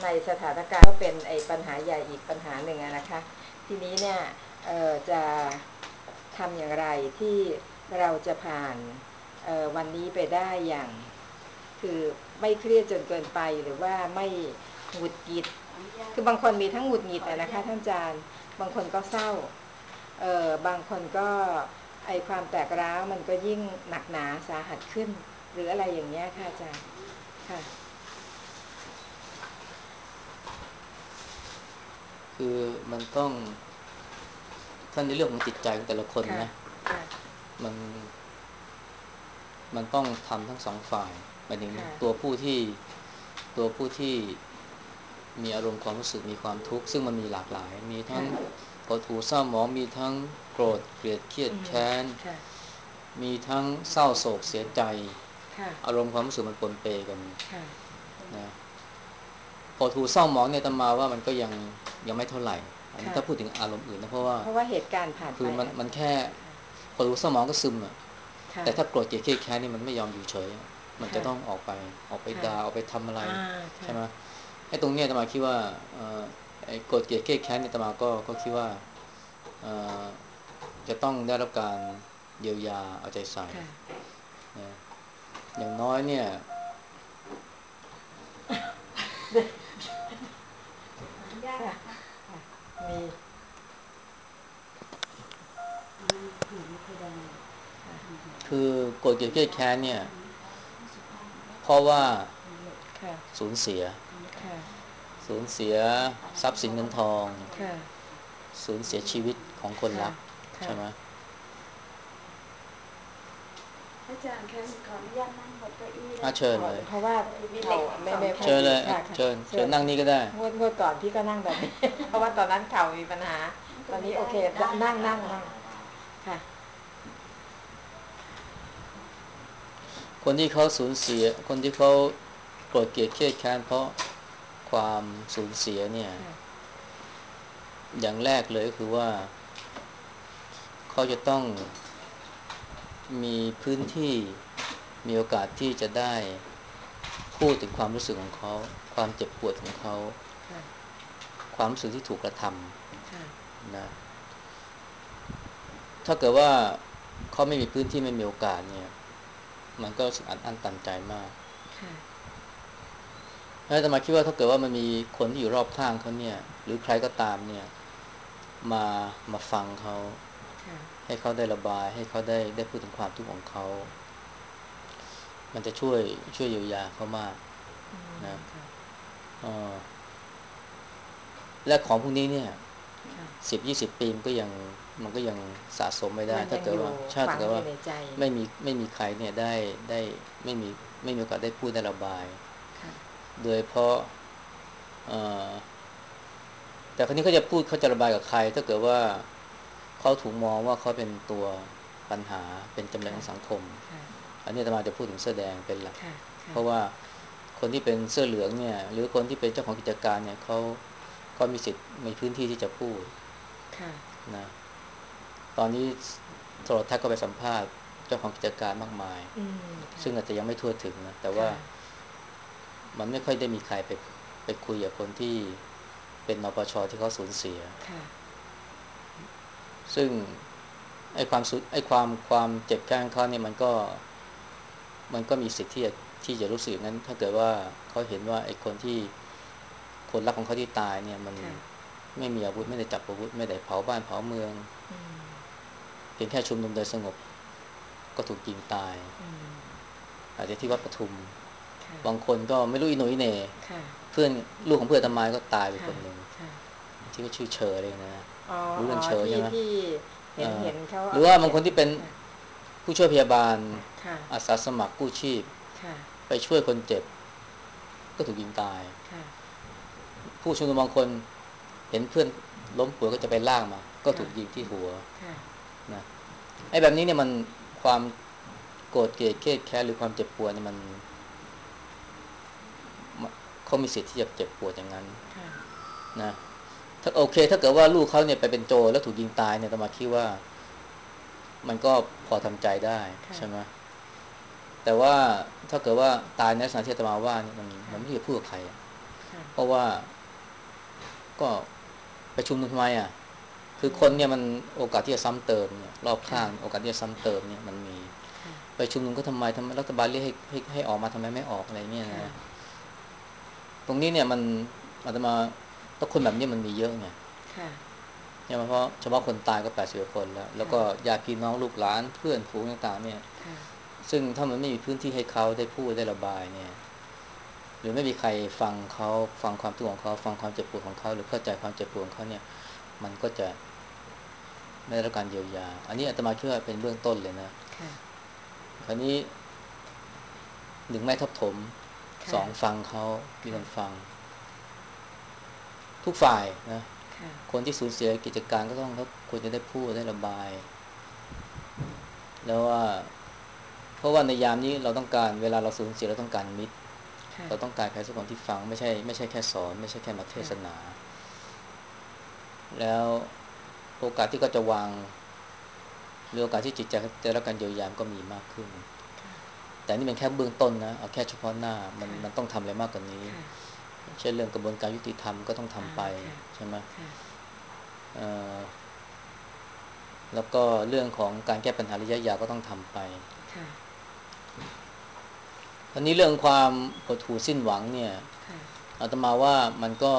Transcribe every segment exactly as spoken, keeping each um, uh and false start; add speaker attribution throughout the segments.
Speaker 1: ในสถานการณ์ก็เป็นไอ้ปัญหาใหญ่อีกปัญหาหนึ่งนะคะทีนี้เนี่ยจะทำอย่างไรที่เราจะผ่านวันนี้ไปได้อย่างคือไม่เครียดจนเกินไปหรือว่าไม่หงุดหงิดคือบางคนมีทั้งหงุดหงิดนะคะท่านอาจารย์บางคนก็เศร้าเออบางคนก็ไอความแตกร้าวมันก็ยิ่งหนักหนาสาหัสขึ้นหรืออะไรอย่างเงี้ยค่ะอาจารย์ค่ะ
Speaker 2: คือมันต้องท่านในเรื่องของจิตใจของแต่ละคนนะมันมันต้องทำทั้งสองฝ่ายหมายถึงตัวผู้ที่ตัวผู้ที่มีอารมณ์ความรู้สึกมีความทุกข์ซึ่งมันมีหลากหลายมีทั้งหดหู่เศร้าหมองมีทั้งโกรธเกลียดเครียดแค้นมีทั้งเศร้าโศกเสียใจอารมณ์ความรู้สึกมันปนเปกันนะหดหู่เศร้าหมองเนี่ยตมาว่ามันก็ยังยังไม่เท่าไหร่อันนี้ถ้าพูดถึงอารมณ์อื่นนะเพราะว่า
Speaker 1: เพราะว่าเหตุการณ์ผ่านไป
Speaker 2: คือมันมันแค่หดหู่เศร้าหมองก็ซึมอ่ะแต่ถ้าโกรธเกลียดเครียดแค้นนี่มันไม่ยอมอยู่เฉยมันจะต้องออกไปออกไปด่าออกไปทำอะไรใช่ไหมไอ้ตรงเนี้ยอาตมาคิดว่าไอ้โกรธเกลียดเครียดแค้นเนี่ยอาตมาก็ก็คิดว่าจะต้องได้รับการเยียวยาเอาใจใส่นะอย่างน้อยเนี่ย
Speaker 1: มี
Speaker 2: คือโกรธเกลียดเครียดแค้นเนี่ยเพราะว่าสูญเสียสูญเสียทรัพย์สินเงินทองสูญเสียชีวิตของคนรักใช่ไหม
Speaker 3: อาจารย์แค่ขออนุญาตนั่งบนเก้าอี้
Speaker 2: ได้เชิญเลย
Speaker 1: เพราะว่าเขาไม่ไม่
Speaker 2: เชิญเลยเชิญเชิญนั่งนี่ก็ได้
Speaker 1: งวดงวดก่อนพี่ก็นั่งแบบนี้เพราะว่าตอนนั้นเข่ามีปัญหาตอนนี้โอเคนั่งนั่งนั่งค่ะ
Speaker 2: คนที่เขาสูญเสียคนที่เขาโกรธเกลียดเครียดแค้นเพราะความสูญเสียเนี่ยอย่างแรกเลยก็คือว่าเขาจะต้องมีพื้นที่มีโอกาสที่จะได้พูดถึงความรู้สึกของเขาความเจ็บปวดของเขาความรู้สึกที่ถูกกระทำนะถ้าเกิดว่าเขาไม่มีพื้นที่ไม่มีโอกาสเนี่ยมันก็รู้สึกอัดอั้นตันใจมากแล้วอาตมาคิดว่าถ้าเกิดว่ามันมีคนที่อยู่รอบข้างเขาเนี่ยหรือใครก็ตามเนี่ยมามาฟังเขาให้เขาได้ระบายให้เขาได้ได้พูดถึงความทุกข์ของเขามันจะช่วยช่วยเยียวยาเขามากนะอ๋อและของพวกนี้เนี่ยสิบยี่สิบปีมันก็ยังมันก็ยังสะสมไม่ได้ถ้าเกิดว่าชาติเกิดว่าไม่มีไม่มีใครเนี่ยได้ได้ไม่มีไม่มีโอกาสได้พูดได้ระบายโดยเพราะเอ่อแต่คนนี้เขาจะพูดเขาจะระบายกับใครถ้าเกิดว่าเขาถูกมองว่าเขาเป็นตัวปัญหาเป็นจำเลยของสังคมอันนี้อาตมาจะพูดถึงเสื้อแดงเป็นหลักเพราะว่าคนที่เป็นเสื้อเหลืองเนี่ยหรือคนที่เป็นเจ้าของกิจการเนี่ยเขาเขามีสิทธิ์มีพื้นที่ที่จะพูดนะตอนนี้โทรทัศน์ก็ไปสัมภาษณ์เจ้าของกิจการมากมายซึ่งอาจจะยังไม่ทั่วถึงนะแต่ว่ามันไม่ค่อยได้มีใครไปไปคุยกับคนที่เป็นนปชที่เขาสูญเสียซึ่งไอ้ความสุดไอ้ความความเจ็บแค้นเขาเนี่ยมันก็มันก็มีสิทธิ์ที่จะที่จะรู้สึกอย่างนั้นถ้าเกิดว่าเขาเห็นว่าไอ้คนที่คนรักของเขาที่ตายเนี่ยมันไม่มีอาวุธไม่ได้จับอาวุธไม่ได้เผาบ้านเผาเมืองเพียงแค่ชุมนุมโดยสงบก็ถูกยิงตายอาจจะที่วัดปทุมบางคนก็ไม่รู้อีโหนอีเหน่เพื่อนลูกของเพื่อนอาตมาก็ตายไปคนหนึ่งที่ก็ชื่อเชอเลยนะรู้เรื่องเชอใช่ไหม
Speaker 1: เห็นเห็นเขา
Speaker 2: หรือว่าบางคนที่เป็นผู้ช่วยพยาบาลอาสาสมัครกู้ชีพไปช่วยคนเจ็บก็ถูกยิงตายผู้ชุมนุมบางคนเห็นเพื่อนล้มป่วยก็จะไปลากมาก็ถูกยิงที่หัวนะไอ้แบบนี้เนี่ยมันความโกรธเกลียดเครียดแค้นหรือความเจ็บปวดเนี่ยมันเขามีสิทธิ์ที่จะเจ็บปวดอย่างนั้นนะถ้าโอเคถ้าเกิดว่าลูกเขาเนี่ยไปเป็นโจรแล้วถูกยิงตายเนี่ยอาตมาคิดว่ามันก็พอทำใจได้ใช่ไหมแต่ว่าถ้าเกิดว่าตายในลักษณะที่อาตมาว่าเนี่ยมันมันไม่ได้พูดกับใครเพราะว่าก็ประชุมทำไมอ่ะคือคนเนี่ยมันโอกาสที่จะซ้ำเติมเนี่ยรอบข้างโอกาสที่จะซ้ำเติมเนี่ยมันมีไปชุมนุมก็ทำไมทำไมรัฐบาลเรียกให้ให้ให้ออกมาทำไมไม่ออกอะไรเนี่ยนะตรงนี้เนี่ยมันอาจจะมาต้องคนแบบนี้มันมีเยอะไงใช่ไหมเพราะเฉพาะคนตายก็แปดสิบคนแล้วแล้วก็ญาติพี่น้องลูกหลานเพื่อนฝูงต่างๆเนี่ยซึ่งถ้ามันไม่มีพื้นที่ให้เขาได้พูดได้ระบายเนี่ยหรือไม่มีใครฟังเขาฟังความทุกข์ของเขาฟังความเจ็บปวดของเขาหรือเข้าใจความเจ็บปวดของเขาเนี่ยมันก็จะไม่ได้รับการเยียวยาอันนี้อาตมาคิดว่าเป็นเบื้องต้นเลยนะคราวนี้หนึ่งไม่ทับถมสองฟังเขามีคนฟังทุกฝ่ายนะคนที่สูญเสียกิจการก็ต้องเขาควรจะได้พูดได้ระบายแล้วว่าเพราะว่าในยามนี้เราต้องการเวลาเราสูญเสียเราต้องการมิตรเราต้องการใครสักคนที่ฟังไม่ใช่ไม่ใช่แค่สอนไม่ใช่แค่มาเทศนาแล้วโอกาสที่เขาจะวางหรือโอกาสที่จิตใจจะรับการเยียวยาก็มีมากขึ้นแต่นี่เป็นแค่เบื้องต้นนะเอาแค่เฉพาะหน้ามันมันต้องทำอะไรมากกว่านี้เช่นเรื่องกระบวนการยุติธรรมก็ต้องทำไปใช่ไหมแล้วก็เรื่องของการแก้ปัญหาระยะยาวก็ต้องทำไปตอนนี้เรื่องความหดหู่สิ้นหวังเนี่ยอาตมาว่ามันก็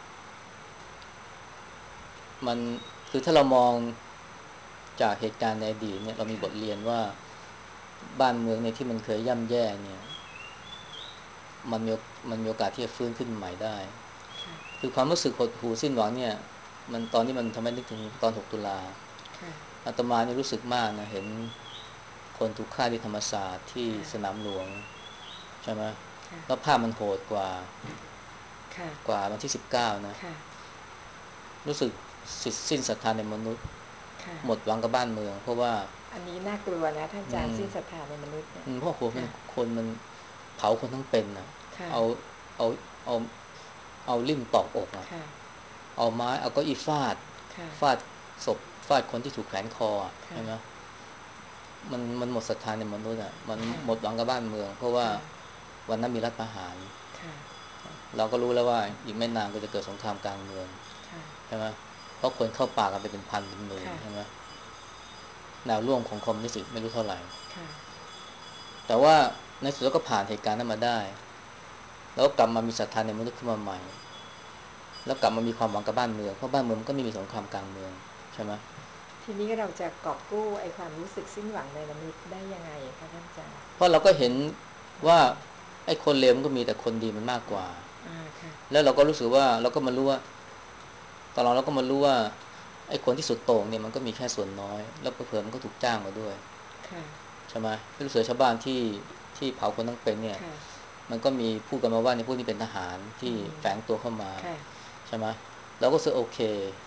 Speaker 2: มันคือถ้าเรามองจากเหตุการณ์ในอดีตเนี่ยเรามีบทเรียนว่าบ้านเมืองในที่มันเคยย่ำแย่เนี่ยมันมีมันมีโอกาสที่จะฟื้นขึ้นใหม่ได้คือความรู้สึกหดหู่สิ้นหวังเนี่ยมันตอนนี้มันทำให้นึกถึงตอนหกตุลาอาตมานี่รู้สึกมากนะเห็นคนถูกฆ่าที่ธรรมศาสตร์ที่สนามหลวงใช่ไหมแล้วภาพมันโหดกว่ากว่าวันที่สิบเก้านะรู้สึกสิ้นศรัทธาในมนุษย์หมดหวังกับบ้านเมืองเพราะว่า
Speaker 1: อันนี้น่ากลัวนะท่านอาจารย์สิ้นศรัทธาในมนุษย์เนี่ย
Speaker 2: เพราะโหมันคนมันเผาคนทั้งเป็นนะเอาเอาเอาเอาลิ่มตอกอกอ่ะเอาไม้เอาเก้าอี้ฟาดฟาดศพฟาดคนที่ถูกแขวนคอใช่ไหมมันมันหมดศรัทธาในมนุษย์อ่ะมันหมดหวังกับบ้านเมืองเพราะว่าวันนั้นมีรัฐประหารเราก็รู้แล้วว่าอีกไม่นานก็จะเกิดสงครามกลางเมืองใช่ไหมเพราะคนเข้าป่ากันไปเป็นพันเป็นหมื่นใช่ไหมแนวร่วมของคอมมิวนิสต์ไม่รู้เท่าไหร่แต่ว่าในสุดก็ผ่านเหตุการณ์นั้นมาได้แล้วกลับมามีศรัทธาในมนุษย์ขึ้นมาใหม่แล้วกลับมามีความหวังกับบ้านเมืองเพราะบ้านเมืองมันก็ไม่มีสงครามกลางเมืองใช่ไหม
Speaker 1: ทีนี้เราจะกอบกู้ไอ้ความรู้สึกสิ้นหวังในมนุษย์ได้ยังไงคะท่านอาจารย์
Speaker 2: เพราะเราก็เห็นว่าไอ้คนเลวมันก็มีแต่คนดีมันมากกว่าแล้วเราก็รู้สึกว่าเราก็มารู้ว่าตอนเราเราก็มารู้ว่าไอ้คนที่สุดโต่งเนี่ยมันก็มีแค่ส่วนน้อยแล้วเผื่อมันก็ถูกจ้างมาด้วยใช่ไหมรู้สึกชาวบ้านที่ที่เผาคนทั้งเป็นเนี่ยมันก็มีพูดกันมาว่าในพวกนี้เป็นทหารที่แฝงตัวเข้ามาใช่ไหมเราก็รู้สึกโอเค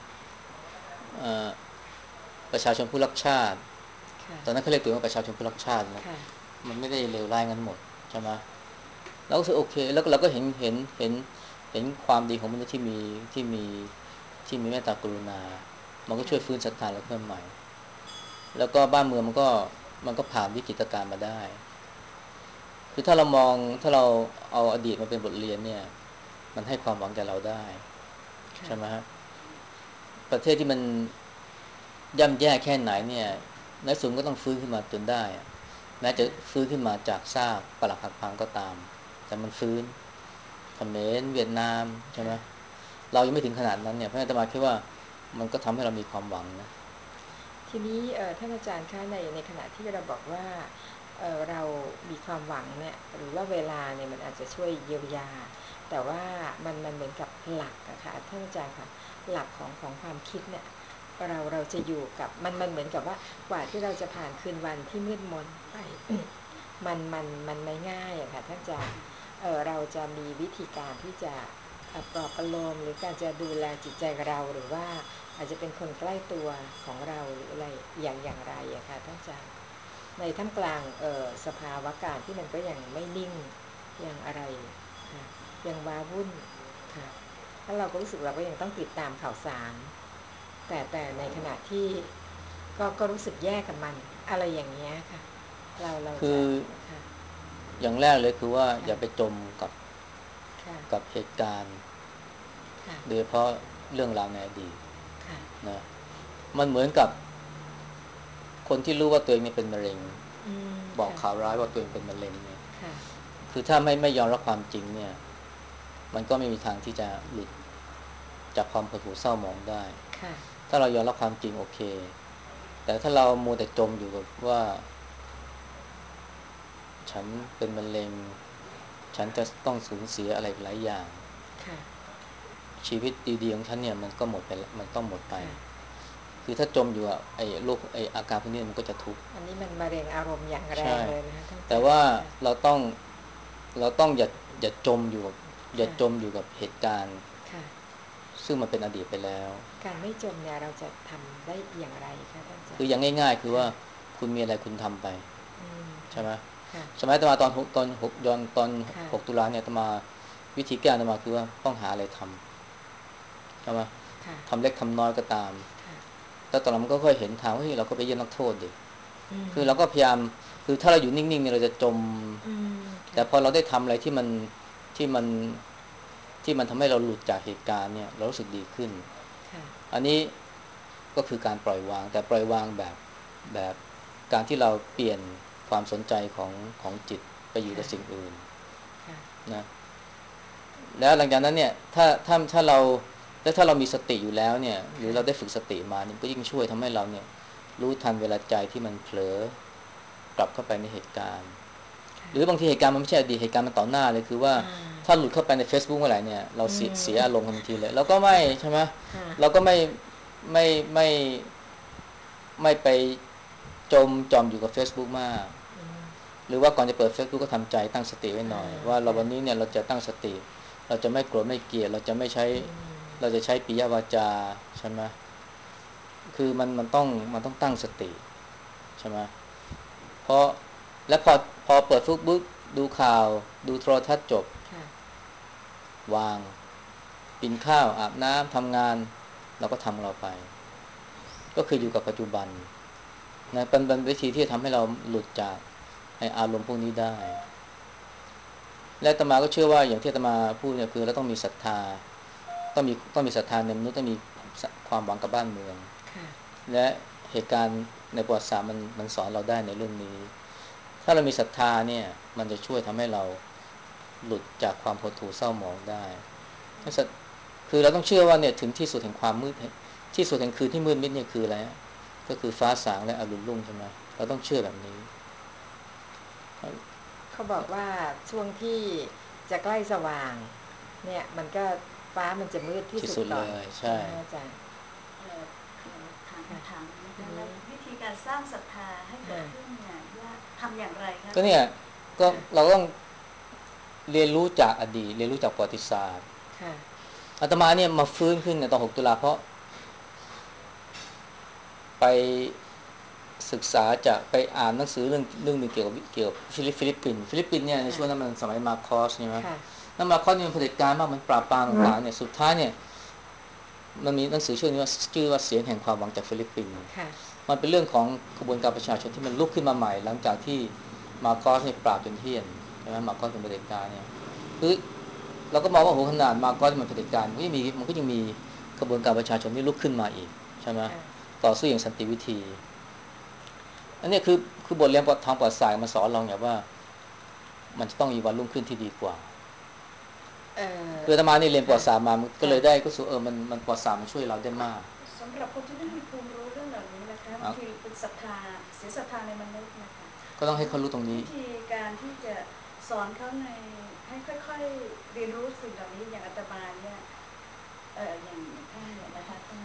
Speaker 2: ประชาชนผู้รักชาติตอนนั้นเขาเรียกตัวว่าประชาชนผู้รักชาตินะมันไม่ได้เลวร้ายงั้นหมดใช่ไหมเราก็รู้สึกโอเคแล้วเราก็เห็นเห็นเห็นเห็นความดีของมนุษย์ที่มีที่มีที่มีเมตตากรุณามันก็ช่วยฟื้นศรัทธาเราขึ้นใหม่แล้วก็บ้านเมืองมันก็มันก็ผ่านวิกฤตการณ์มาได้คือถ้าเรามองถ้าเราเอาอดีตมาเป็นบทเรียนเนี่ยมันให้ความหวังแก่เราได้ใช่ไหมฮะประเทศที่มันย่ำแย่แค่ไหนเนี่ยในสุดก็ต้องฟื้นขึ้นมาจนได้แม้จะฟื้นขึ้นมาจากซากปรักหักพังก็ตามแต่มันฟื้นเขมรเวียดนามใช่ไหมเรายังไม่ถึงขนาดนั้นเนี่ยเพราะฉะนั้นอาตมาคิดว่ามันก็ทำให้เรามีความหวังนะ
Speaker 1: ทีนี้ท่านอาจารย์คะในในขณะที่เราบอกว่าเเรามีความหวังเนี่ยหรือว่าเวลาเนี่ยมันอาจจะช่วยเยียวยาแต่ว่ามันมันเหมือนกับหลักอะค่ะท่านอาจารย์ค่ะหลักของของความคิดเนี่ยเราเราจะอยู่กับมันมันเหมือนกับว่ากว่าที่เราจะผ่านคืนวันที่มืดมนไปมันมันมันไม่ง่ายอะค่ะท่านอาจารย์เเราจะมีวิธีการที่จะปลอบประโลมหรือการจะดูแลจิตใจเราหรือว่าอาจจะเป็นคนใกล้ตัวของเราหรืออะไรอย่างอย่างไรอะค่ะท่านอาจารย์ในท่ามกลางสภาวะการที่มันก็ยังไม่นิ่งยังอะไรค่ะยังว้าวุ่นค่ะแล้วเราก็รู้สึกเราก็ยังต้องติดตามข่าวสารแต่แต่ในขณะที่ก็ก็รู้สึกแย่กับมันอะไรอย่างเงี้ยค่ะเราเราจะ
Speaker 2: อย่างแรกเลยคือว่าอย่าไปจมกับกับเหตุการณ์โดยเฉพาะเรื่องราวในอดีตนะมันเหมือนกับคนที่รู้ว่าตัวเองเนี่ยเป็นมะเร็งบอกข่าวร้ายว่าตัวเองเป็นมะเร็งเนี่ยคือถ้าไม่ไม่ยอมรับความจริงเนี่ยมันก็ไม่มีทางที่จะหลุดจากความหดหู่เศร้าหมองได้ถ้าเรายอมรับความจริงโอเคแต่ถ้าเรามัวแต่จมอยู่กับว่าฉันเป็นมะเร็งฉันจะต้องสูญเสียอะไรหลายอย่างชีวิตดีๆของฉันเนี่ยมันก็หมดไปมันต้องหมดไปคือถ้าจมอยู่อะไอ้โรคไอ้อาการพวกนี้มันก็จะทุกข์
Speaker 1: อันนี้มันมะเร็งอารมณ์อย่างแรงเลยนะ
Speaker 2: แต่ว่าเราต้องเราต้องอย่าอย่าจมอยู่อย่าจมอยู่กับเหตุการณ์ซึ่งมันเป็นอดีตไปแล้ว
Speaker 1: การไม่จมเนี่ยเราจะทำได้อย่างไรคะท่านอาจารย์
Speaker 2: คืออย่างง่ายๆคือว่าคุณมีอะไรคุณทำไปใช่ไหมสมัยอาตมาตอนตอนหกย้อนตอนหกตุลาเนี่ยอาตมาวิธีแก้อาตมาคือว่าต้องหาอะไรทำใช่ไหมทำเล็กทำน้อยก็ตามแล้วตอนนั้นมันก็ค่อยเห็นทางว่าเราก็ไปเยี่ยมนักโทษดิคือเราก็พยายามคือถ้าเราอยู่นิ่งๆเนี่ยเราจะจมแต่พอเราได้ทำอะไรที่มันที่มันที่มันทำให้เราหลุดจากเหตุการณ์เนี่ยเรารู้สึกดีขึ้นอันนี้ก็คือการปล่อยวางแต่ปล่อยวางแบบแบบการที่เราเปลี่ยนความสนใจของของจิตไปอยู่กับสิ่งอื่นนะแล้วหลังจากนั้นเนี่ยถ้าถ้าถ้าเราแล้วถ้าเรามีสติอยู่แล้วเนี่ยหรือเราได้ฝึกสติมาเนี่ยก็ยิ่งช่วยทำให้เราเนี่ยรู้ทันเวลาใจที่มันเผลอกลับเข้าไปในเหตุการณ์หรือบางทีเหตุการณ์มันไม่ใช่อดีตเหตุการณ์มันต่อหน้าเลยคือว่าถ้าหลุดเข้าไปใน Facebook เมื่อไหร่เนี่ยเราเสียเสียอารมณ์ทันทีเลยเราก็ไม่ใช่ไหมเราก็ไม่ไม่ไม่ไม่ไปจมจอมอยู่กับ Facebook มากหรือว่าก่อนจะเปิด Facebook ก็ทำใจตั้งสติไว้หน่อยว่าเราวันนี้เนี่ยเราจะตั้งสติเราจะไม่โกรธไม่เกลียดเราจะไม่ใช้เราจะใช้ปิยวาจาใช่ไหมคือมันมันต้องมันต้องตั้งสติใช่ไหมเพราะและพอพอเปิด Facebook ดูข่าวดูโทรทัศน์จบวางกินข้าวอาบน้ำทำงานเราก็ทำเราไปก็คืออยู่กับปัจจุบันนะเป็นเป็นวิธีที่จะทำให้เราหลุดจากไอ้อารมณ์พวกนี้ได้และอาตมาก็เชื่อว่าอย่างที่อาตมาพูดเนี่ยคือเราต้องมีศรัทธาต้องมีต้องมีศรัทธาในมนุษย์ต้องมีความหวังกับบ้านเมืองและเหตุการณ์ในประวัติศาสตร์มันมันสอนเราได้ในเรื่องนี้ถ้าเรามีศรัทธาเนี่ยมันจะช่วยทำให้เราหลุดจากความหดหู่เศร้าหมองได้คือเราต้องเชื่อว่าเนี่ยถึงที่สุดแห่งความมืดที่สุดแห่งคืนที่มืดมิดเนี่ยคืออะไรก็คือฟ้าสางและอรุณรุ่งใช่ไหมเราต้องเชื่อแบบนี้
Speaker 1: เขาบอกว่าช่วงที่จะใกล้สว่างเนี่ยมันก็ฟ้ามันจะมืดที่สุดก่อน
Speaker 2: เลยใช่
Speaker 1: อาจารย์
Speaker 3: ถามถามนะคะแล้ววิธีการสร้างศรัทธาให้เกิดขึ้นเนี่ยทำอย่างไรคะ
Speaker 2: ก็เนี่ยก็เราต้องเรียนรู้จากอดีตเรียนรู้จากประวัติศาสตร์อาตมาเนี่ยมาฟื้นขึ้นในตอนหกตุลาเพราะไปศึกษาจากไปอ่านหนังสือเรื่องเรื่องนึงเกี่ยวกับเกี่ยวกับฟิลิปปินส์ฟิลิปปินส์เนี่ยในช่วงนั้นมันสมัยมาคอสใช่ไหมนั่นมาคอสเนี่ยเผด็จการมากมันปราบปรามต่างๆเนี่ยสุดท้ายเนี่ยมันมีหนังสือชื่อนี้ว่าชื่อว่าเสียงแห่งความหวังจากฟิลิปปินส์มันเป็นเรื่องของกระบวนการประชาชนที่มันลุกขึ้นมาใหม่หลังจากที่มาคอสเนี่ยปราบจนเฮี้ยนใช่ไหมมาคอสเป็นเผด็จการเนี่ยคือเราก็มองว่าโหขนาดมาคอสมันเผด็จการมันก็ยังมีมันก็ยังมีกระบวนการประชาชนที่ลุกขึ้นมาอีกใช่ไหมต่อสู้อย่างสันติวิธีอันนี้คือคือบทเรียนทางประวัติศาสตร์มาสอนเราอย่างว่ามันจะต้องมีวันรุ่งขึ้นที่ดีกว่าคืออาตมานี่เรียนประวัติศาสตร์มาก็เลยได้ก็สูเออมันมันประวัติศาสตร์มันช่วยเราได้มาก
Speaker 3: สำหรับคนที่ไม่มีภูมิรู้เรื่องเหล่านี้นะคะบางทีเป็นศรัทธาเสียศรัทธาในมนุษย์นะคะ
Speaker 2: ก็ต้องให้เขารู้ตรงนี้
Speaker 3: วิธีการที่จะสอนเขาในให้ค่อยๆเรียนรู้สิ่งเหล่านี้อย่างอาตมาเนี่ยเอออย่างท่านเนี่ยนะคะท่าน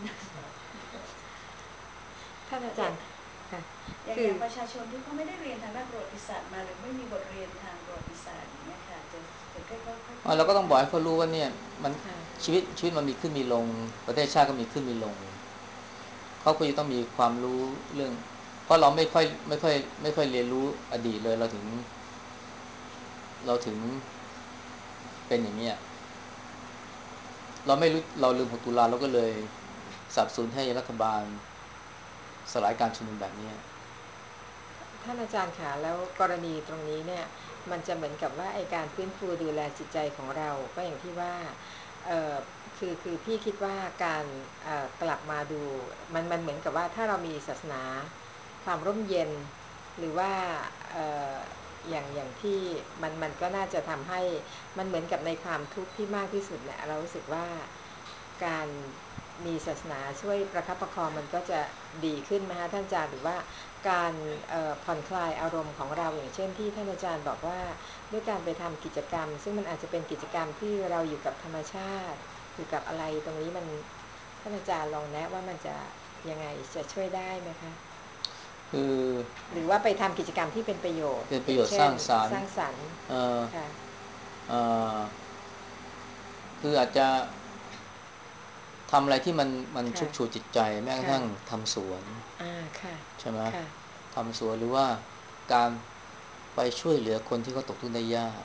Speaker 1: ท่านอาจารย์
Speaker 3: อย่างอย่างประชาชนที่เขาไม่ได้เรียนทางด้านประวัติศาสตร์มาหรือไม่มีบทเรียนทางประวัติศาสตร์อย่างเงี้ยค่ะจะจะค่อยๆ
Speaker 2: เราก็ต้องบอกให้เขารู้ว่าเนี่ยมันชีวิตชีวิตมันมีขึ้นมีลงประเทศชาติก็มีขึ้นมีลงเขาก็จะต้องมีความรู้เรื่องเพราะเราไม่ค่อยไม่ค่อยไม่ค่อยเรียนรู้อดีตเลยเราถึงเราถึงเป็นอย่างเนี้ยเราไม่รู้เราลืมหกตุลาเราก็เลยสนับสนุนให้รัฐบาลสลายการชุมนุมแบบนี้
Speaker 1: ท่านอาจารย์คะแล้วกรณีตรงนี้เนี่ยมันจะเหมือนกับว่าไอการฟื้นฟูดูแลจิตใจของเราก็อย่างที่ว่าเออคือคือพี่คิดว่าการกลับมาดูมันมันเหมือนกับว่าถ้าเรามีศาสนาความร่มเย็นหรือว่าเอออย่างอย่างที่มันมันก็น่าจะทำให้มันเหมือนกับในความทุกข์ที่มากที่สุดเนี่ยเรารู้สึกว่าการมีศาสนาช่วยประคับประคองมันก็จะดีขึ้นไหมคะท่านอาจารย์หรือว่าการผ่อนคลายอารมณ์ของเราอย่างเช่นที่ท่านอาจารย์บอกว่าด้วยการไปทำกิจกรรมซึ่งมันอาจจะเป็นกิจกรรมที่เราอยู่กับธรรมชาติอยู่กับอะไรตรงนี้มันท่านอาจารย์ลองแนะว่ามันจะยังไงจะช่วยได้ไหมคะ
Speaker 2: คือ
Speaker 1: หรือว่าไปทำกิจกรรมที่เป็นประโยชน์
Speaker 2: เป็นประโยชน์สร้างสรรค์
Speaker 1: สร้างสรรค์
Speaker 2: เอ่อ
Speaker 1: ค่ะ
Speaker 2: เอ่อคืออาจจะทำอะไรที่มันมันชุบชูจิตใจแม้กระทั่งทำสวนใช่ไหมทำสวนหรือว่าการไปช่วยเหลือคนที่เขาตกทุกข์ได้ยาก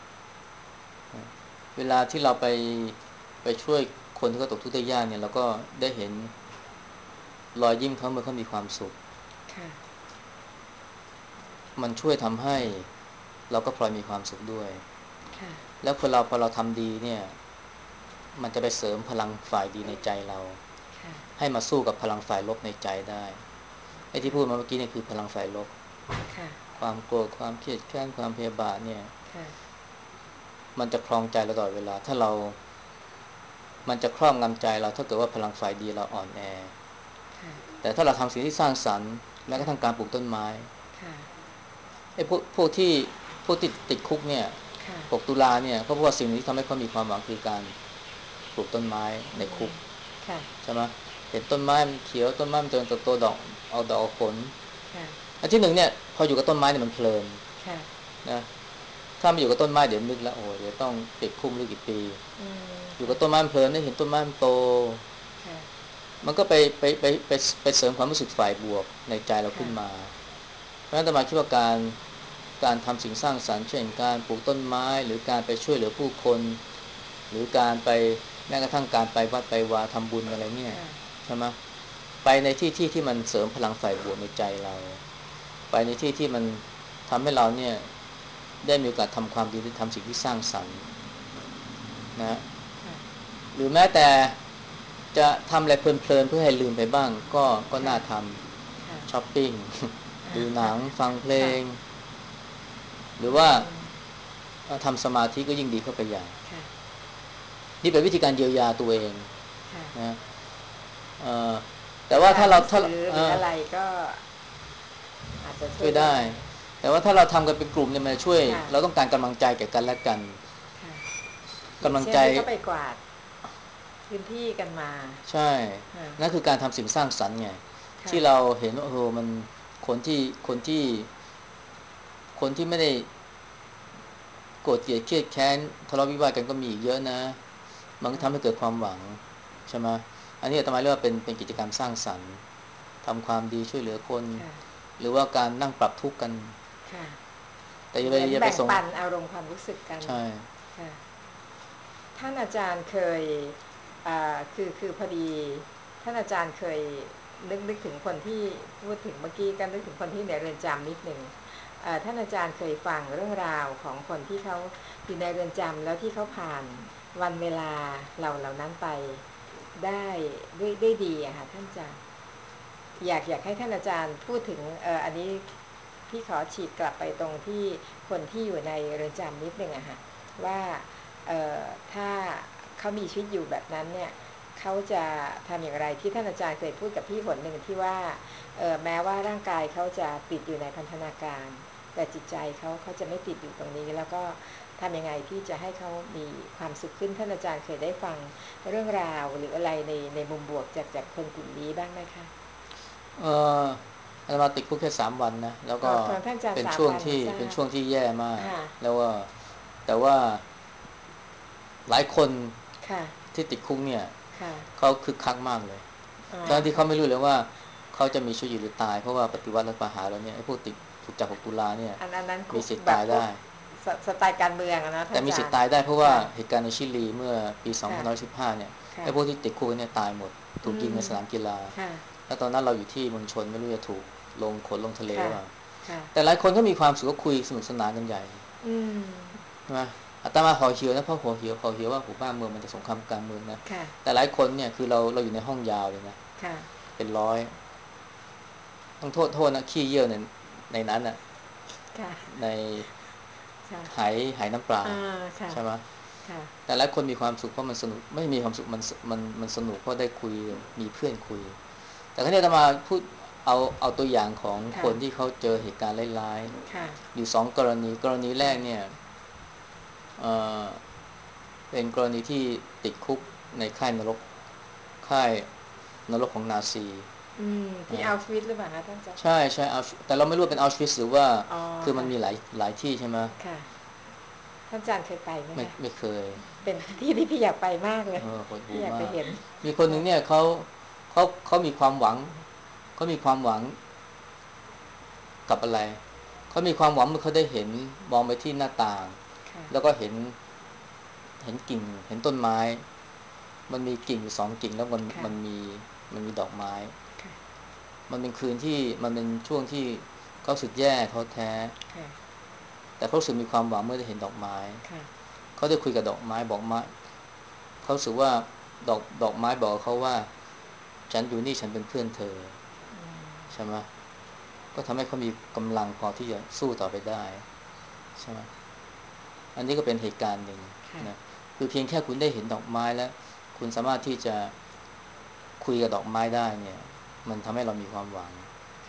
Speaker 2: เวลาที่เราไปไปช่วยคนที่เขาตกทุกข์ได้ยากเนี่ยเราก็ได้เห็นรอยยิ้มเขาเมื่อเขามีความสุขมันช่วยทำให้เราก็พลอยมีความสุขด้วยแล้วคนเราพอเราทำดีเนี่ยมันจะไปเสริมพลังฝ่ายดีในใจเราให้มาสู้กับพลังฝ่ายลบในใจได้ไอ้ที่พูดมาเมื่อกี้เนี่ยคือพลังฝ่ายลบความโกรธความเครียดแค้นความพยาบาทเนี่ยมันจะครองใจเราตลอดเวลาถ้าเรามันจะครอบงำใจเราถ้าเกิดว่าพลังฝ่ายดีเราอ่อนแอแต่ถ้าเราทำสิ่งที่สร้างสรรค์แม้กระทั่งการปลูกต้นไม้ไอ้พวกพวกที่พวกติดติดคุกเนี่ยหกตุลาเนี่ยเขาบอกว่าสิ่งนี้ทำให้เขามีความหวังคือการปลูกต้นไม้ในคุกใช่ไหมเห็นต้นไม้มันเขียวต้นไม้มันเจริญเติบโตดอกเอาดอกเอาผลอันที่หนึ่งเนี่ยพออยู่กับต้นไม้เนี่ยมันเพลินนะถ้าไม่อยู่กับต้นไม้เดี๋ยวนึกแล้วโอ้เดี๋ยวต้องติดคุกไม่รู้กี่ปีอยู่กับต้นไม้เพลินได้เห็นต้นไม้มันโตมันก็ไปไปไปไปไปเสริมความรู้สึกฝ่ายบวกในใจเราขึ้นมาเพราะฉะนั้นอาตมาคิดว่าการการทำสิ่งสร้างสรรค์เช่นการปลูกต้นไม้หรือการไปช่วยเหลือผู้คนหรือการไปแม้กระทั่งการไปวัดไปวาทำบุญอะไรเนี่ยใช่ไหมไปในที่ที่ที่มันเสริมพลังฝ่ายบวกในใจเราไปในที่ที่มันทำให้เราเนี่ยได้มีโอกาสทำความดีหรือทำสิ่งที่สร้างสรรค์นะหรือแม้แต่จะทำอะไรเพลินๆเพื่อให้ลืมไปบ้างก็ก็น่าทำช้อปปิ้งดูหนังฟังเพลงหรือว่าทำสมาธิก็ยิ่งดีเข้าไปใหญ่นี่เป็นวิธีการเยียวยาตัวเองนะแต่ว่าถ้าเราถ้า
Speaker 1: หรืออะไรก็อาจจะช่วย
Speaker 2: ได้แต่ว่าถ้าเราทำกันเป็นกลุ่มเนี่ยมันช่วยเราต้องการกำลังใจแก่กันและกัน
Speaker 1: กำลังใจเข้าไปกวาดพื้นที่กันมา
Speaker 2: ใช่นั่นคือการทำสิ่งสร้างสรรค์ไงที่เราเห็นว่าโอ้โหมันคนที่คนที่คนที่ไม่ได้โกรธเกลียดเครียดแค้นทะเลาะวิวาทกันก็มีอีกเยอะนะมันก็ทำให้เกิดความหวังใช่ไหมอันนี้อาตมาเรียกว่าเป็นเป็นกิจกรรมสร้างสรรค์ทำความดีช่วยเหลือคนหรือว่าการนั่งปรับทุกข์กัน
Speaker 1: แต่อย่าไปอย่าไปส่งแบ่งปันอารมณ์ความรู้สึกกัน
Speaker 2: ใช่
Speaker 1: ท่านอาจารย์เคยคือคือพอดีท่านอาจารย์เคยนึกนึกถึงคนที่พูดถึงเมื่อกี้ก็นึกถึงคนที่ในเรือนจำนิดหนึ่งท่านอาจารย์เคยฟังเรื่องราวของคนที่เขาอยู่ในเรือนจำแล้วที่เขาผ่านวันเวลาเหล่าเหล่านั้นไปได้ด้วยได้ดีอะค่ะท่านอาจารย์อยากอยากให้ท่านอาจารย์พูดถึงเอ่ออันนี้พี่ขอฉีดกลับไปตรงที่คนที่อยู่ในเรือนจำนิดนึงอะค่ะว่าเอ่อถ้าเขามีชีวิตอยู่แบบนั้นเนี่ยเขาจะทำอย่างไรที่ท่านอาจารย์เคยพูดกับพี่หนหนึ่งที่ว่าเอ่อแม้ว่าร่างกายเขาจะติดอยู่ในพันธนาการแต่จิตใจเขาเขาจะไม่ติดอยู่ตรงนี้แล้วก็ทำยังไงที่จะให้เขามีความสุขขึ้นท่านอาจารย์เคยได้ฟังเรื่องราวหรืออะไรในในมุมบวกจากจากคนกลุ่มนี้บ้างไหมคะ
Speaker 2: เอออาตมาติดคุกแค่สามวันนะแล้วก็เป็นช่วงที่เป็นช่วงที่แย่มากแล้วว่าแต่ว่าหลายคนที่ติดคุกเนี่ยเขาคึกคักมากเลยทั้งที่เขาไม่รู้เลยว่าเขาจะมีชีวิตอยู่หรือตายเพราะว่าปฏิวัติรัฐประหารแล้วเนี่ยไอ้พวกติดถูกจับหกตุลาเนี่ยมีสิทธิ์ตายได้
Speaker 1: สไตล์การเมืองนะ
Speaker 2: แต่มีสิทธิ์ตายได้เพราะว่าเหตุการณ์ในชิลีเมื่อปีสองพันห้าร้อยสิบห้าเนี่ยไอ้พวกที่ติดคุกเนี่ยตายหมดถูกยิงในสนามกีฬาแล้วตอนนั้นเราอยู่ที่เมืองชนไม่รู้จะถูกลงขนลงทะเลหรือเปล่าแต่หลายคนก็มีความสุขก็คุยสนุกสนานกันใหญ่ใช่ไหมอาตมาห่อเหี่ยวนะเพราะห่อเหี่ยวห่อเหี่ยวว่าหูบ้านเมืองมันจะสงครามกลางเมืองนะแต่หลายคนเนี่ยคือเราเราอยู่ในห้องยาวเลยนะเป็นร้อยต้องโทษโทษนะขี้เยี่ยวในในนั้นน่ะในหายหายน้ำปลาใช่ไหมแต่หลายคนมีความสุขเพราะมันสนุกไม่มีความสุขมันมันมันสนุกเพราะได้คุยมีเพื่อนคุยแต่ครั้งนี้อาตมาพูดเอาเอาตัวอย่างของคนที่เขาเจอเหตุการณ์ร้ายๆอยู่สองกรณีกรณีแรกเนี่ยเอ่อเป็นกรณีที่ติดคุกในค่ายนรกค่ายนรกของนาซี
Speaker 1: ที่อัลชวิตหรือเปล่าคะท่านอาจารย์
Speaker 2: ใช่ใช่อัลแต่เราไม่รู้เป็นอัลชวิตหรือว่าคือมันมีหลายหลายที่ใช่ไหม
Speaker 1: ค่ะท่านอาจารย์เคยไปไหม
Speaker 2: ไม่
Speaker 1: คะ
Speaker 2: ไม่เคย
Speaker 1: เป็นที่ที่พี่อยากไปมากเลย
Speaker 2: พี่
Speaker 1: อยากไปเห็น
Speaker 2: มีคนหนึ่งเนี่ยเขาเขาเขามีความหวังเขามีความหวังกับอะไรเขามีความหวังเมื่อเขาได้เห็นมองไปที่หน้าต่างแล้วก็เห็นเห็นกิ่งเห็นต้นไม้มันมีกิ่งอยู่สองกิ่งแล้วมันมันมีมันมีดอกไม้มันเป็นคืนที่มันเป็นช่วงที่เขาสึกแย่เขาแท้แต่เขาสึกมีความหวังเมื่อได้เห็นดอกไม้เขาได้คุยกับดอกไม้บอกมาเขาสึกว่าดอกดอกไม้บอกเขาว่าฉันอยู่นี่ฉันเป็นเพื่อนเธอใช่ไหมก็ทำให้เขามีกำลังพอที่จะสู้ต่อไปได้ใช่ไหมอันนี้ก็เป็นเหตุการณ์หนึ่งนะคือเพียงแค่คุณได้เห็นดอกไม้แล้วคุณสามารถที่จะคุยกับดอกไม้ได้เนี่ยมันทำให้เรามีความหวัง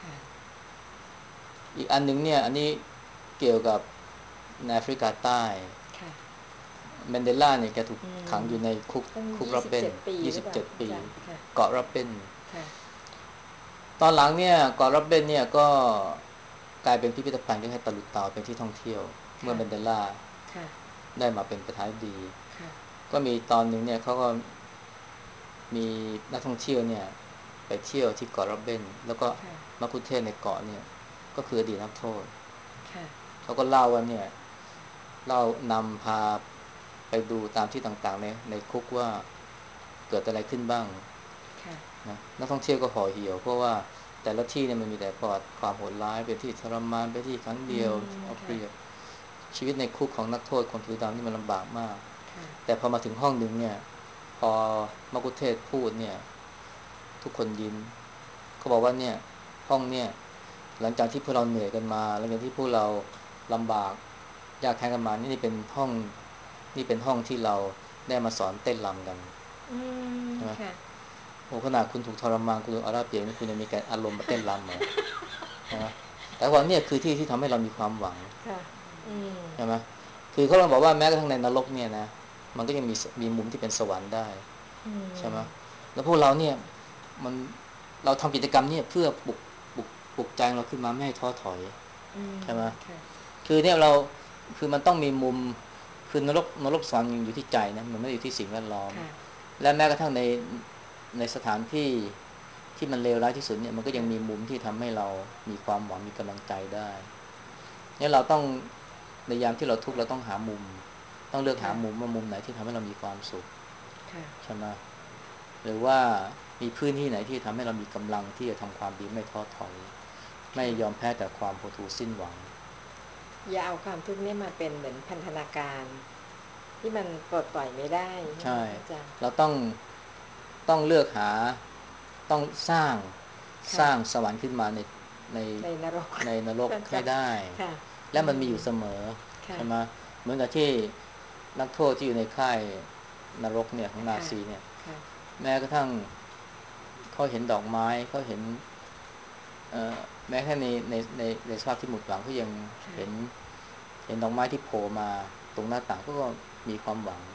Speaker 2: อีกอันหนึ่งเนี่ยอันนี้เกี่ยวกับในแอฟริกาใต้แมนเดลาเนี่ยแกถูกขังอยู่ในคุกคุกรับเบนยี่สิบเจ็ดปีเกาะรับเบนตอนหลังเนี่ยเกาะรับเบนเนี่ยก็กลายเป็นพิพิธภัณฑ์ที่ให้ตะลุเตาเป็นที่ท่องเที่ยวเมื่อแมนเดลาได้มาเป็นประธานาธิบดีก็มีตอนหนึ่งเนี่ยเขาก็มีนักท่องเที่ยวเนี่ยไปเที่ยวที่เกาะรับเบนแล้วก็มักคุเทศในเกาะเนี่ยก็คืออดีตนักโทษเขาก็เล่าว่าเนี่ยเล่านำพาไปดูตามที่ต่างๆในในคุกว่าเกิดอะไรขึ้นบ้างนะนักท่องเที่ยวก็ห่อเหี่ยวเพราะว่าแต่ละที่เนี่ยมันมีแต่ประวัติความโหดร้ายเป็นที่ทรมานเป็นที่ครั้งเดียวเอาเปรียบชีวิตในคุกของนักโทษคนผิวดำนี่มันลำบากมากแต่พอมาถึงห้องหนึ่งเนี่ยพอมักคุเทศพูดเนี่ยทุกคนยิ้มเขาบอกว่าเนี่ยห้องเนี่ยหลังจากที่พวกเราเหนื่อยกันมาหลังจากที่พวกเราลำบากยากแค้นกันมานี่เป็นห้องนี่เป็นห้องที่เราได้มาสอนเต้นรำกันใช่ไหมโอ้ขนาดคุณถูกทรมานคุณถูกอาราเปียกนี่คุณยังมีการอารมณ์มาเต้นรำเหรอใช่ไหมแต่ว่าเนี่ยคือที่ที่ทำให้เรามีความหวังใช่ไหมคือเขาบอกว่าแม้กระทั่งในนรกเนี่ยนะมันก็ยังมีมีมุมที่เป็นสวรรค์ได้ใช่ไหมแล้วพวกเราเนี่ยมันเราทำกิจกรรมเนี่ยเพื่อปลุกปลุกปลุกใจเราขึ้นมาไม่ให้ท้อถอยใช่ไหมคือเนี่ยเราคือมันต้องมีมุมคือนรกนรกสวรรค์อยู่ที่ใจนะมันไม่ได้อยู่ที่สิ่งแวดล้อมและแม้กระทั่งในในสถานที่ที่มันเลวร้ายที่สุดเนี่ยมันก็ยังมีมุมที่ทำให้เรามีความหวังมีกำลังใจได้เนี่ยเราต้องในยามที่เราทุกข์เราต้องหามุมต้องเลือกหามุมว่ามุมไหนที่ทำให้เรามีความสุขใช่ไหมหรือว่ามีพื้นที่ไหนที่ทำให้เรามีกำลังที่จะทำความดีไม่ท้อถอยไม่ยอมแพ้แต่ความโหดหู่สิ้นหวัง
Speaker 1: อย่าเอาความทุกข์นี่มาเป็นเหมือนพันธนาการที่มันปลดปล่อยไม่ได้
Speaker 2: ใช่เราต้องต้องเลือกหาต้องสร้างสร้างสวรรค์ขึ้นมาในใน
Speaker 1: ในนรก
Speaker 2: ในนรกให้ได้และมันมีอยู่เสมอใช่ไหมเหมือนกับที่นักโทษที่อยู่ในค่ายนรกเนี่ยของนาซีเนี่ยแม้กระทั่งเขาเห็นดอกไม้เขาเห็นแม้แค่ในในในในสภาพที่หมดหวังเขายังเห็นเห็นดอกไม้ที่โผล่มาตรงหน้าต่างก็มีความหวัง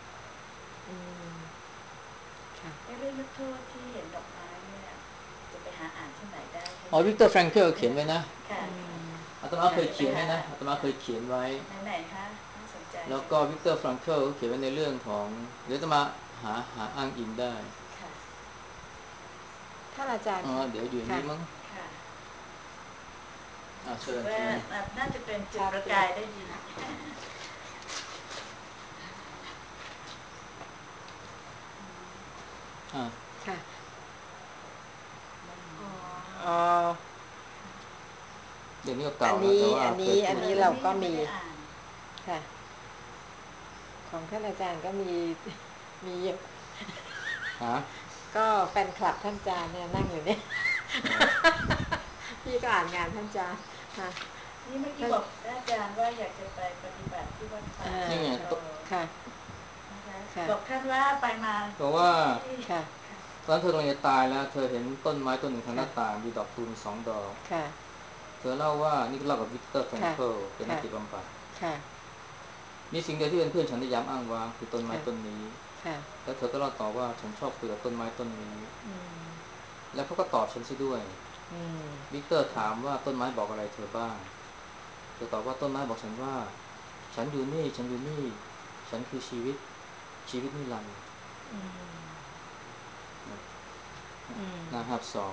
Speaker 3: เรื่องนักโทษที่เห็นดอกไม้เนี่ยจะไปหาอ่านที่ไหนได้
Speaker 2: อ๋อวิกเตอร์แฟรงเกิลเขียนไว้นะอาตมาเคยเขียนไว้นะอาตมาเคยเขียนไว้
Speaker 3: ไหนๆคะน่าสนใจ
Speaker 2: แล้วก็วิกเตอร์แฟรงเกิลเขียนไว้ในเรื่องของเดี๋ยวอาตมาหาหาอ้างอิงได้
Speaker 1: ท่านอาจารย์
Speaker 2: อ๋อเดี๋ยวอยู่นี้มั้ง
Speaker 3: อ่าเชิญว่าน่าจะเป็นจุดประกายได้ดี
Speaker 1: อ่าค่ะอ๋อ
Speaker 2: เดี๋ยวนี้ก็
Speaker 1: อั
Speaker 2: เก่าน แล้ว
Speaker 1: นี้
Speaker 2: แต่ว่า
Speaker 1: อัน
Speaker 2: เค
Speaker 1: นี้
Speaker 2: ย
Speaker 1: อั
Speaker 2: พู
Speaker 1: น
Speaker 2: ด
Speaker 1: นี้
Speaker 2: อยู่
Speaker 1: เราก็
Speaker 3: ยังไ
Speaker 1: มี
Speaker 3: ได้อ่าน
Speaker 1: ค่ะ ของท่านอาจารย์ก็มี มีเยอะ
Speaker 2: ฮะ
Speaker 1: ก็แฟนคลับท่านอาจารย์เนี่ยนั่งอยู่เนี่ย
Speaker 2: เหรอ
Speaker 1: พี่ก็อ่านงานท่านอาจารย์ ค่ะ
Speaker 3: นี่เมื่อกี้
Speaker 1: ท่าน
Speaker 3: บอกอาจารย์ว่าอยากจะไปปฏิบัติที่วัดป่า
Speaker 1: อ่า
Speaker 2: นี่ไง
Speaker 3: เอ
Speaker 2: ต
Speaker 3: อ
Speaker 1: ค่ะ
Speaker 3: นะคะ
Speaker 1: ค่ะ
Speaker 3: บอกท่านว่าไปมา
Speaker 2: บอกว่า
Speaker 3: ที่
Speaker 1: ค่ะ
Speaker 3: ค่ะ
Speaker 2: ตอนนั้นเธอกำลังจะตายแล้ว เธอเห็นต้นไม้ต้นหนึ่งทางหน้า
Speaker 1: ค่ะ
Speaker 2: ต่างมีดอกตูมสองดอก
Speaker 1: ค่ะ
Speaker 2: เธอเล่าว่า นี่ก็เล่ากับ Viktor
Speaker 1: ค่ะ
Speaker 2: Frankl เป็นนั
Speaker 1: ค
Speaker 2: ก่
Speaker 1: ะ
Speaker 2: จิตบำบัด
Speaker 1: ค่ะ
Speaker 2: มีสิ่งเดียวที่เป็นเพื่อนฉันได้ย้ำอ้างว้าง คือต้นไม้
Speaker 1: ค่ะ
Speaker 2: ต้นนี้
Speaker 1: ค่ะ
Speaker 2: แล้วเธอก็เล่าต่อว่า ฉันชอบคุยกับต้นไม้ต้นนี้
Speaker 1: อืม
Speaker 2: แล้วเขาก็ตอบฉันเสียด้วย
Speaker 1: อืม
Speaker 2: Viktor ถามว่า ต้นไม้บอกอะไรเธอบ้าง เธอตอบว่า ต้นไม้บอกฉันว่า ฉันอยู่นี่ ฉันอยู่นี่ ฉันคือชีวิต ชีวิตนิรันดร์
Speaker 1: อืม อืม
Speaker 2: หน้า ห้าสิบสอง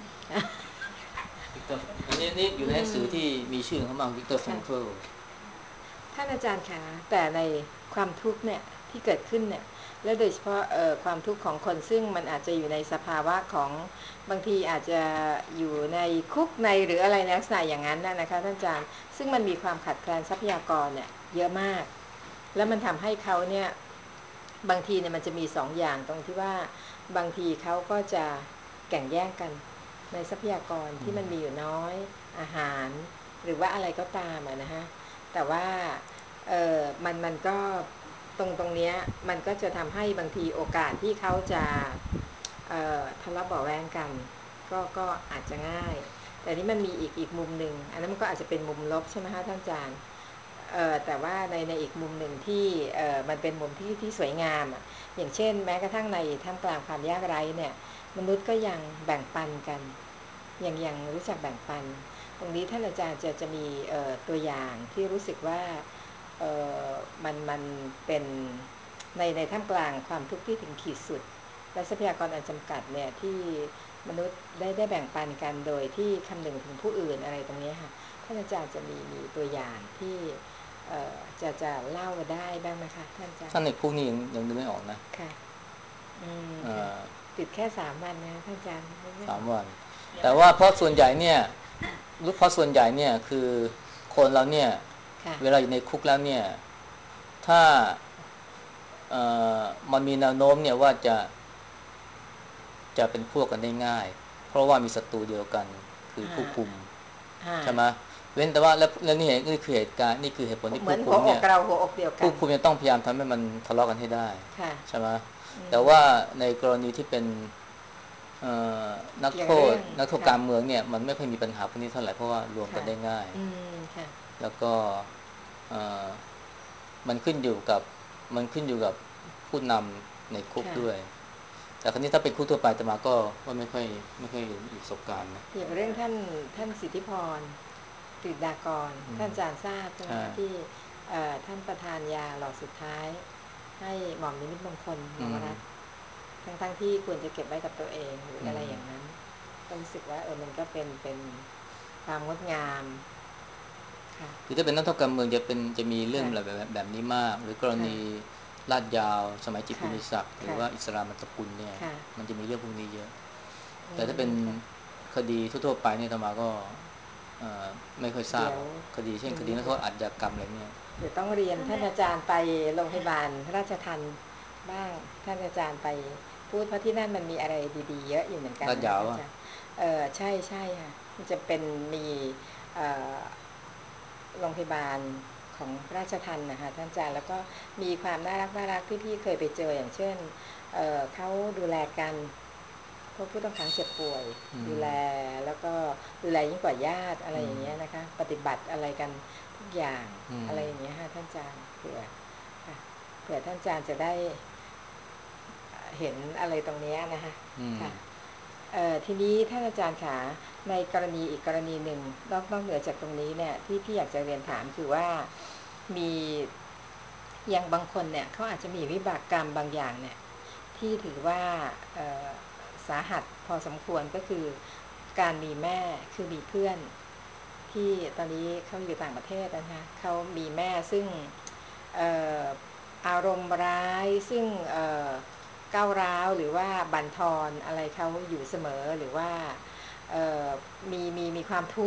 Speaker 2: Viktor อันนี้ นี่อยู่ในหนังสือที่มีชื่อของเขามาก Viktor
Speaker 1: ค่ะ
Speaker 2: Frankl
Speaker 1: ท่านอาจารย์คะ แต่ในความทุกข์เนี่ยที่เกิดขึ้นเนี่ย และโดยเฉพาะ เอ่อ ความทุกข์ของคนซึ่งมันอาจจะอยู่ในสภาวะของบางทีอาจจะอยู่ในคุกในหรืออะไรในลักษณะอย่างนั้นน่ะนะคะท่านอาจารย์ ซึ่งมันมีความขาดแคลนทรัพยากรเนี่ยเยอะมาก แล้วมันทำให้เขาเนี่ยบางทีเนี่ยมันจะมีสองอย่างตรงที่ว่าบางทีเขาก็จะแข่งแย่งกันในทรัพยากรที่มันมีอยู่น้อยอาหารหรือว่าอะไรก็ตามอะนะฮะ แต่ว่า เอ่อ มัน มันก็ตรงตรงเนี้ยมันก็จะทำให้บางทีโอกาสที่เขาจะ เอ่อ ทะเลาะเบาะแว้งกัน ก็ ก็อาจจะง่าย แต่นี่มันมีอีก อีกมุมหนึ่ง อันนั้นมันก็อาจจะเป็นมุมลบใช่ไหมคะท่านอาจารย์ เอ่อ แต่ว่าใน ในอีกมุมหนึ่งที่ เอ่อ มันเป็นมุมที่ ที่สวยงามอะ อย่างเช่น แม้กระทั่งในท่ามกลางความยากไร้เนี่ย มนุษย์ก็ยังแบ่งปันกัน ยัง ยังรู้จักแบ่งปัน ตรงนี้ท่านอาจารย์จะ จะมี เอ่อ ตัวอย่างที่รู้สึกว่า เอ่อ มัน มันเป็นใน ในท่ามกลางความทุกข์ที่ถึงขีดสุด และทรัพยากรอันจำกัดเนี่ยที่มนุษย์ได้ ได้แบ่งปันกันโดยที่คำนึงถึงผู้อื่นอะไรตรงนี้ค่ะ ท่านอาจารย์จะมี มีตัวอย่างที่ เอ่อ จะ จะเล่าได้บ้างไหมคะท่านอาจารย์
Speaker 2: ถ้าในคุกนี่ยัง ยังนึกไม่ออกนะ
Speaker 1: ค่ะ อืม
Speaker 2: เอ่
Speaker 1: ค่ะ
Speaker 2: อ
Speaker 1: ติดแค่สามวันนะท่านอาจารย์นึกไม่อ
Speaker 2: สา
Speaker 1: อ
Speaker 2: ม
Speaker 1: ก
Speaker 2: วัน แต่ว่าเพราะส่วนใหญ่เนี่ย รู้ เพราะส่วนใหญ่เนี่ย คือคนเราเนี่ย
Speaker 1: ค่ะ
Speaker 2: เวลาอยู่ในคุกแล้วเนี่ย ถ้า เอ่อ มันมีแนวโน้มเนี่ยว่าจะ จะเป็นพวกกันได้ง่าย เพราะว่ามีศัตรูเดียวกัน คือ
Speaker 1: อา
Speaker 2: ผู้คุม
Speaker 1: อา
Speaker 2: ใช่ไหม เว้นแต่ว่า แล้ว แล้วนี่ นี่คือเหตุการณ์ นี่คือเหตุผลที่
Speaker 1: เหม
Speaker 2: ผืู้
Speaker 1: อนห
Speaker 2: คุ
Speaker 1: ัวอ
Speaker 2: มเนี่ย
Speaker 1: กเราหัวอกเดียวกั
Speaker 2: ผู้
Speaker 1: น
Speaker 2: คุมจะต้องพยายามทำให้มันทะเลาะกันให้ได้
Speaker 1: ค่ะ
Speaker 2: ใช่ไหม
Speaker 1: อืม
Speaker 2: แต่ว่าในกรณีที่เป็น เอ่อ นัก
Speaker 1: อย่า
Speaker 2: โทษ
Speaker 1: งเรื่อง
Speaker 2: นักโทษ
Speaker 1: ค่ะ
Speaker 2: การเมืองเนี่ย มันไม่ค่อยมีปัญหาพวกนี้เท่าไร เพราะว่ารวม
Speaker 1: ค
Speaker 2: กั่น
Speaker 1: ะ
Speaker 2: ได้ง่าย
Speaker 1: อืม ค่ะ
Speaker 2: แล้วก็ เอ่อ มันขึ้นอยู่กับ มันขึ้นอยู่กับผู้นำในคุก
Speaker 1: ค่ะ
Speaker 2: ด้วย แต่คราวนี้ถ้าเป็นคุกทั่วไปอาตมาก็ ก็ไม่ค่อย ไม่ค่อยมีประสบการณ์นะ
Speaker 1: อย่างเรื่องท่าน ท่านสิทธิพร กฤษฎากร
Speaker 2: อืม
Speaker 1: ท่านอาจารย์ทราบใช่ไหม
Speaker 2: ใช่
Speaker 1: คะ ที่ เอ่อ ท่านประทานยาหลอดสุดท้ายให้หม่อมนิมิตมงคล นวรัตน์ ทั้ง ๆ ที่ควรจะเก็บไว้กับตัวเองหรืออะไรอย่างนั้น ก็รู้สึกว่า เออ มันก็เป็น เป็นความงดงาม ค่ะ
Speaker 2: คือถ้าเป็นนักโทษการเมืองจะเป็น จะมีเรื่อง
Speaker 1: ค่ะ
Speaker 2: แบบ แบบ แบบนี้มาก หรือกร
Speaker 1: ค่ะ
Speaker 2: ณีลาดยาวสมัยจิตร
Speaker 1: ค
Speaker 2: พู่
Speaker 1: ะ
Speaker 2: นิศักดิ์ หรื
Speaker 1: ค
Speaker 2: อ่
Speaker 1: ะ
Speaker 2: ว่าอิสรามัตตกุลเนี่ย
Speaker 1: ค่ะ
Speaker 2: มันจะมีเรื่องพวกนี้เยอะ
Speaker 1: อื
Speaker 2: แต่ถ้าเป็น
Speaker 1: ม ค่ะ
Speaker 2: คดีทั่ว ๆ ไปเนี่ยอาตมาก็ เอ่อ ไม่ค่อยทรา
Speaker 1: เด
Speaker 2: บี
Speaker 1: ๋ยว
Speaker 2: หรอก คดี เช่
Speaker 1: อย
Speaker 2: น
Speaker 1: ่าง
Speaker 2: คด
Speaker 1: นีี้
Speaker 2: นัก
Speaker 1: เ
Speaker 2: โ
Speaker 1: ด
Speaker 2: ที
Speaker 1: ๋ย
Speaker 2: ษ
Speaker 1: ว
Speaker 2: อาชญากรรมอะไรเนี่ย
Speaker 1: เดี๋ยวต้องเรียนท่านอาจารย์ไปโรงพยาบาลราชทัณฑ์บ้าง ท่านอาจารย์ไปพูด เพราะที่นั่นมันมีอะไรดี ๆ เยอะอยู่เหมือนกัน
Speaker 2: ลาด
Speaker 1: นะ
Speaker 2: ยาว
Speaker 1: ท่าน
Speaker 2: เปล่า?
Speaker 1: อาจารย์ เออ ใช่ ๆ ค่ะ มันจะเป็น มี เอ่อ โรงพยาบาลของราชทัณฑ์น่ะค่ะท่านอาจารย์ แล้วก็มีความน่ารัก ๆ ที่พี่เคยไปเจอ อย่างเช่น เอ่อ เขาดูแลกัน พวกผู้ต้องขังเจ็บป่วย
Speaker 2: อืม
Speaker 1: ดูแล แล้วก็ดูแลยิ่งกว่าญาติ อะไร
Speaker 2: อื
Speaker 1: อย่างเงี้ย
Speaker 2: ม
Speaker 1: นะคะ ปฏิบัติอะไรกันทุกอย่าง
Speaker 2: อืม
Speaker 1: อะไรอย่างเงี้ยค่ะ ท่านอาจารย์ เผื่อ ค่ะ เผื่อท่านอาจารย์จะได้ เห็นอะไรตรงเนี้ยนะคะ
Speaker 2: อืม
Speaker 1: ค่ะ เอ่อ ทีนี้ท่านอาจารย์ขา ในกรณีอีกกรณีหนึ่ง นอก นอกเหนือจากตรงนี้เนี่ย ที่พี่อยากจะเรียนถามคือว่า มี อย่างบางคนเนี่ยเขาอาจจะมีวิบากกรรมบางอย่างเนี่ยที่ถือว่า เอ่อ สาหัสพอสมควร ก็คือการมีแม่ คือมีเพื่อนที่ตอนนี้เขาอยู่ต่างประเทศนะคะ เขามีแม่ซึ่ง เอ่อ อารมณ์ร้าย ซึ่ง เอ่อ ก้าวร้าว หรือว่าบั่นทอนอะไรเขาอยู่เสมอ หรือว่า เอ่อ มี มี มีความทุกข์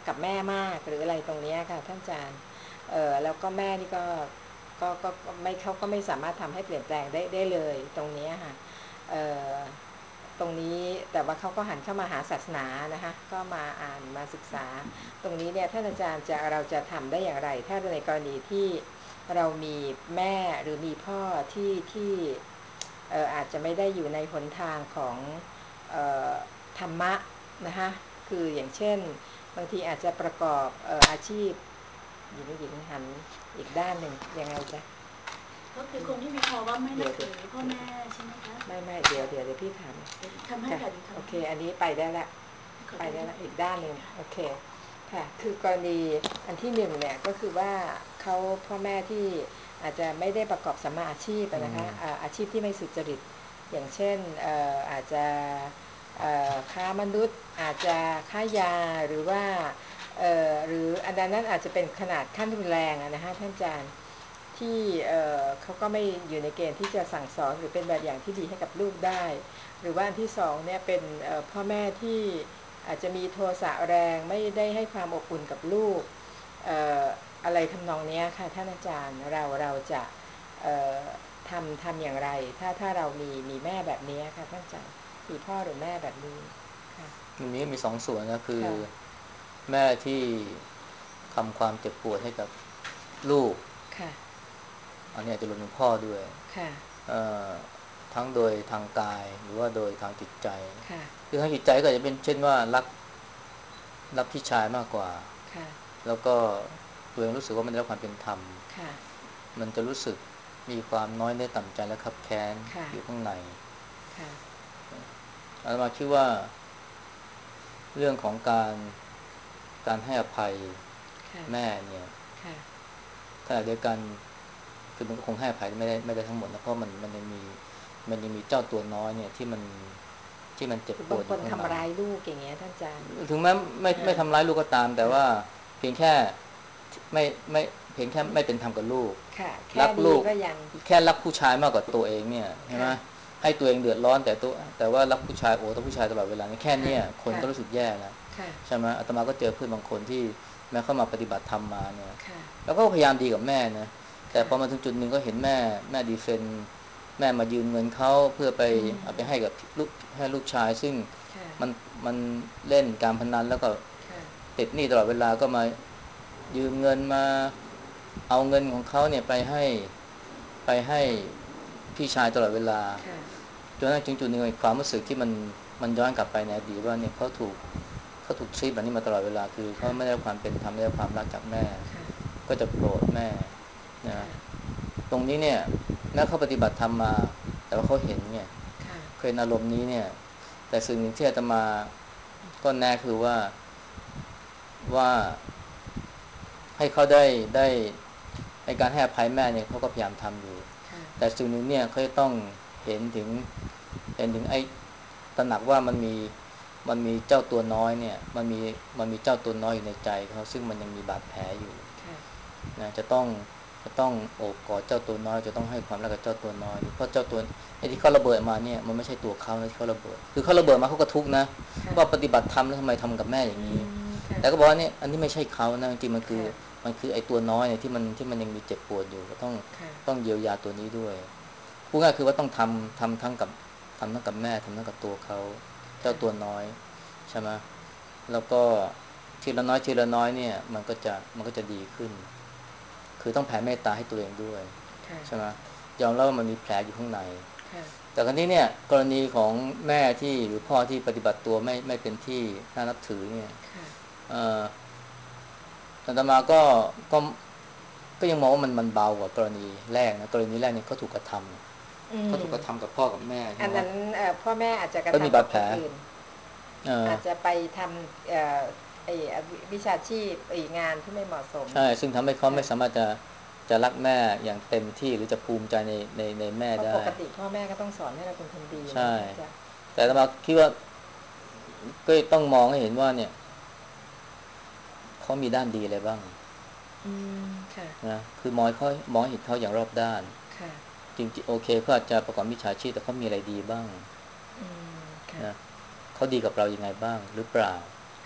Speaker 1: กับแม่มากหรืออะไรตรงนี้ค่ะท่านอาจารย์เออแล้วก็แม่นี่ก็ก็ก็ไม่เขาก็ไม่สามารถทำให้เปลี่ยนแปลงได้ได้เลยตรงนี้ค่ะเออตรงนี้แต่ว่าเขาก็หันเข้ามาหาศาสนานะคะก็มาอ่านมาศึกษาตรงนี้เนี่ยท่านอาจารย์จะเราจะทำได้อย่างไรถ้าในกรณีที่เรามีแม่หรือมีพ่อที่ที่เอ่ออาจจะไม่ได้อยู่ในหนทางของเอ่อธรรมะนะคะคืออย่างเช่นบางทีอาจจะประกอบเอ่ออาชีพหญิงหญิงหันอีกด้านหนึ่งยังไงจ๊ะ
Speaker 3: ก็คือคนที่มีภาวะไม่นับถือพ่อแม่ใช่ไหมคะ
Speaker 1: ไม่ไม่เดี๋ยวเดี๋ยวเดี๋ยวพี่ถาม
Speaker 3: ทำให้ค่ะทำ
Speaker 1: โอเคอันนี้ไปได้ละไปได้ละอีกด้านหนึ่งโอเคค่ะคือกรณีอันที่หนึ่งเนี่ยก็คือว่าเขาพ่อแม่ที่อาจจะไม่ได้ประกอบสัมมาอาชีพนะคะอาชีพที่ไม่สุจริตอย่างเช่นอาจจะค้ามนุษย์อาจจะค้ายาหรือว่าหรืออันนั้นอาจจะเป็นขนาดขั้นรุนแรงนะคะท่านอาจารย์ที่เขาก็ไม่อยู่ในเกณฑ์ที่จะสั่งสอนหรือเป็นแบบอย่างที่ดีให้กับลูกได้หรือว่าอันที่สองเนี่ยเป็นพ่อแม่ที่อาจจะมีโทสะแรงไม่ได้ให้ความอบอุ่นกับลูกอะไรทำนองนี้ค่ะท่านอาจารย์เราเราจะทำทำอย่างไรถ้าถ้าเรามีมีแม่แบบนี้ค่ะท่านอาจารย์มีพ่อหรือแม่แบบนี้ค่ะ
Speaker 2: อันนี้มีสองส่วนนะคือแม่ที่ทำความเจ็บปวดให้กับลูก
Speaker 1: ค่ะ
Speaker 2: อันนี้อาจจะรวมถึงพ่อด้วย
Speaker 1: ค่ะ
Speaker 2: ทั้งโดยทางกายหรือว่าโดยทางจิตใจ
Speaker 1: ค่ะ
Speaker 2: คือทางจิตใจก็จะเป็นเช่นว่ารักรักพี่ชายมากกว่า
Speaker 1: ค่ะ
Speaker 2: แล้วก็ตัวเองรู้สึกว่ามันได้รับความเป็นธรรม
Speaker 1: ค่ะ
Speaker 2: มันจะรู้สึกมีความน้อยเนื้อต่ำใจและคับแค้นอยู่ข้างใน
Speaker 1: ค่ะ
Speaker 2: อาตมาคิดว่าเรื่องของการการให้อภัยแม่เนี่ยขณะเดียวกันคือมันก็คงให้อภัยไม่ได้ไม่ได้ทั้งหมดนะเพราะมันมันยังมีมันยังมีเจ้าตัวน้อยเนี่ยที่มันที่มันเจ็บปวดอยู่ข้างใน
Speaker 1: บางคนทำร้ายลูกอย่างเงี้ยท่านอาจารย์
Speaker 2: ถึงแม้ไม่ไม่ทำร้ายลูกก็ตามแต่ว่าเพียงแค่ไม่ไม่เพียงแค่ไม่เป็นธรรมกับลูกรักลูกแค่รักผู้ชายมากกว่าตัวเองเนี่ยใช่ไหมให้ตัวเองเดือดร้อนแต่ตัวแต่ว่ารักผู้ชายโอ้ต้องผู้ชายตลอดเวลานี่แค่นี้คนก็รู้สึกแย่แล้วใช่ไหมอาตมาก็เจอเพื่อนบางคนที่แม้เข้ามาปฏิบัติธรรมมาเนี่ยแล้วก็พยายามดีกับแม่นะแต่พอมาถึงจุดหนึ่งก็เห็นแม่แม่ดีเฟนแม่มายืมเงินเขาเพื่อไปเอาไปให้กับลูกให้ลูกชายซึ่งมันมันเล่นการพนันแล้วก็ติดหนี้ตลอดเวลาก็มายืมเงินมาเอาเงินของเขาเนี่ยไปให้ไปให้พี่ชายตลอดเวลาจนถึงจุดหนึ่งความรู้สึกที่มันมันย้อนกลับไปในอดีตว่าเนี่ยเขาถูกเขาถูกทรีตแบบนี้มาตลอดเวลาคือเขาไม่ได้ความเป็นธรรมไม่ได้ความรักจากแม่ก็จะโกรธแม่นะตรงนี้เนี่ยแม้เขาปฏิบัติธรรมมาแต่ว่าเขาเห็นเนี่ยเคยอารมณ์นี้เนี่ยแต่สิ่งหนึ่งที่อาตมาก็แน่คือว่าว่าให้เขาได้ได้ในการให้อภัยแม่เนี่ยเขาก็พยายามทำอยู่แต่สิ่งหนึ่งเนี่ยเขาจะต้องเห็นถึงเห็นถึงไอ้ตระหนักว่ามันมีมันมีเจ้าตัวน้อยเนี่ยมันมีมันมีเจ้าตัวน้อยอยู่ในใจเขาซึ่งมันยังมีบาดแผลอยู่นะจะต้องจะต้องโอบกอดเจ้าตัวน้อยจะต้องให้ความรักกับเจ้าตัวน้อยเพราะเจ้าตัวไอ้ที่เขาระเบิดมาเนี่ยมันไม่ใช่ตัวเขาที่เขาระเบิดคือเขาระเบิดมาเขาก็ทุกข์นะว่าปฏิบัติธรรมแล้วทำไมทำกับแม่อย่างนี้แต่ก็บอกว่าเนี่ยอันนี้ไม่ใช่เขานะจริงๆมันคือมันคือไอ้ตัวน้อยเนี่ยที่มันที่มันยังมีเจ็บปวดอยู่ก็ต้องต้องเยียวยาตัวนี้ด้วยพูดง่ายคือว่าต้องทำทำทั้งกับทำทั้งกับแม่ทำทั้งกับตัวเขาเจ้าตัวน้อยใช่ไหมแล้วก็ทีละน้อยทีละน้อยเนี่ยมันก็จะมันก็จะดีขึ้นคือต้องแผ่เมตตาให้ตัวเองด้วยใช่ไหมยอมรับว่ามันมีแผลอยู่ข้างในแต่ครั้นี้เนี่ยกรณีของแม่ที่หรือพ่อที่ปฏิบัติตัวไม่ไม่เป็นที่น่านับถือเนี่ยอาตมาก็ก็ก็ยังมองว่ามันมันเบากว่ากรณีแรกนะกรณีแรกเนี่ยเขาถูกกระทำเขาถูกกระทำกับพ่อกับแม่ใช่ไหม
Speaker 1: อันนั้นพ่อแม่อาจจะกระ
Speaker 2: ทำกับคน
Speaker 1: อื่นอาจจะไปทำไอ้วิชาชีพไอ้งานที่ไม่เหมาะสม
Speaker 2: ใช่ซึ่งทำให้เขาไม่สามารถจะจะรักแม่อย่างเต็มที่หรือจะภูมิใจในในในแม่ได้
Speaker 1: ปกติพ่อแม่ก็ต้องสอนให้เราเป็นคนดี
Speaker 2: ใช่แต่อาตมาคิดว่าก็ต้องมองให้เห็นว่าเนี่ยเขามีด้านดีอะไรบ้างนะคือมองเขามองเห็นเขาอย่างรอบด้านจริงๆโอเคเขาอาจจะประกอบวิชาชีพแต่เขามีอะไรดีบ้างนะเขาดีกับเรายังไงบ้างหรือเปล่า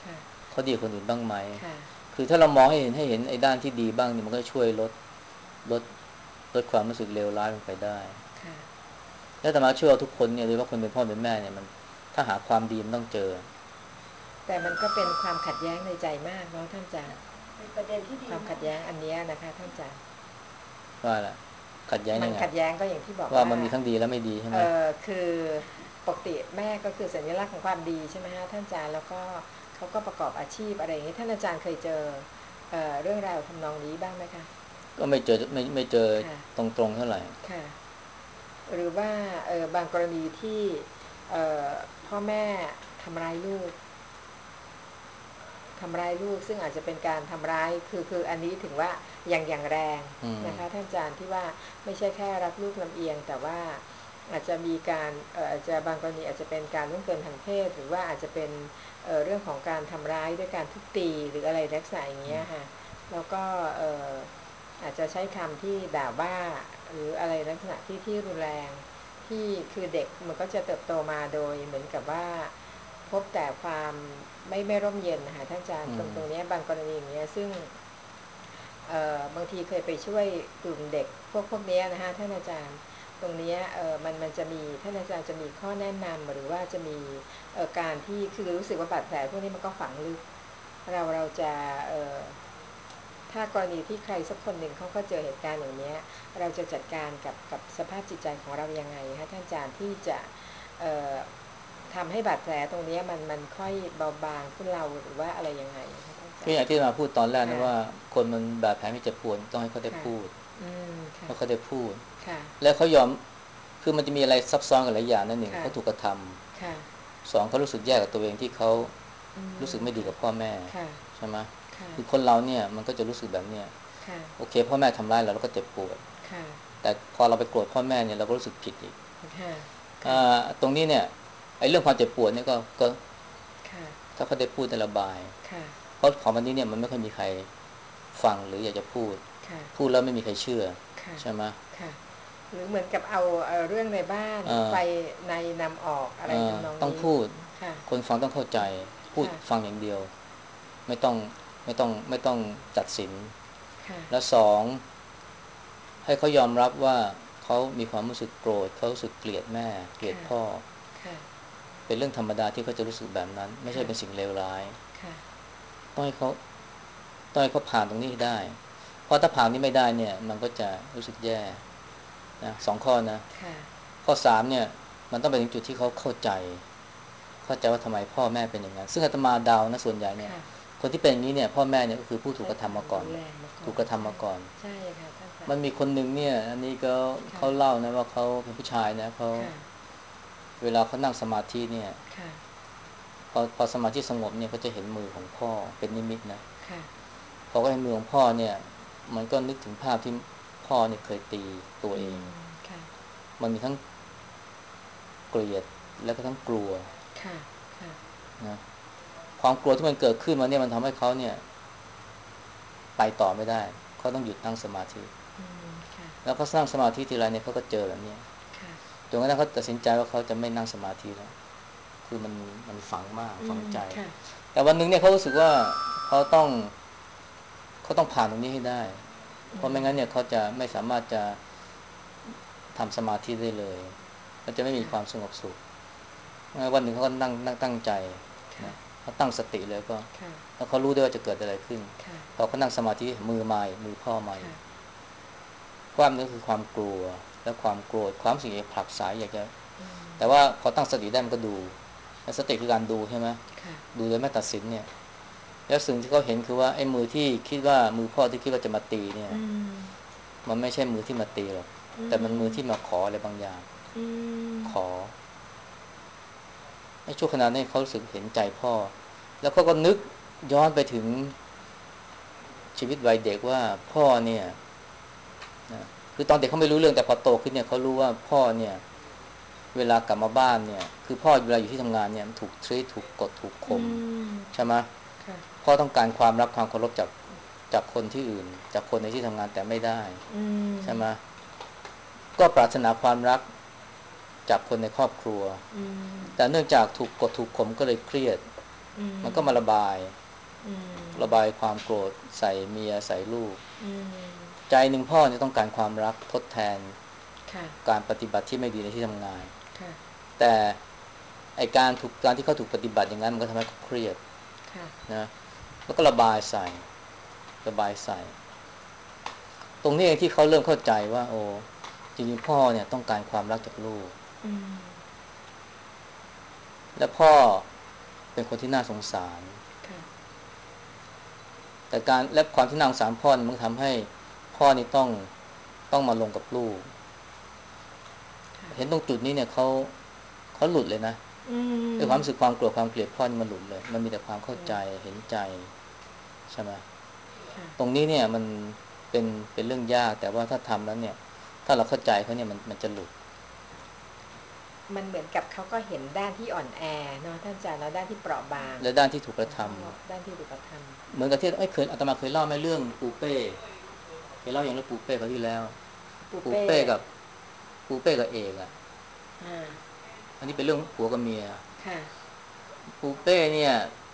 Speaker 2: เขาดีกว่าคนอื่นบ้างไหม
Speaker 1: ค่ะ
Speaker 2: คือถ้าเรามองให้เห็นให้เห็นไอ้ด้านที่ดีบ้างเนี่ยมันก็ช่วยลดลดลดความรู้สึกเลวร้ายลงไปได้
Speaker 1: ค่ะ
Speaker 2: แล้วอาตมาเชื่อว่าทุกคนเนี่ยโดยเฉพาะคนเป็นพ่อเป็นแม่เนี่ยมันถ้าหาความดีมันต้องเจอ
Speaker 1: แต่มันก็เป็นความขัดแย้งในใจมากเนาะท่านอาจารย์
Speaker 3: เป็นประเด็นที่ดี
Speaker 1: ความขั
Speaker 3: มาก
Speaker 1: ดแย้งอันเนี้ยนะคะท่านอาจารย์
Speaker 2: ว่าล่ะขัดแย้ง
Speaker 1: มัน
Speaker 2: ยังไง
Speaker 1: ขัดแย้งก็อย่างที่บอก
Speaker 2: ว่า
Speaker 1: ว่า
Speaker 2: มันมีทั้งดีและไม่ดีใช่ไห
Speaker 1: เอ
Speaker 2: ม
Speaker 1: อคือปกติแม่ก็คือสัญลักษณ์ของความดีใช่ไหมฮะท่านอาจารย์แล้วก็เขาก็ประกอบอาชีพอะไรอย่างนี้ท่านอาจารย์เคยเจอเอ่อเรื่องราวทำนองนี้บ้างไหมคะ
Speaker 2: ก็ไม่เจอไม่ไม่เจอ
Speaker 1: ค่ะ
Speaker 2: ตรงๆเท่าไหร่
Speaker 1: ค่ะหรือว่าเออบางกรณีที่เอ่อพ่อแม่ทำร้ายลูกทำร้ายลูกซึ่งอาจจะเป็นการทำร้ายคือคืออันนี้ถึงว่าอย่างอย่างแรงนะคะท่านอาจารย์ที่ว่าไม่ใช่แค่รักลูกลำเอียงแต่ว่าอาจจะมีการเอ่ออาจจะบางกรณีอาจจะเป็นการล่วงเกินทางเพศหรือว่าอาจจะเป็นเอ่อเรื่องของการทำร้ายด้วยการทุบตีหรืออะไรลักษณะอย่างเงี้ยค่ะแล้วก็เอ่ออาจจะใช้คำที่ด่าว่าหรืออะไรลักษณะที่ที่รุนแรงที่คือเด็กมันก็จะเติบโตมาโดยเหมือนกับว่าพบแต่ความไม่ไม่ร่มเย็นนะคะท่านอาจารย์ตรงตรงนี้บางกรณีอย่างเงี้ยซึ่งเอ่อบางทีเคยไปช่วยกลุ่มเด็กพวกพวกนี้นะคะท่านอาจารย์ตรงนี้เออมันมันจะมีท่านอาจารย์จะมีข้อแนะนำหรือว่าจะมีเอ่อการที่คือรู้สึกว่าบาดแผลพวกนี้มันก็ฝังลึกเราเราจะเอ่อถ้ากรณีที่ใครสักคนหนึ่งเขาก็เจอเหตุการณ์อย่างนี้เราจะจัดการกับกับสภาพจิตใจของเรายังไงคะท่านอาจารย์ที่จะเอ่อทำให้บาดแผลตรงนี้มันมันค่อยเบาบางขึ้นเราหรือว่าอะไรยังไงคะท่านอาจารย์
Speaker 2: ก็อย่างที่มาพูดตอนแรกนะ
Speaker 1: ค่ะ
Speaker 2: ว่าคนมันบาดแผลไม่เจ็บปวดต้องให้เขาได้
Speaker 1: ค่ะ
Speaker 2: พูด
Speaker 1: อืมค่ะ
Speaker 2: แล้วเขาได้พูด
Speaker 1: ค่ะ
Speaker 2: แล้วเขายอมคือมันจะมีอะไรซับซ้อนกันหลายอย่างนั่นหนึ่ง
Speaker 1: ค่ะ
Speaker 2: เขาถูกกระท
Speaker 1: ค่ะ
Speaker 2: ำสองเขารู้สึกแย่กับตัวเองที่เขา
Speaker 1: อืม
Speaker 2: รู้สึกไม่ดี
Speaker 1: ค่ะ
Speaker 2: กับพ่อแม่
Speaker 1: ค่ะ
Speaker 2: ใช่ไหม
Speaker 1: ค่ะ
Speaker 2: คือคนเราเนี่ยมันก็จะรู้สึกแบบเนี้ย
Speaker 1: ค่ะ
Speaker 2: โอเคพ่อแม่ทำร้ายเราแล้วก็เจ็บปวด
Speaker 1: ค่ะ
Speaker 2: แต่พอเราไปโกรธพ่อแม่เนี่ยเราก็รู้สึกผิดอีก
Speaker 1: ค่ะ
Speaker 2: อ่
Speaker 1: ค่ะ
Speaker 2: าตรงนี้เนี่ยไอ้เรื่องความเจ็บปวดเนี่ยก็ก็
Speaker 1: ค่ะ
Speaker 2: ถ้าเขาได้พูดได้ระบาย
Speaker 1: ค่ะ
Speaker 2: เพราะของวันนี้เนี่ยมันไม่ค่อยมีใครฟังหรืออยากจะพูด
Speaker 1: ค่ะ
Speaker 2: พูดแล้วไม่มีใครเชื่อ
Speaker 1: ค่ะ
Speaker 2: ใช่ไหม
Speaker 1: ค่ะหรือเหมือนกับเอาเอ่อเรื่องในบ้าน
Speaker 2: เออ
Speaker 1: ไปในนำออกอะไร
Speaker 2: เอ่อ
Speaker 1: ทำนองนี้
Speaker 2: ต้องพูด
Speaker 1: ค่ะ
Speaker 2: คนฟังต้องเข้าใจพูด
Speaker 1: ค่ะ
Speaker 2: ฟังอย่างเดียวไม่ต้องไม่ต้องไม่ต้องตัดสิน
Speaker 1: ค่ะ
Speaker 2: และสองให้เขายอมรับว่าเขามีความรู้สึกโกรธเขารู้สึกเกลียดแม่เกลียด
Speaker 1: ค่ะ
Speaker 2: พ่อ
Speaker 1: ค่ะ
Speaker 2: เป็นเรื่องธรรมดาที่เขาจะรู้สึกแบบนั้นไม่ใช่
Speaker 1: ค่ะ
Speaker 2: เป็นสิ่งเลวร้าย
Speaker 1: ค่ะ
Speaker 2: ต้องให้เขาต้องให้เขาผ่านตรงนี้ให้ได้เพราะถ้าผ่านนี้ไม่ได้เนี่ยมันก็จะรู้สึกแย่นะสองข้อนะ
Speaker 1: ค่ะ
Speaker 2: ข้อสามเนี่ยมันต้องไปถึงจุดที่เขาเข้าใจเข้าใจว่าทำไมพ่อแม่เป็นอย่างนั้นซึ่งอาตมาเดานะส่วนใหญ่เนี่ย
Speaker 1: ค่ะ
Speaker 2: คนที่เป็นอย่างนี้เนี่ยพ่อแม่เนี่ยก็คือผู้ถูก
Speaker 1: ใช้
Speaker 2: กระ
Speaker 1: ความ
Speaker 2: ทำมาก่อน
Speaker 1: รุนแรงมาก่
Speaker 2: ถูกกระ
Speaker 1: อนใช่
Speaker 2: ทำมาก่อน
Speaker 1: ใช่ค่ะท่านอาจารย์
Speaker 2: มันมีคนหนึ่งเนี่ยอันนี้ก็
Speaker 1: ค่ะ
Speaker 2: เขาเล่านะว่าเขาเป็นผู้ชายนะเขา
Speaker 1: ค่ะ
Speaker 2: เวลาเขานั่งสมาธิเนี่ย
Speaker 1: ค่ะ
Speaker 2: พอพอสมาธิสงบเนี่ยเขาจะเห็นมือของพ่อเป็นนิมิตนะ
Speaker 1: ค่ะ
Speaker 2: พอเขาเห็นมือของพ่อเนี่ยมันก็นึกถึงภาพที่พ่อเนี่ยเคยตีตัว
Speaker 1: อื
Speaker 2: เอง
Speaker 1: มค่ะ
Speaker 2: มันมีทั้งเกลียดแล้วก็ทั้งกลัว
Speaker 1: ค่ะค่ะ
Speaker 2: นะความกลัวที่มันเกิดขึ้นมาเนี่ยมันทำให้เขาเนี่ยไปต่อไม่ได้เขาต้องหยุดนั่งสมาธิ
Speaker 1: อืมค่ะ
Speaker 2: แล้วเขาสร้างสมาธิทีไรเนี่ยเขาก็เจอแบบนี้
Speaker 1: ค่ะ
Speaker 2: จนกระทั่งเขาตัดสินใจว่าเขาจะไม่นั่งสมาธิแล้ว คือมันมันฝังมาก
Speaker 1: อืม
Speaker 2: ฝังใจ
Speaker 1: ค่ะ
Speaker 2: แต่วันหนึ่งเนี่ยเขารู้สึกว่าเขาต้องเขาต้องผ่านตรงนี้ให้ได้เพ
Speaker 1: อื
Speaker 2: ราะไม่
Speaker 1: ม
Speaker 2: งั้นเนี่ยเขาจะไม่สามารถจะทำสมาธิได้เลยมันจะไม่มี
Speaker 1: ค่ะ
Speaker 2: ความสงบสุขวันหนึ่งเขาก็นั่งนั่งตั้งใจ
Speaker 1: ค่ะ
Speaker 2: นะเขาตั้งสติเลยก็
Speaker 1: ค่ะ
Speaker 2: แล้วเขารู้ด้วยว่าจะเกิดอะไรขึ้น
Speaker 1: ค่ะ
Speaker 2: พอเขานั่งสมาธิมือไม้มือพ่อไม้
Speaker 1: ค่ะ
Speaker 2: ความนึกคือความกลัวและความโกรธความสิ่งที่ผลักไสอยากจะ
Speaker 1: อืม
Speaker 2: แต่ว่าพอตั้งสติได้มันก็ดูสติคือการดูใช่ไหม
Speaker 1: ค่ะ
Speaker 2: ดูโดยไม่ตัดสินเนี่ย แล้วสิ่งที่เขาเห็นคือว่าไอ้มือที่คิดว่ามือพ่อที่คิดว่าจะมาตีเนี่ย
Speaker 1: อืม
Speaker 2: มันไม่ใช่มือที่มาตีหรอก
Speaker 1: อื
Speaker 2: แต่มันมือ
Speaker 1: ม
Speaker 2: ที่มาขออะไรบางอย่าง
Speaker 1: อืม
Speaker 2: ขอในช่วงขณะนี้เขารู้สึกเห็นใจพ่อแล้วเขาก็นึกย้อนไปถึงชีวิตวัยเด็กว่าพ่อเนี่ยนะคือตอนเด็กเขาไม่รู้เรื่องแต่พอโตขึ้นเนี่ยเขารู้ว่าพ่อเนี่ยเวลากลับมาบ้านเนี่ยคือพ่อเวลาอยู่ที่ทำงานเนี่ยถูกทรีตถูกกดถูก
Speaker 1: อื
Speaker 2: ข่ม
Speaker 1: มค่ะ
Speaker 2: ใช่ไหม
Speaker 1: ค่ะ
Speaker 2: พ่อต้องการความรักความเคารพจากจากคนที่อื่นจากคนในที่ทำงานแต่ไม่ได้
Speaker 1: อืม
Speaker 2: ใช่ไหมก็ปรารถนาความรักจากคนในครอบครัว
Speaker 1: อืม
Speaker 2: แต่เนื่องจากถูกกดถูกข่มก็เลยเครียด
Speaker 1: อืม
Speaker 2: มันก็มาระบาย
Speaker 1: อืม
Speaker 2: ระบายความโกรธใส่เมียใส่ลูก
Speaker 1: อืม
Speaker 2: ใจหนึ่งพ่อเนี่ยต้องการความรักทดแทน
Speaker 1: ค่ะ
Speaker 2: การปฏิบัติที่ไม่ดีในที่ทำงาน
Speaker 1: ค่ะ
Speaker 2: แต่ไอการถูกการที่เขาถูกปฏิบัติอย่างนั้นมันก็ทำให้เขาเครียด
Speaker 1: ค่ะ
Speaker 2: นะแล้วก็ระบายใส่ระบายใส่ตรงนี้เองที่เขาเริ่มเข้าใจว่าโอ้จริงๆพ่อเนี่ยต้องการความรักจากลูก
Speaker 1: อืม
Speaker 2: และพ่อเป็นคนที่น่าสงสาร
Speaker 1: ค่ะ
Speaker 2: แต่การและความที่น่าสงสารพ่อมันทำให้พ่อนี่ต้องต้องมาลงกับลูกเห็นตรงจุดนี้เนี่ยเขาเขาหลุดเลยนะ
Speaker 1: อื
Speaker 2: ไอ้ความ
Speaker 1: ม
Speaker 2: รู้สึกความโกรธความเกลียดพ่อนี่มันหลุดเลยมันมีแต่ความเข้าใจเห็นใจใช่ไหม
Speaker 1: ค่ะ
Speaker 2: ตรงนี้เนี่ยมันเป็นเป็นเรื่องยากแต่ว่าถ้าทำแล้วเนี่ยถ้าเราเข้าใจเขาเนี่ยมันมันจะหลุด
Speaker 1: มันเหมือนกับเขาก็เห็นด้านที่อ่อนแอเนาะท่านอาจารย์แล้วด้านที่เปราะบาง
Speaker 2: และด้านที่ถูกก
Speaker 1: ของพ่อ
Speaker 2: ระทำ
Speaker 1: ด้านที่ถูกกระท
Speaker 2: เหมือนกับที่ไอ้เคยอาตมาเคยเล่าไหมเรื่องปูเป้เคยเล่าอย่างเรื่องปูเป้คราวที่แล้ว
Speaker 1: ำปู
Speaker 2: ปู
Speaker 1: เป้
Speaker 2: เป้กับปูเป้กับเอกอ่ะ
Speaker 1: อ่า
Speaker 2: อันนี้เป็นเรื่องผัวกับเมีย
Speaker 1: ค่ะ
Speaker 2: ปูเป้เนี่ย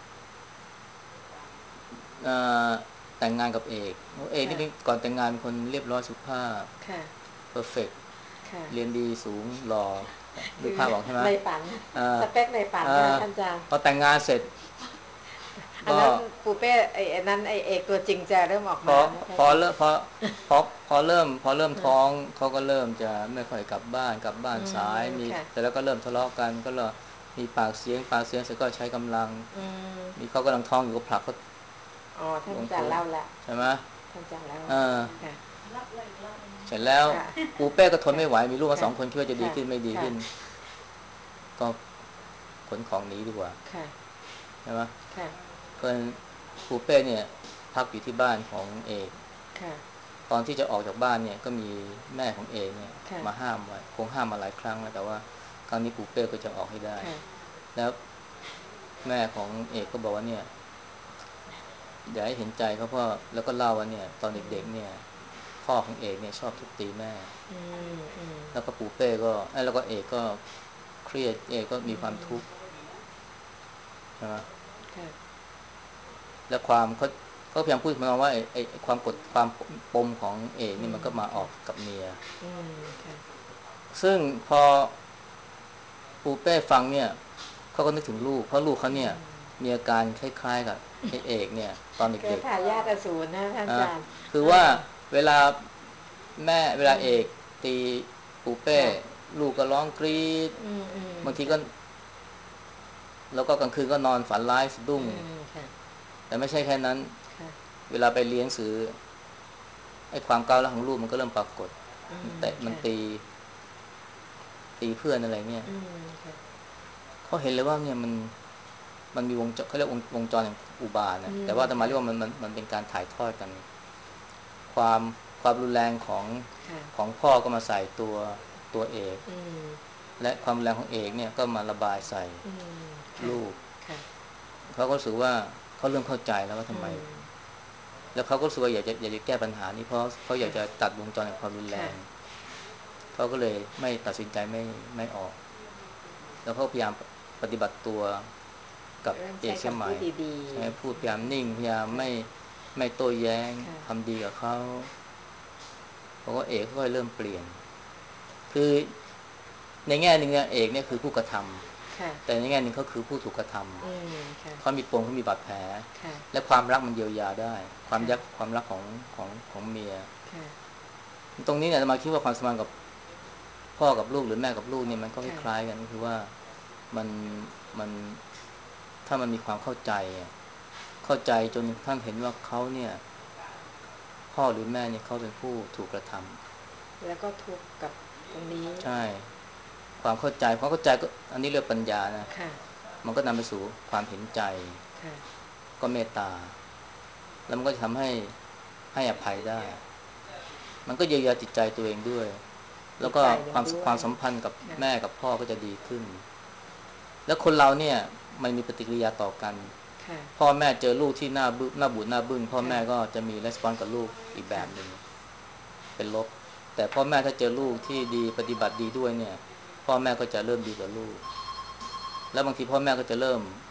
Speaker 2: เอ่อแต่งงานกับเอกเอกนี่
Speaker 1: ค่ะ
Speaker 2: เป็นก่อนแต่งงานเป็นคนเรียบร้อยสุภาพ
Speaker 1: ค่ะ
Speaker 2: เพอร์เฟกต์
Speaker 1: ค่ะ
Speaker 2: เรียนดีสูงหล่อนึก
Speaker 1: คือ
Speaker 2: ภาพออกใช่ไหม
Speaker 1: ในฝัน
Speaker 2: เออ
Speaker 1: สเปคในฝัน
Speaker 2: เออ
Speaker 1: ค่ะท่านอาจารย์
Speaker 2: พอแต่งงานเสร็จก็
Speaker 1: อันนั้นปูเป้ไอ้อันนั้นไอ้เอกตัวจริงจะเริ่มออก
Speaker 2: พอ
Speaker 1: มานะค
Speaker 2: พอ
Speaker 1: ะ
Speaker 2: เริ่มพอพอพอเริ่มพอเริ่มท้องเขาก็เริ่มจะไม่ค่อยกลับบ้านกลับบ้าน
Speaker 1: อื
Speaker 2: สาย
Speaker 1: ม
Speaker 2: มี
Speaker 1: ค่ะ
Speaker 2: แต่แล้วก็เริ่มทะเลาะกันก็เลยมีปากเสียงปากเสียงเสร็จก็ใช้กำลัง
Speaker 1: อืม
Speaker 2: มีเขากำลังท้องอยู่ก็ผลักเขา
Speaker 1: อ๋อท่าน
Speaker 2: ลง
Speaker 1: อาจารย์
Speaker 2: พื้น
Speaker 1: เล่าละ
Speaker 2: ใช่ไหม
Speaker 1: ท่านอาจารย์เล่า
Speaker 2: เออ
Speaker 1: ค่ะ
Speaker 3: รับเลยอีกรอบหนึ่ง
Speaker 2: เสร็จแล้ว
Speaker 1: ค่ะ
Speaker 2: ปูเป้ก็ทน
Speaker 1: ค่ะ
Speaker 2: ไม่ไหวมีลูกมาส
Speaker 1: ค่ะ
Speaker 2: องคนคิดว่าจะดี
Speaker 1: ค่ะ
Speaker 2: ขึ้นไม่ดี
Speaker 1: ค่ะ
Speaker 2: ขึ้นก็ขนของหนีดีกว่า
Speaker 1: ค่ะ
Speaker 2: ใช่ไหม
Speaker 1: ค่ะ
Speaker 2: เพื่อนปูเป้เนี่ยพักอยู่ที่บ้านของเอก
Speaker 1: ค่ะ
Speaker 2: ตอนที่จะออกจากบ้านเนี่ยก็มีแม่ของเอกเนี่ย
Speaker 1: ค่ะ
Speaker 2: มาห้ามไว้คงห้ามมาหลายครั้งแล้วแต่ว่าครั้งนี้ปูเป้ก็จะออกให้ได้
Speaker 1: ค่ะ
Speaker 2: แล้วแม่ของเอกก็บอกว่าเนี่ยอย่าให้เห็นใจเขาเพราะแล้วก็เล่าว่าเนี่ยตอน
Speaker 1: อืม
Speaker 2: เด็กๆเนี่ยพ่อของเอกเนี่ยชอบทุบตีแม่
Speaker 1: อืมอืม
Speaker 2: แล้วก็ปูเป้ก็ไอ้แล้วก็เอกก็เครียดเอกก็
Speaker 1: อื
Speaker 2: มีความทุกข์
Speaker 1: ม
Speaker 2: ใช่ไหม
Speaker 1: ค่ะ
Speaker 2: และความเขาเขาพยายามพูดมาว่าไอ้ไอ้ไอ้ความกดความปมของเอก
Speaker 1: อืม
Speaker 2: นี่มันก็มาออ
Speaker 1: ค่ะ
Speaker 2: กกับเมีย
Speaker 1: อืมค่ะ
Speaker 2: ซึ่งพอปูเป้ฟังเนี่ยเขาก็นึกถึงลูกเพราะลูกเขา
Speaker 1: อื
Speaker 2: เนี่ย
Speaker 1: ม
Speaker 2: มีอาการคล้ายๆกับไอ้เอกเนี่ยตอน
Speaker 1: ก็
Speaker 2: เด็ก
Speaker 1: ทายาทอสูรนะท่าน
Speaker 2: ๆนะ
Speaker 1: อาจารย์
Speaker 2: คือ
Speaker 1: เอ
Speaker 2: ว่า
Speaker 1: อ
Speaker 2: เวลาแม่เว
Speaker 1: อื
Speaker 2: ลาเอก
Speaker 1: ม
Speaker 2: ตีปูเป้
Speaker 1: ค่ะ
Speaker 2: ลูกก็ร้องกรี๊ด
Speaker 1: อืมอืม
Speaker 2: บางทีก็
Speaker 1: ค่ะ
Speaker 2: แล้วก็กลางคืนก็นอนฝันร้ายสะดุ้ง
Speaker 1: อืมค่ะ
Speaker 2: แต่ไม่ใช่แค่นั้น
Speaker 1: ค่ะ
Speaker 2: เวลาไปเรียนหนังสือไอ้ความก้าวร้าวของลูกมันก็เริ่มปรากฏ
Speaker 1: อืม
Speaker 2: มันเตะมัน
Speaker 1: ค่ะ
Speaker 2: ตีตีเพื่อนอะไรเงี้ย
Speaker 1: อืมค่ะ
Speaker 2: เขาเห็นเลยว่าเนี่ยมันมันมีวงจรเขาเรียกวงวงจรแห่งอุบาท
Speaker 1: อื
Speaker 2: นะแต่
Speaker 1: ม
Speaker 2: ว่าอาตมา
Speaker 1: ค่ะ
Speaker 2: เรียกว่ามันมันมันเป็นการถ่ายทอดกันความความรุนแรงของ
Speaker 1: ค่ะ
Speaker 2: ของพ่อก็มาใส่ตัวตัวเอก
Speaker 1: อืม
Speaker 2: และความรุนแรงของเอกเนี่ยก็มาระบายใส่
Speaker 1: อืมค่ะ
Speaker 2: ลูก
Speaker 1: ค่ะ
Speaker 2: เขาก็รู้สึกว่าเขาเริ่มเข้าใจแล้วว่าทำ
Speaker 1: อื
Speaker 2: ไม
Speaker 1: ม
Speaker 2: แล้วเขาก็รู้สึกว่าอยากจะอยากจะแก้ปัญหานี้เพราะเขาอยาก
Speaker 1: ค่ะ
Speaker 2: จะตัดวงจรแห่งความรุนแร
Speaker 1: ค่ะ
Speaker 2: งเขาก็เลยไม่ตัดสินใจไม่ไม่ออกแล้วเขาพยายามปฏิบัติตัวกับ
Speaker 1: เริ่ม
Speaker 2: เอ
Speaker 1: ใช้
Speaker 2: กเสียใหม่
Speaker 1: คำพูดดี
Speaker 2: ใช่พูดพยายามนิ่งพยายาม
Speaker 1: ๆค่ะ
Speaker 2: ไม่ไม่โต้แย้ง
Speaker 1: ค่ะ
Speaker 2: ทำดีกับเขาเพราะว่าเอกเขาก็เริ่มเปลี่ยนคือในแง่หนึ่งเนี่ยเอกเนี่ยคือผู้กระท
Speaker 1: ค่ะ
Speaker 2: ำแต่ในแง่หนึ่งเขาคือผู้ถูกกระท
Speaker 1: อืมค่ะ
Speaker 2: ำเขามีปมเขามีบาดแผล
Speaker 1: ค่ะ
Speaker 2: และความรักมันเยียวยาได้ความ
Speaker 1: ค่ะ
Speaker 2: ยักความรักของของของเมีย
Speaker 1: ค่ะ
Speaker 2: ตรงนี้เนี่ยมาคิดว่าความสัมพันธ์กับพ่อกับลูกหรือแม่กับลูกเนี่ยมันก็ค
Speaker 1: ค่ะ
Speaker 2: ล้ายๆกันก็คือว่ามันมันถ้ามันมีความเข้าใจเข้าใจจนท่านเห็นว่าเขาเนี่ยพ่อหรือแม่เนี่ยเขาเป็นผู้ถูกกระท
Speaker 1: แล้วก็ทุกข์กับตรงนี้
Speaker 2: ำใช่ความเข้าใจความเข้าใจก็อันนี้เรียกปัญญานะ
Speaker 1: ค่ะ
Speaker 2: มันก็นำไปสู่ความเห็นใจ
Speaker 1: ค่ะ
Speaker 2: ก็เมตตาแล้วมันก็จะทำให้ให้อภัยได้มันก็เยียวยาจิตใจตัวเองด้วยแล้วก็
Speaker 1: อีกฝ่ายห
Speaker 2: ความ
Speaker 1: นึ่งด้วย
Speaker 2: ความสัมพันธ์กับ
Speaker 1: ค่ะ
Speaker 2: แม่กับพ่อก็จะดีขึ้นแล้วคนเราเนี่ยมันมีปฏิกิริยาต่อกัน
Speaker 1: ค่ะ
Speaker 2: พ่อแม่เจอลูกที่หน้าบึ้หน้าบูดหน้าบึ้งพ่อ
Speaker 1: ค่ะ
Speaker 2: แม่ก็จะมีรีสปอนส์กับลูกอีกแบ
Speaker 1: ค่ะ
Speaker 2: บหนึ่งเป็นลบแต่พ่อแม่ถ้าเจอลูกที่ดีปฏิบัติดีด้วยเนี่ยพ่อแม่ก็จะเริ่มดีกับลูกแล้วบางทีพ่อแม่ก็จะเริ่ม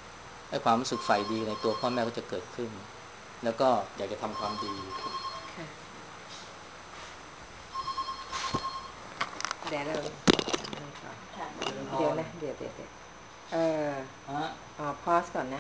Speaker 2: ไอ้ความรู้สึกใฝ่ดีในตัวพ่อแม่ก็จะเกิดขึ้นแล้วก็อยากจะทำความดี
Speaker 1: ค่ะเดี๋ยวเราอะไรก่อนเดี๋ยวนะเดี๋ยวเดี๋ยวเดี๋ยวเอออ๋อพอสก่อนนะ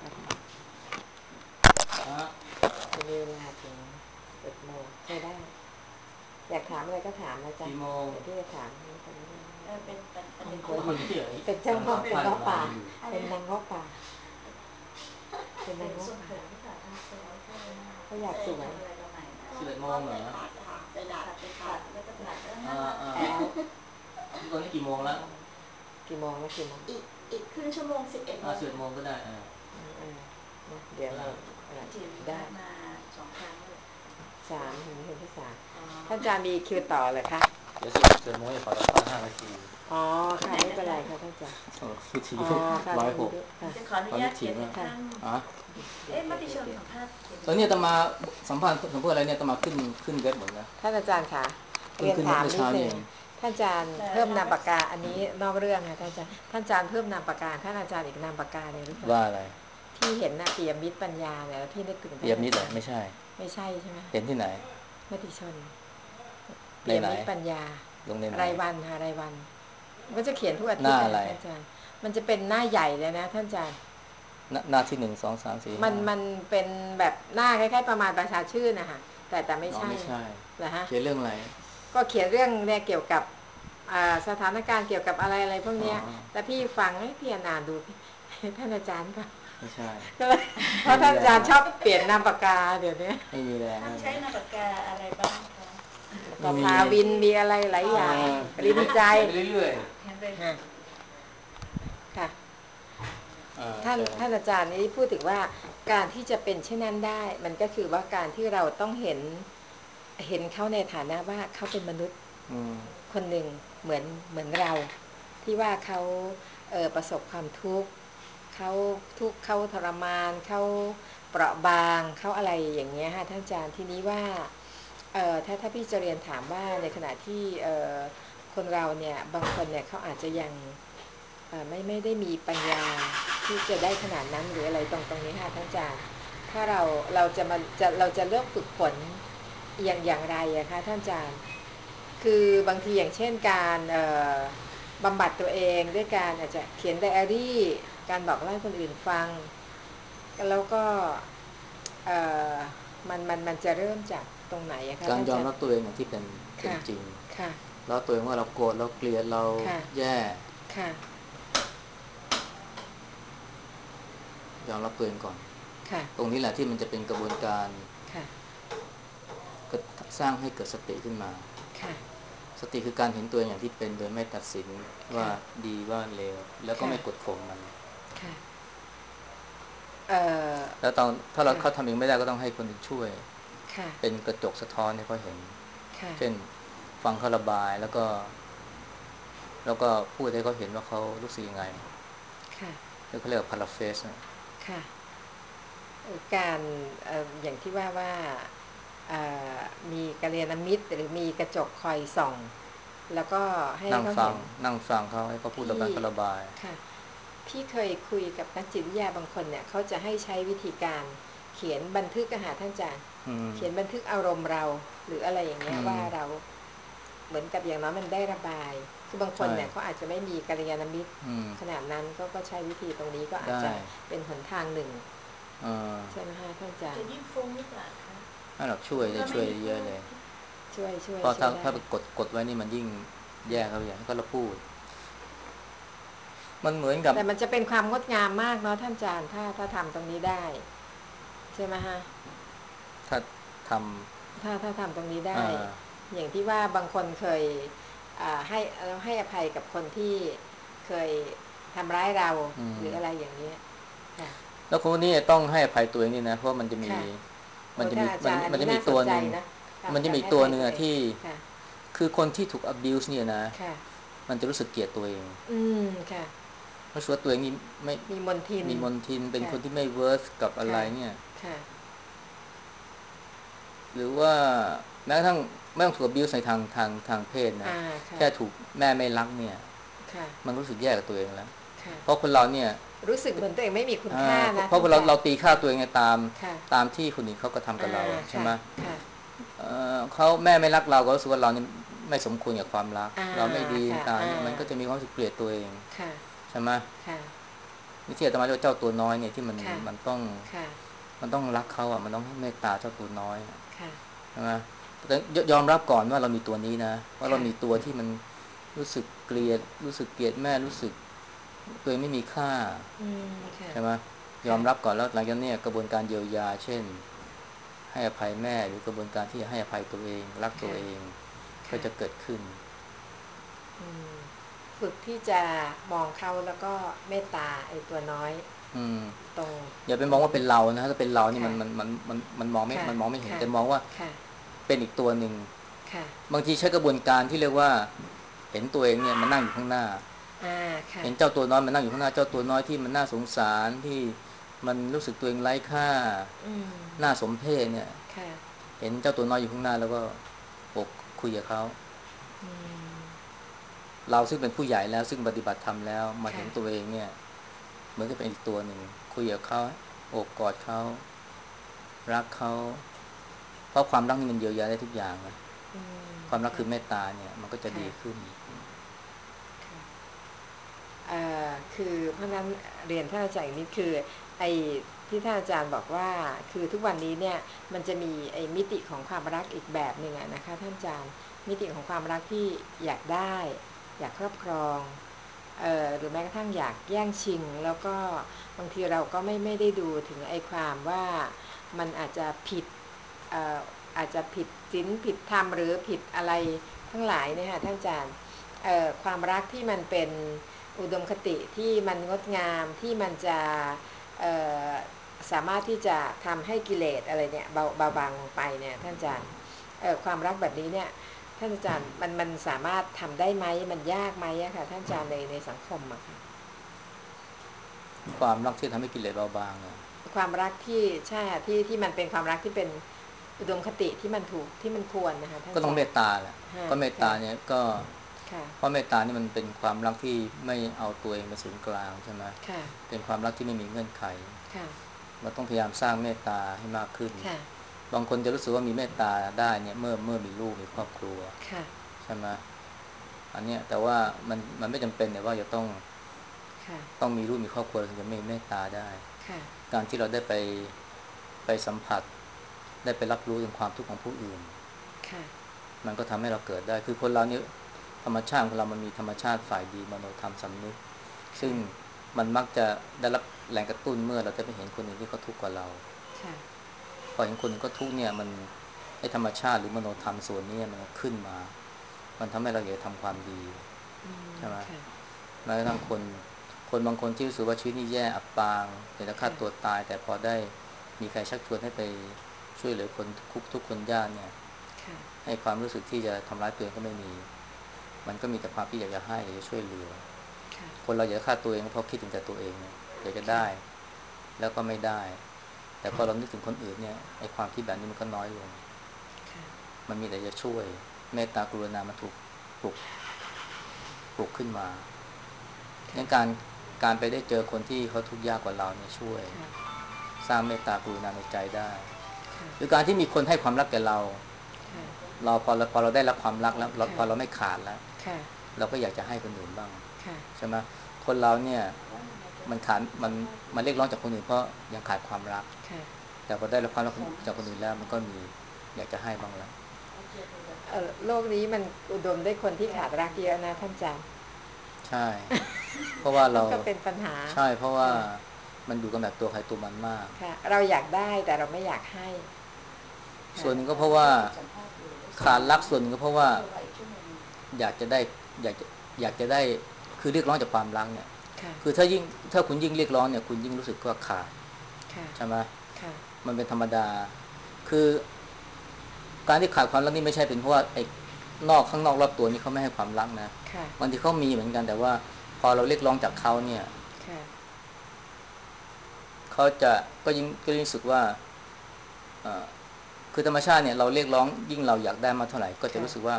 Speaker 1: จะมีเวลาถึงเจ็ดโมงใช่ได้อยากถามอะไรก็ถามนะจ๊ะเดี๋ยวพี่จะถามนี่ตอนนี้
Speaker 3: เออเป็นเป็นประเด็น
Speaker 1: เป็นเจ้าพ่อเป็นง้อป่าเป็นนางง้อป่าเป็นนางง้อป่าเขาอยากสวย
Speaker 2: สิบเอ็ดโมงเหรอ
Speaker 3: ไปดัดไปตัดแล้วก็ตัดแล้วนั่น
Speaker 2: ตอนนี้กี่โมงแล้ว
Speaker 1: กี่โมงแล้วกี่โมง
Speaker 3: อีกอีกครึ่งชั่วโมงสิบเอ็ดโมง
Speaker 2: สิบเอ็ดโมงก็ได้เออ
Speaker 1: เดี๋ยวเรา
Speaker 3: ได้มาสองครั้งเลย
Speaker 1: สามถึงถึงที่สามท่านอาจารย์มีคิวต่อเลยคะ
Speaker 2: เดี๋ยวสิบเอ็ดโมงขอสัมภาษณ์ห้านาที
Speaker 1: อ๋อค่ะไม่เป็นไรค่ะท่านอาจารย์
Speaker 2: วิธีร้อยหก
Speaker 3: จะขออนุญาตเขียนท่านเอ๊ะมติชนสัมภาษณ์
Speaker 2: ตอนนี้จะมาสัมภาษณ์สัมภาษณ์อะไรเนี่ยจะมาขึ้นขึ้นเว็บหมดนะ
Speaker 1: ท่านอาจารย์ค่ะเรียนถามนิดนึงท่านอาจารย์เพิ่มนามปากกาอันนี้นอกเรื่องนะท่านอาจารย์ท่านอาจารย์เพิ่มนามปากกาท่านอาจารย์อีกนามปากกาเนี่ยหรือเปล่า
Speaker 2: ว่าอะไร
Speaker 1: ที่เห็นนะเปียมิตรปัญญาเนี่ยแล้วพี่นึกถึง
Speaker 2: เปียมิตรเหรอไม่ใช่
Speaker 1: ไม่ใช่ใช่ไหม
Speaker 2: เห็นที่ไหน
Speaker 1: มติชนเปียมิตรปัญญา
Speaker 2: ลงใน
Speaker 1: รายวันค่ะรายวันก็จะเขียนทุกอาทิตย์
Speaker 2: นะ
Speaker 1: ท่านอาจารย์มันจะเป็นหน้าใหญ่เลยนะท่านอาจารย์
Speaker 2: หน้าที่หนึ่งสองสามสี่
Speaker 1: มันมันเป็นแบบหน้าคล้ายๆประมาณประชาชื่นนะคะแต่แต่ไม่ใช่
Speaker 2: ไม่ใช่
Speaker 1: เหรอฮะ
Speaker 2: เขียนเรื่องอะไร
Speaker 1: ก็เขียนเรื่องเนี่ยเกี่ยวกับสถานการณ์เกี่ยวกับอะไรอะไรพวกนี้แต่พี่ฟังให้พี่อ่านดูท่านอาจารย์ค่ะ
Speaker 2: ไม่ใช่
Speaker 1: เพราะท่านอาจารย์ชอบเปลี่ยนนามปากกาเดี๋ยวนี้
Speaker 2: ไม่มีแล้ว
Speaker 3: ท่านใช้นามปากกาอะไรบ้างคะ
Speaker 1: ก็พาวินมีอะไรหลายอย่างริมใจ
Speaker 2: เรื่อย
Speaker 1: ๆค่ะท่านท่านอาจารย์นี้พูดถึงว่าการที่จะเป็นเช่นนั้นได้มันก็คือว่าการที่เราต้องเห็นเห็นเขาในฐานะว่าเขาเป็นมนุษย์คนหนึ่งเหมือนเหมือนเราที่ว่าเขาเอ่อประสบความทุกข์เขาทุกข์เขาทรมานเขาเปราะบางเขาอะไรอย่างเงี้ยค่ะท่านอาจารย์ทีนี้ว่าเอ่อถ้าถ้าพี่จะเรียนถามว่าในขณะที่เอ่อคนเราเนี่ยบางคนเนี่ยเขาอาจจะยังไม่ไม่ได้มีปัญญาที่จะได้ขนาดนั้นหรืออะไรตรงตรงนี้ค่ะท่านอาจารย์ถ้าเราเราจะมาจะเราจะเลือกฝึกฝนอย่างอย่างไรอะคะท่านอาจารย์คือบางทีอย่างเช่นการบำบัดตัวเองด้วยการอาจจะเขียนไดอารี่การบอกเล่าให้คนอื่นฟังแล้วก็มันมันมันจะเริ่มจากตรงไหนอะคะ
Speaker 2: การยอมรับตัวเองอย่างที่เป็นเป็นจริงแล้วตัวเองว่าเราโกรธเราเกลียดเราแย่ยอมรับตัวเองก่อนตรงนี้แหละที่มันจะเป็นกระบวนการสร้างให้เกิดสติขึ้นมาสติคือการเห็นตัวเองอย่างที่เป็นโดยไม่ตัดสินว่าดีว่าเลวแล้วก็ไม่กดข่มมันแล้วตอนถ้าเราเขาทำเองไม่ได้ก็ต้องให้คนอื่นช่วยเป็นกระจกสะท้อนให้เขาเห็นเช่นฟังเขาระบายแล้วก็แล้วก็พูดให้เขาเห็นว่าเขารู้สึกยังไงแล้วเขาเรียกว่าพาราเฟส
Speaker 1: ค่ะการอย่างที่ว่าว่ามีกัลยาณมิตรหรือมีกระจกคอยส่องแล้วก็ให้เขาเห็น
Speaker 2: นั่งฟังเขาให้เขาพูดแล้วกันเขาระบาย
Speaker 1: ค่ะพี่เคยคุยกับนักจิตวิทยาบางคนเนี่ยเขาจะให้ใช้วิธีการเขียนบันทึกอาหารท่านอาจารย์เขียนบันทึกอารมณ์เราหรืออะไรอย่างเงี้ยว่าเราเหมือนกับอย่างน้อยมันได้ระบายคือบางคนเนี่ยเขาอาจจะไม่มีกัลยาณมิตรขนาดนั้นก็ก็ใช้วิธีตรงนี้ก็อาจจะเป็นหนทางหนึ่งใช่ไหมฮะท่านอาจารย์
Speaker 3: จะยิ่งฟุ้งหรือเปล่าคะ
Speaker 2: ให้เราช่วยได้ช่วยเยอะเลย
Speaker 1: ช่วยช่วย
Speaker 2: เพราะถ้าถ้าไปกดกดไว้นี่มันยิ่งแย่เขาอย่างให้เราพูดมันเหมือนกับ
Speaker 1: แต่มันจะเป็นความงดงามมากเนาะท่านอาจารย์ถ้าถ้าทำตรงนี้ได้ใช่ไหมฮะ
Speaker 2: ถ้าท
Speaker 1: ำถ้าถ้าทำตรงนี้ได้อย่างที่ว่าบางคนเคยให้เราให้อภัยกับคนที่เคยทำร้ายเราหรืออะไรอย่างนี้ค่ะ
Speaker 2: แล้วคนนี้ต้องให้อภัยตัวเองนี่นะเพราะมันจะมีมันจะมีมันจะมีตัวนึงมันจะมีตัวนึงที่คือคนที่ถูก abuse เนี่ยนะมันจะรู้สึกเกลียดตัวเอง
Speaker 1: อืมค่ะ
Speaker 2: เพราะว่าตัวเองนี่ไม่
Speaker 1: มีมนทิน
Speaker 2: มีมนทินเป็นคนที่ไม่เวิร์สกับอะไรเนี่ยหรือว่าแม้กระทั่งไม่ต้องถูก abuse ในทางทางทางเพศนะแค่ถูกแม่ไม่รักเนี่ยมันรู้สึกแย่กับตัวเองแล้วเพราะคนเราเนี่ย
Speaker 1: รู้สึกเหมือนตัวเองไม่มีคุณค่านะ
Speaker 2: เพราะเราเราตีค่าตัวเองตามตามที่คนอื่นเขาก็ทำกับเราใช่ไหมเขาแม่ไม่รักเราก็รู้สึกว่าเรานี่ไม่สมควรกับความรักเราไม่ดีต่างเนี่ยมันก็จะมีความรู้สึกเกลียดตัวเองใช่ไหมนี่ที่อาตมาเรียกว่าเจ้าตัวน้อยเนี่ยที่มันมันต้องมันต้องรักเขาอ่ะมันต้องให้เมตตาเจ้าตัวน้อยใช่ไหมแต่ยอมรับก่อนว่าเรามีตัวนี้นะว่าเรามีตัวที่มันรู้สึกเกลียดรู้สึกเกลียดแม่รู้สึกตัวเองไม่มีค่าใช่ไหมยอมรับก่อนแล้วหลังจากนี้กระบวนการเยียวยาเช่นให้อภัยแม่หรือกระบวนการที่จะให้อภัยตัวเองรักตัวเองก็จะเกิดขึ้น
Speaker 1: ฝึกที่จะมองเขาแล้วก็เมตตาไอ้ตัวน้อยตรง
Speaker 2: อย่าไปมองว่าเป็นเรานะถ้าเป็นเรานี่มันมันมันมันมันมองไม่มันมองไม่เห็นแต่มองว่าเป็นอีกตัวหนึ่งบางทีใช้กระบวนการที่เรียกว่าเห็นตัวเองเนี่ยมันนั่งอยู่ข้างหน้าเห็นเจ้าตัวน้อยมันนั่งอยู่ข้างหน้าเจ้าตัวน้อยที่มันน่าสงสารที่มันรู้สึกตัวเองไร้ค่าน่าสมเพชเนี่ยเห็นเจ้าตัวน้อยอยู่ข้างหน้าแล้วก็อกคุยกับเขาเราซึ่งเป็นผู้ใหญ่แล้วซึ่งปฏิบัติธรรมแล้วมาเห็นตัวเองเนี่ยเหมือนกับเป็นอีกตัวหนึ่งคุยกับเขาโอบกอดเขารักเขาเพราะความรักนี่มันเยียวยาได้ทุกอย่างนะความรักคือเมตตาเนี่ยมันก็จะดีขึ้น
Speaker 1: คือเพราะนั้นเรียนท่านอาจารย์นี่คือไอ้ที่ท่านอาจารย์บอกว่าคือทุกวันนี้เนี่ยมันจะมีไอ้มิติของความรักอีกแบบหนึ่งนะคะท่านอาจารย์มิติของความรักที่อยากได้อยากครอบครองเอ่อหรือแม้กระทั่งอยากแย่งชิงแล้วก็บางทีเราก็ไม่ไม่ได้ดูถึงไอ้ความว่ามันอาจจะผิดเอ่ออาจจะผิดศีลผิดธรรมหรือผิดอะไรทั้งหลายเนี่ยค่ะท่านอาจารย์เอ่อความรักที่มันเป็นอุดมคติที่มันงดงามที่มันจะเอ่อสามารถที่จะทำให้กิเลสอะไรเนี่ยเบาเบาบางลงไปเนี่ยท่านอาจารย์เอ่อความรักแบบนี้เนี่ยท่านอาจารย์มันมันสามารถทำได้ไหมมันยากไหมอะค่ะท่านอาจารย์ในในสังคมอะค่ะ
Speaker 2: ความรักที่ทำให้กิเลสเบาบางเนี่ย
Speaker 1: ความรักที่ใช่ที่ที่มันเป็นความรักที่เป็นอุดมคติที่มันถูกที่มันควรนะคะท่าน
Speaker 2: ก็ต้องเมตตาแหละก็เมตตาเนี่ยก็เพราะเมตตานี่มันเป็นความรักที่ไม่เอาตัวเองเป็นศูนย์กลางใช่ไหมเป็นความรักที่ไม่มีเงื่อนไขเราต้องพยายามสร้างเมตตาให้มากขึ้นบางคนจะรู้สึกว่ามีเมตตาได้เนี่ยเมื่อเมื่อมีลูกมีครอบครัวใช่ไหมอันเนี้ยแต่ว่ามันมันไม่จำเป็นเนี่ยว่าจะต้องต้องมีลูกมีครอบครัวถึงจะมีเมตตาได้การที่เราได้ไปไปสัมผัสได้ไปรับรู้ถึงความทุกข์ของผู้อื่นมันก็ทำให้เราเกิดได้คือคนเรานี่ธรรมชาติของเรามันมีธรรมชาติฝ่ายดีมโนธรรมสำนึกซึ่งมันมักจะได้รับแรงกระตุ้นเมื่อเราจะไปเห็นคนอื่นที่เขาทุกข์กว่าเราพอเห็นคนอื่นก็ทุกข์เนี่ยมันให้ธรรมชาติหรือมโนธรรมส่วนนี้มันขึ้นมามันทำให้เราอยากจะทำความดีใช่ไหมแม้กระทั่งคนคนบางคนที่รู้สึกว่าชีวิตนี้แย่อับปางอยากจะฆ่าตัวตายแต่พอได้มีใครชักชวนให้ไปช่วยเหลือคนทุกทุกคนยากเนี่ยให้ความรู้สึกที่จะทำร้ายตัวเองก็ไม่มีมันก็มีแต่ความที่อยากจะให้อยากจะช่วยเหลือคนเราอยากจะฆ่าตัวเองเพราะคิดถึงแต่ตัวเองอยากจะได้แล้วก็ไม่ได้แต่พอเรานึกถึงคนอื่นเนี่ยไอ้ความคิดแบบนี้มันก็น้อยลงมันมีแต่จะช่วยเมตตากรุณามันถูกปลุกปลุกขึ้นมาในการการไปได้เจอคนที่เขาทุกข์ยากกว่าเราเนี่ยช่วยสร้างเมตตากรุณาในใจได้หรือการที่มีคนให้ความรักแก่เราเราพอเราพอเราได้รับความรักแล้วพอเราไม่ขาดแล้วเราก็อยากจะให้คนอื่นบ้างใช่ไหมคนเราเนี่ยมันขาดมันมันเรียกร้องจากคนอื่นเพราะยังขาดความรักแต่พอได้รับความรักจากคนอื่นแล้วมันก็มีอยากจะให้บ้างแล้ว
Speaker 1: โลกนี้มันอุดมด้วยคนที่ขาดรักเยอะนะท่านอาจารย์
Speaker 2: ใช่เพราะว่าเรา
Speaker 1: ก็เป็นปัญหา
Speaker 2: ใช่เพราะว่ามันอยู่กันแบบตัวใครตัวมันมาก
Speaker 1: เราอยากได้แต่เราไม่อยากให้
Speaker 2: ส่วนหนึ่งก็เพราะว่าขาดรักส่วนหนึ่งก็เพราะว่าอยากจะได้อยากจะอยากจะได้คือเรียกร้องจากความรักเนี่ยคือถ้ายิ่งถ้าคุณยิ่งเรียกร้องเนี่ยคุณยิ่งรู้สึกว่าขาดใช่ไหมมันเป็นธรรมดาคือการที่ขาดความรักนี่ไม่ใช่เป็นเพราะว่าไอ้นอกข้างนอกรอบตัวนี่เขาไม่ให้ความรักนะบางทีเขามีเหมือนกันแต่ว่าพอเราเรียกร้องจากเขาเนี่ยเขาจะก็ยิ่งก็ยิ่งรู้สึกว่าคือธรรมชาติเนี่ยเราเรียกร้องยิ่งเราอยากได้มาเท่าไหร่ก็จะรู้สึกว่า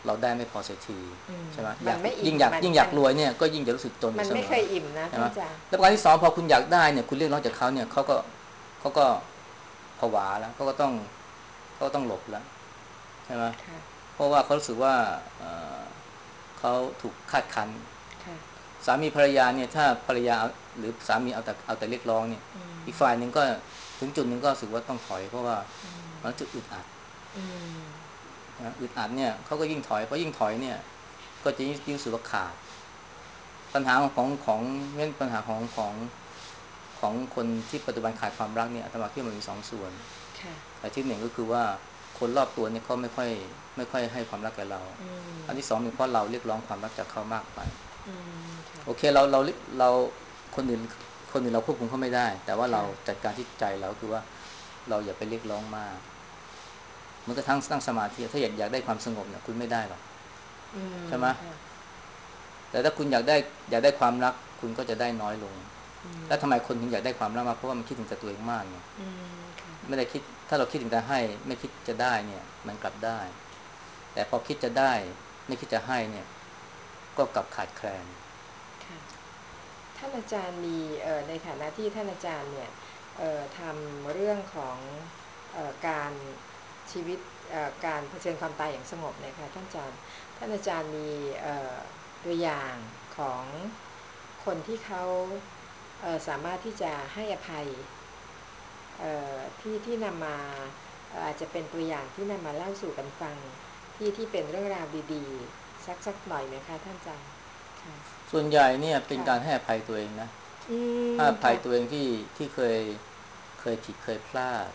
Speaker 2: เราได้ไม่พอเสียทีใช่ไหมอยากยิ่งอยากยิ่งอยากรวยเนี่ยก็ยิ่งจะรู้สึกจนอยู่เสมอ
Speaker 1: มันไม่เคยอิ่มนะ
Speaker 2: ใช่ไหม
Speaker 1: ท่านอาจารย์
Speaker 2: แล้วประการที่สองพอคุณอยากได้เนี่ยคุณเรียกร้องจากเขาเนี่ยเขาก็เขาก็ผวาแล้วเขาก็ต้องเขาก็ต้องหลบแล้วใช่ไหมเพราะว่าเขารู้สึกว่าเขาถูกคาดคั้นสามีภรรยาเนี่ยถ้าภรรยาหรือสามีเอาแต่เอาแต่เรียกร้องเนี่ยอีกฝ่ายหนึ่งก็ถึงจุดหนึ่งก็รู้สึกว่าต้องถอยเพราะว่ามันจะอึดอัดอึดอัดเนี่ยเขาก็ยิ่งถอยเพราะยิ่งถอยเนี่ยก็จะยิ่งรู้สึกว่าขาดปัญหาของของเรื่องปัญหาของของของคนที่ปัจจุบันขาดความรักเนี่ยอาตมาคิดว่ามันมีสองส่วนแต่ที่หนึ่งก็คือว่าคนรอบตัวเนี่ยเขาไม่ค่อยไม่ค่อยให้ความรักแก่เราอันที่สองเป็นเพราะเราเรียกร้องความรักจากเขามากไปโอเคเราเราเราคนอื่นคนอื่นเราควบคุมเขาไม่ได้แต่ว่าเราจัดการที่ใจเราคือว่าเราอย่าไปเรียกร้องมากเหมือนกับทั้งตั้งสมาธิถ้าอยากอยากได้ความสงบเนี่ยคุณไม่ได้หรอกใช่ไหมแต่ถ้าคุณอยากได้อยากได้ความรักคุณก็จะได้น้อยลงแล้วทำไมคนถึงอยากได้ความรักมากเพราะว่ามันคิดถึงแต่ตัวเองมากไงไม่ได้คิดถ้าเราคิดถึงแต่ให้ไม่คิดจะได้เนี่ยมันกลับได้แต่พอคิดจะได้ไม่คิดจะให้เนี่ยก็กลับขาดแคลน
Speaker 1: ท่านอาจารย์มีในฐานะที่ท่านอาจารย์เนี่ยทำเรื่องของการชีวิตการเผชิญความตายอย่างสงบเนี่ยค่ะท่านอาจารย์ท่านอาจารย์มีตัวอย่างของคนที่เขาสามารถที่จะให้อภัยที่ที่นำมาอาจจะเป็นตัวอย่างที่นำมาเล่าสู่กันฟังที่ที่เป็นเรื่องราวดีๆสักสักหน่อยไหมคะท่านอาจารย์
Speaker 2: ส่วนใหญ่เนี่ยเป็นการให้อภัยตัวเองนะให้อภัยตัวเองที่ที่เคยเคยผิดเคยพลาด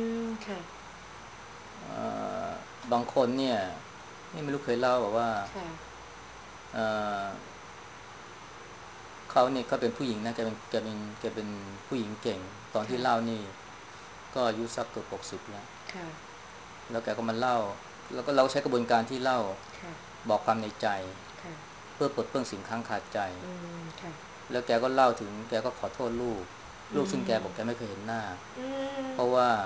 Speaker 2: บางคนเนี่ยนี่ไม่รู้เคยเล่าบอกว่าเขาเนี่ยก็เป็นผู้หญิงนะแกเป็นแกเป็นแกเป็นผู้หญิงเก่งตอนที่เล่านี่ก็อายุสักเกือบหกสิบแล้วแล้วแกก็มาเล่าแล้วก็เราใช้กระบวนการที่เล่าบอกความในใจเพื่อปลดเปลื้องสิ่งค้างคาใจแล้วแกก็เล่าถึงแกก็ขอโทษลูกลูกซึ่งแกบอกแกไม่เคยเห็นหน้าเพราะว่า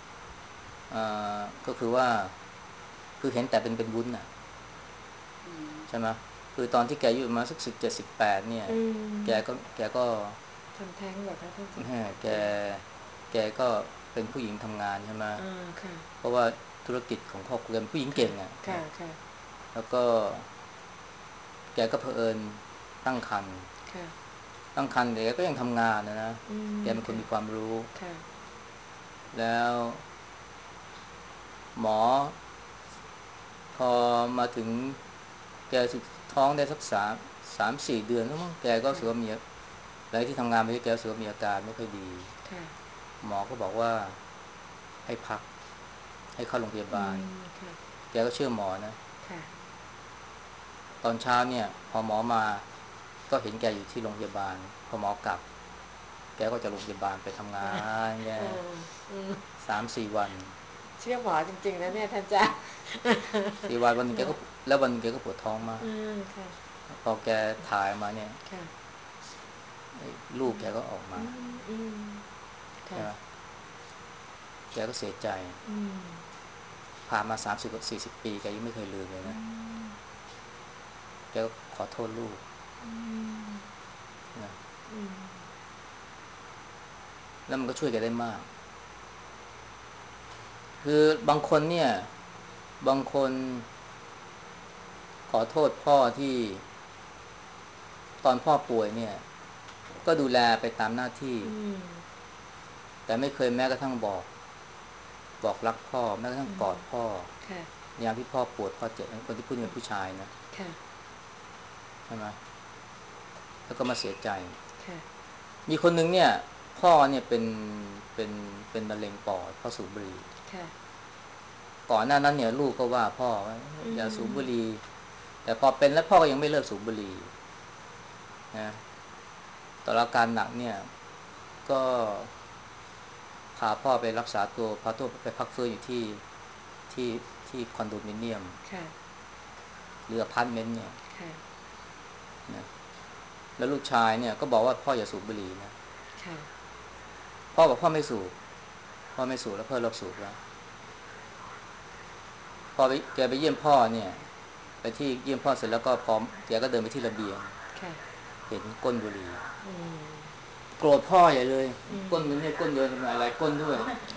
Speaker 2: ก็คือว่าคือเห็นแต่เป็นเป็นวุ้นน่ะใช่ไหมคือตอนที่แกอายุประมาณสักสิบเจ็ดสิบแปดเนี่ยแกก็แกก็
Speaker 1: ทำแท้งเหรอคะท่าน
Speaker 2: แม่แกแกก็เป็นผู้หญิงทำงานใช่ไหมเพราะว่าธุรกิจของครอบครัวเป็นผู้หญิงเก่งอ่ะแล้วก็แกก็เผอิญตั้งครรภ์ตั้งครรภ์แกก็ยังทำงานนะนะแกเป็นคนมีความรู้แล้วหมอพอมาถึงแกสุดท้องได้สักสามสามสี่เดือนแล้วมั้งแกก็รู้สึกว่ามีอะไรที่ทำงานไม่ได้แกรู้สึกว่ามีอาการไม่ค่อยดีหมอก็บอกว่าให้พักให้เข้าโรงพยาบาลแกก็เชื่อหมอนะตอนเช้าเนี่ยพอหมอมาก็เห็นแกอยู่ที่โรงพยาบาลพอหมอกลับแกก็จะโรงพยาบาลไปทำงานแกสามสี่วัน
Speaker 1: เชื่อหมอจริงๆนะเนี่ยท่านจ๊ะ
Speaker 2: สี่วันวันนึงแกก็แล้ววันนึงแกก็ปวดท้องมากพอแกถ่ายมาเนี่ยลูกแกก็ออกมาใช่ไหมแกก็เสียใจผ่านมาสามสิบกับสี่สิบปีแกยังไม่เคยลืมเลยนะแกก็ขอโทษลูกนะแล้วมันก็ช่วยแกได้มากคือบางคนเนี่ยบางคนขอโทษพ่อที่ตอนพ่อป่วยเนี่ยก็ดูแลไปตามหน้าที่แต่ไม่เคยแม้กระทั่งบอกบอกรักพ่อแม้กระทั่งกอดพ่อยามที่พ่อปวดพ่อเจ็บคนที่พูดเป็นผู้ชายนะใช่ไหมแล้วก็มาเสียใจมีคนหนึ่งเนี่ยพ่อเนี่ยเป็นเป็นเป็นมะเร็งปอดเพราะสูบบุหรี่ก่อนหน้านั้นเนี่ยลูกก็ว่าพ่ออย่าสูบบุหรี่แต่พอเป็นแล้วพ่อก็ยังไม่เลิกสูบบุหรี่นะตอนอาการหนักเนี่ยก็พาพ่อไปรักษาตัวพาตัวไปพักฟื้นอยู่ที่ที่ที่คอนโดมิเนียมหรืออพาร์ตเมนต์เนี่ยนะแล้วลูกชายเนี่ยก็บอกว่าพ่ออย่าสูบบุหรี่นะพ่อบอกพ่อไม่สูบพ่อไม่สูบแล้วพ่อเลิกสูบแล้วพอไปแกไปเยี่ยมพ่อเนี่ยไปที่เยี่ยมพ่อเสร็จแล้วก็พร้อมแกก็เดินไปที่ระเบียงเห็นก้นบุหรี่โกรธพ่อใหญ่เลยก้นมันเนี่ยก้นเดินทำไมอะไรก้นด้วย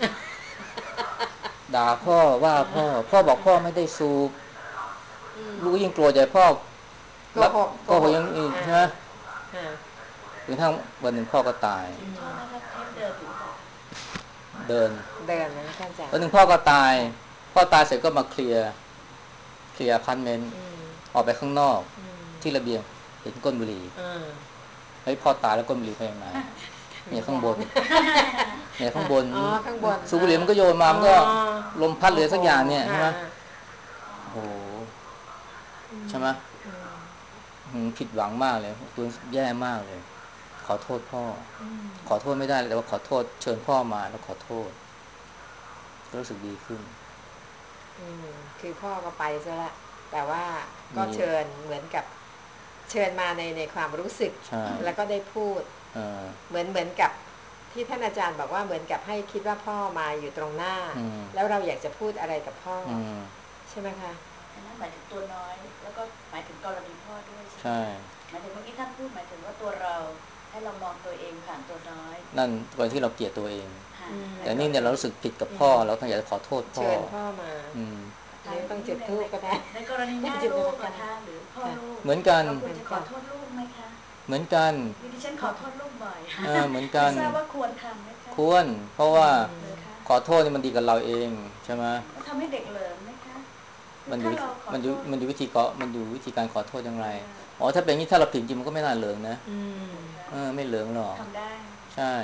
Speaker 2: ด่าพ่อว่าพ่อพ่อบอกพ่อไม่ได้สูบลูกยิ่งโกรธใหญ่พ่อรับก็ยังอีกใช่ไหมจนทั้งวันหนึ่งพ่อก็ตาย
Speaker 3: โทษนะคะเทปเดินอยู่ป่ะ
Speaker 2: เดิน
Speaker 1: เดินนะท่านอาจารย์
Speaker 2: วันหนึ่งพ่อก็ตายพ่อตายเสร็จก็มาเคลียร์เคลียร์พาร์ทเมนต์ออกไปข้างนอกที่ระเบียงเห็นก้นบุหรี่เฮ้ยพ่อตายแล้วก้นบุหรี่ไปยังไงเนี่ยข้างบนเนี่ยข้างบนสูบบุหรี่มันก็โยนมามันก็ลมพัดเรือสักอย่างเนี่ยใช่ไหมโอ้โหใช่ไหมผิดหวังมากเลยตัวแย่มากเลยขอโทษพ่อขอโทษไม่ได้แต่ว่าขอโทษเชิญพ่อมาแล้วขอโทษก็รู้สึกดีขึ้น
Speaker 1: คือพ่อก็ไปซะละแต่ว่าก็เชิญเหมือนกับเชิญมาในในความรู้สึกแล้วก็ได้พูดเหมือนเหมือนกับที่ท่านอาจารย์บอกว่าเหมือนกับให้คิดว่าพ่อมาอยู่ตรงหน้าแล้วเราอยากจะพูดอะไรกับพ่อใช่ไหมคะ
Speaker 3: นั่นหมายถึงตัวน้อยแล้วก็หมายถึงกรณีพ่อด้วยใช่ไหมหมายถึงเมื่อกี้ท่านพูดหมายถึงว่าตัวเราให้เรามองตัวเองผ่านตัวน้อย
Speaker 2: นั่นตอนที่เราเกลียดตัวเองแต่นี่เนี่ยเรารู้สึกผิดกับพ่อเราต้องอยากจะขอโทษพ่อ
Speaker 1: เชิญพ่อมาไม่ต้องจุดธูปก็ได้
Speaker 3: ในกรณีแม่ลูกนะคะหรือพ่อลูก
Speaker 2: เหมือนกัน
Speaker 3: เราควรจะขอโทษลูกไหมคะ
Speaker 2: เหมือนกัน
Speaker 3: ดิฉันขอโทษลูกบ่อย
Speaker 2: เหมือนกัน
Speaker 3: ไม่ทราบว่าควรทำไหมคะ
Speaker 2: ควรเพราะว่าขอโทษนี่มันดีกับเราเองใช่ไหม
Speaker 3: ทำให้เด็กเหลิมไหมคะ
Speaker 2: มันอยู่มันอยู่มันอยู่วิธีก็มันอยู่วิธีการขอโทษอย่างไรอ๋อถ้าเป็นอย่างนี้ถ้าเราผิดจริงมันก็ไม่น่าเหลิงนะเออไม่เหลิงหรอก
Speaker 3: ทำได้
Speaker 2: ใช่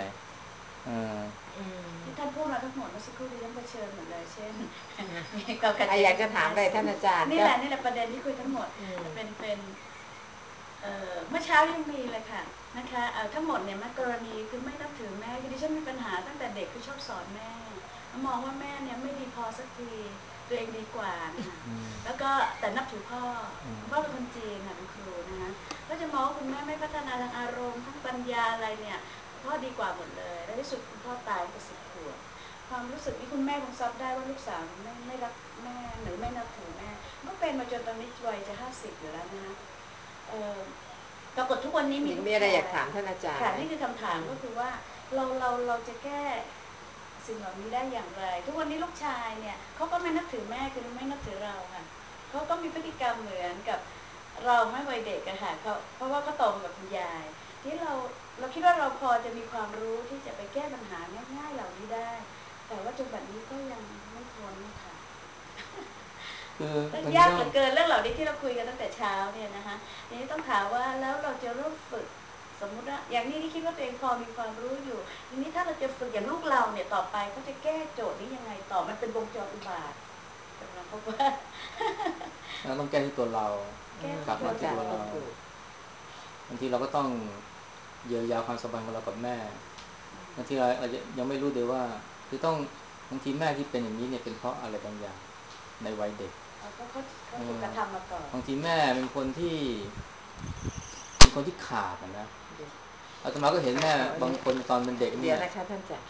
Speaker 3: ที่ท่านพูดมาทั้งหมดเมื่อสักครู่ดิฉันเผชิญหมดเลยเช่น
Speaker 1: อยากจะถามอะไรท่านอาจารย์
Speaker 3: นี่แหละนี่แหละประเด็นที่คุยทั้งหมดเป็นเป็นเมื่อเช้ายังมีเลยค่ะนะคะทั้งหมดเนี่ยแม่กรณีคือไม่นับถือแม่คือดิฉันมีปัญหาตั้งแต่เด็กคือชอบสอนแม่มองว่าแม่เนี่ยไม่ดีพอสักทีตัวเองดีกว่านะคะแล้วก็แต่นับถือพ่อพ่อเป็นคนจีนค่ะเป็นครูนะคะก็จะมองว่าคุณแม่ไม่พัฒนาทางอารมณ์ทั้งปัญญาอะไรเนี่ยพ่อดีกว่าหมดเลยและที่สุดคุณพ่อตายก็สิบขวบความรู้สึกนี้คุณแม่คงซับได้ว่าลูกสาวไม่ไม่รักแม่หรือไม่นับถือแม่ก็เป็นมาจนตอนนี้วัยจะห้าสิบอยู่แล้วนะคะปรากฏทุกวันนี้มี
Speaker 1: มีอะไรอยากถามท่านอาจารย์
Speaker 3: ค่ะนี่คือคำถามก็คือว่าเราเราเราจะแก้สิ่งเหล่านี้ได้อย่างไรทุกวันนี้ลูกชายเนี่ยเขาก็ไม่นับถือแม่คือไม่นับถือเราค่ะเขาก็มีพฤติกรรมเหมือนกับเราไม่วัยเด็กอะค่ะเขาเพราะว่าเขาโตมากับคุณยายที่เราเราคิดว่าเราพอจะมีความรู้ที่จะไปแก้ปัญหาง่ายๆเหล่านี้ได้แต่ว่าจนแบบนี้ก็ยังไม่พ้นค่ะยากเหลือเกินเรื่องเหล่านี้ที่เราคุยกันตั้งแต่เช้าเนี่ยนะคะทีนี้ต้องถามว่าแล้วเราจะเริ่มฝึกสมมุติว่าอย่างนี้ที่คิดว่าตัวเองพอมีความรู้อยู่ทีนี้ถ้าเราจะฝึกอย่างลูกเราเนี่ยต่อไปเขาจะแก้โจทย์นี้ยังไงต่อมันเป็นวงจรอุบาทกำลังพบว่า
Speaker 2: เราต้องแก้ที่ตัวเรากลับมาที่ตัวเราบางทีเราก็ต้องเยียวยาความสัมพันธ์ของเรากับแม่บางทีเรายังไม่รู้เลยว่าคือต้องบางทีแม่ที่เป็นอย่างนี้เนี่ยเป็นเพราะอะไรบางอย่างในวัยเด็ก
Speaker 3: เขาเขาเขาถูกกระทำมาก่อน
Speaker 2: บางทีแม่เป็นคนที่เป็นคนที่ขาดนะอาตมาก็เห็นแม่บางคนตอนเป็นเด็กเนี่ย
Speaker 1: เดี๋ยวนะคะท่านจ๋า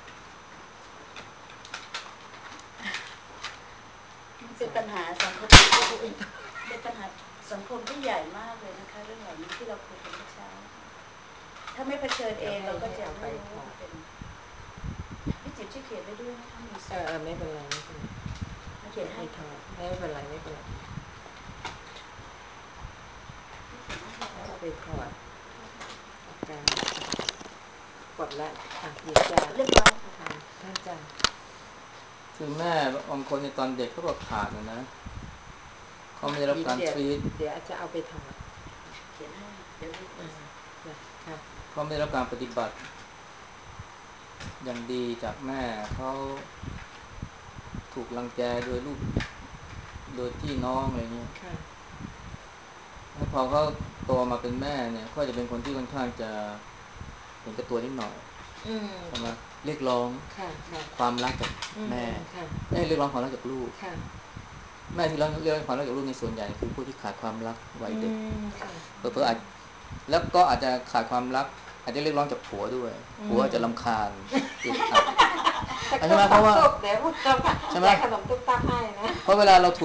Speaker 3: เป็นปัญหาสังคมเป็นปัญหาสังคมที่ใหญ่มากเลยนะคะเรื่องเหล่านี้ที่เราคุยกันเมื่อเช้าถ้าไม่เผชิญเองเราก็จะไม่รู้ว่าเป็นพี่จิ๋วช่วยเขียนได้ด้วยนะคะมี
Speaker 1: เออไม่เป็นไรไม่เป็นไร
Speaker 3: เขียนให้
Speaker 1: ถอดไม่เป็นไรไม่เป็นไรจะไปถอดการกดละอ่ะหยิบจาน
Speaker 3: เรียบร้อย
Speaker 1: ค่ะท่านจาน
Speaker 2: คือแม่บางคนในตอนเด็กเขาบอกขาดนะนะเขาไม่ได้รับการทรีต
Speaker 1: เดี๋ยวจะเอาไปถอด
Speaker 3: เขียนให้เดี๋ยวดู
Speaker 1: ค่ะ
Speaker 2: เขาไม่ได้รับการปฏิบัติอย่างดีจากแม่เขาถูกรังแกโดยลูกโดยพี่น้องอะไรเงี้ยแล้วพอเขาโตมาเป็นแม่เนี่ยเขาจะเป็นคนที่ค่อนข้างจะเห็นกับตัวนิดหน่อยใช่ไหมเรียกร้องความรักจากแม่เรียกร้องความรักจากลูกแม่ที่เราเรียกร้องความรักจากลูกในส่วนใหญ่คือผู้ที่ขาดความรักวัยเด็กเพื่ออาจแล้วก็อาจจะขาดความรักอาจจะเรียกร้องจากผัวด้วยผัวจะรำคาญอึดอัดใช่ไหมเพราะว่า
Speaker 1: ใช่ไหมขนมตุ๊กตาให้นะ
Speaker 2: เพราะเวลาเราถูก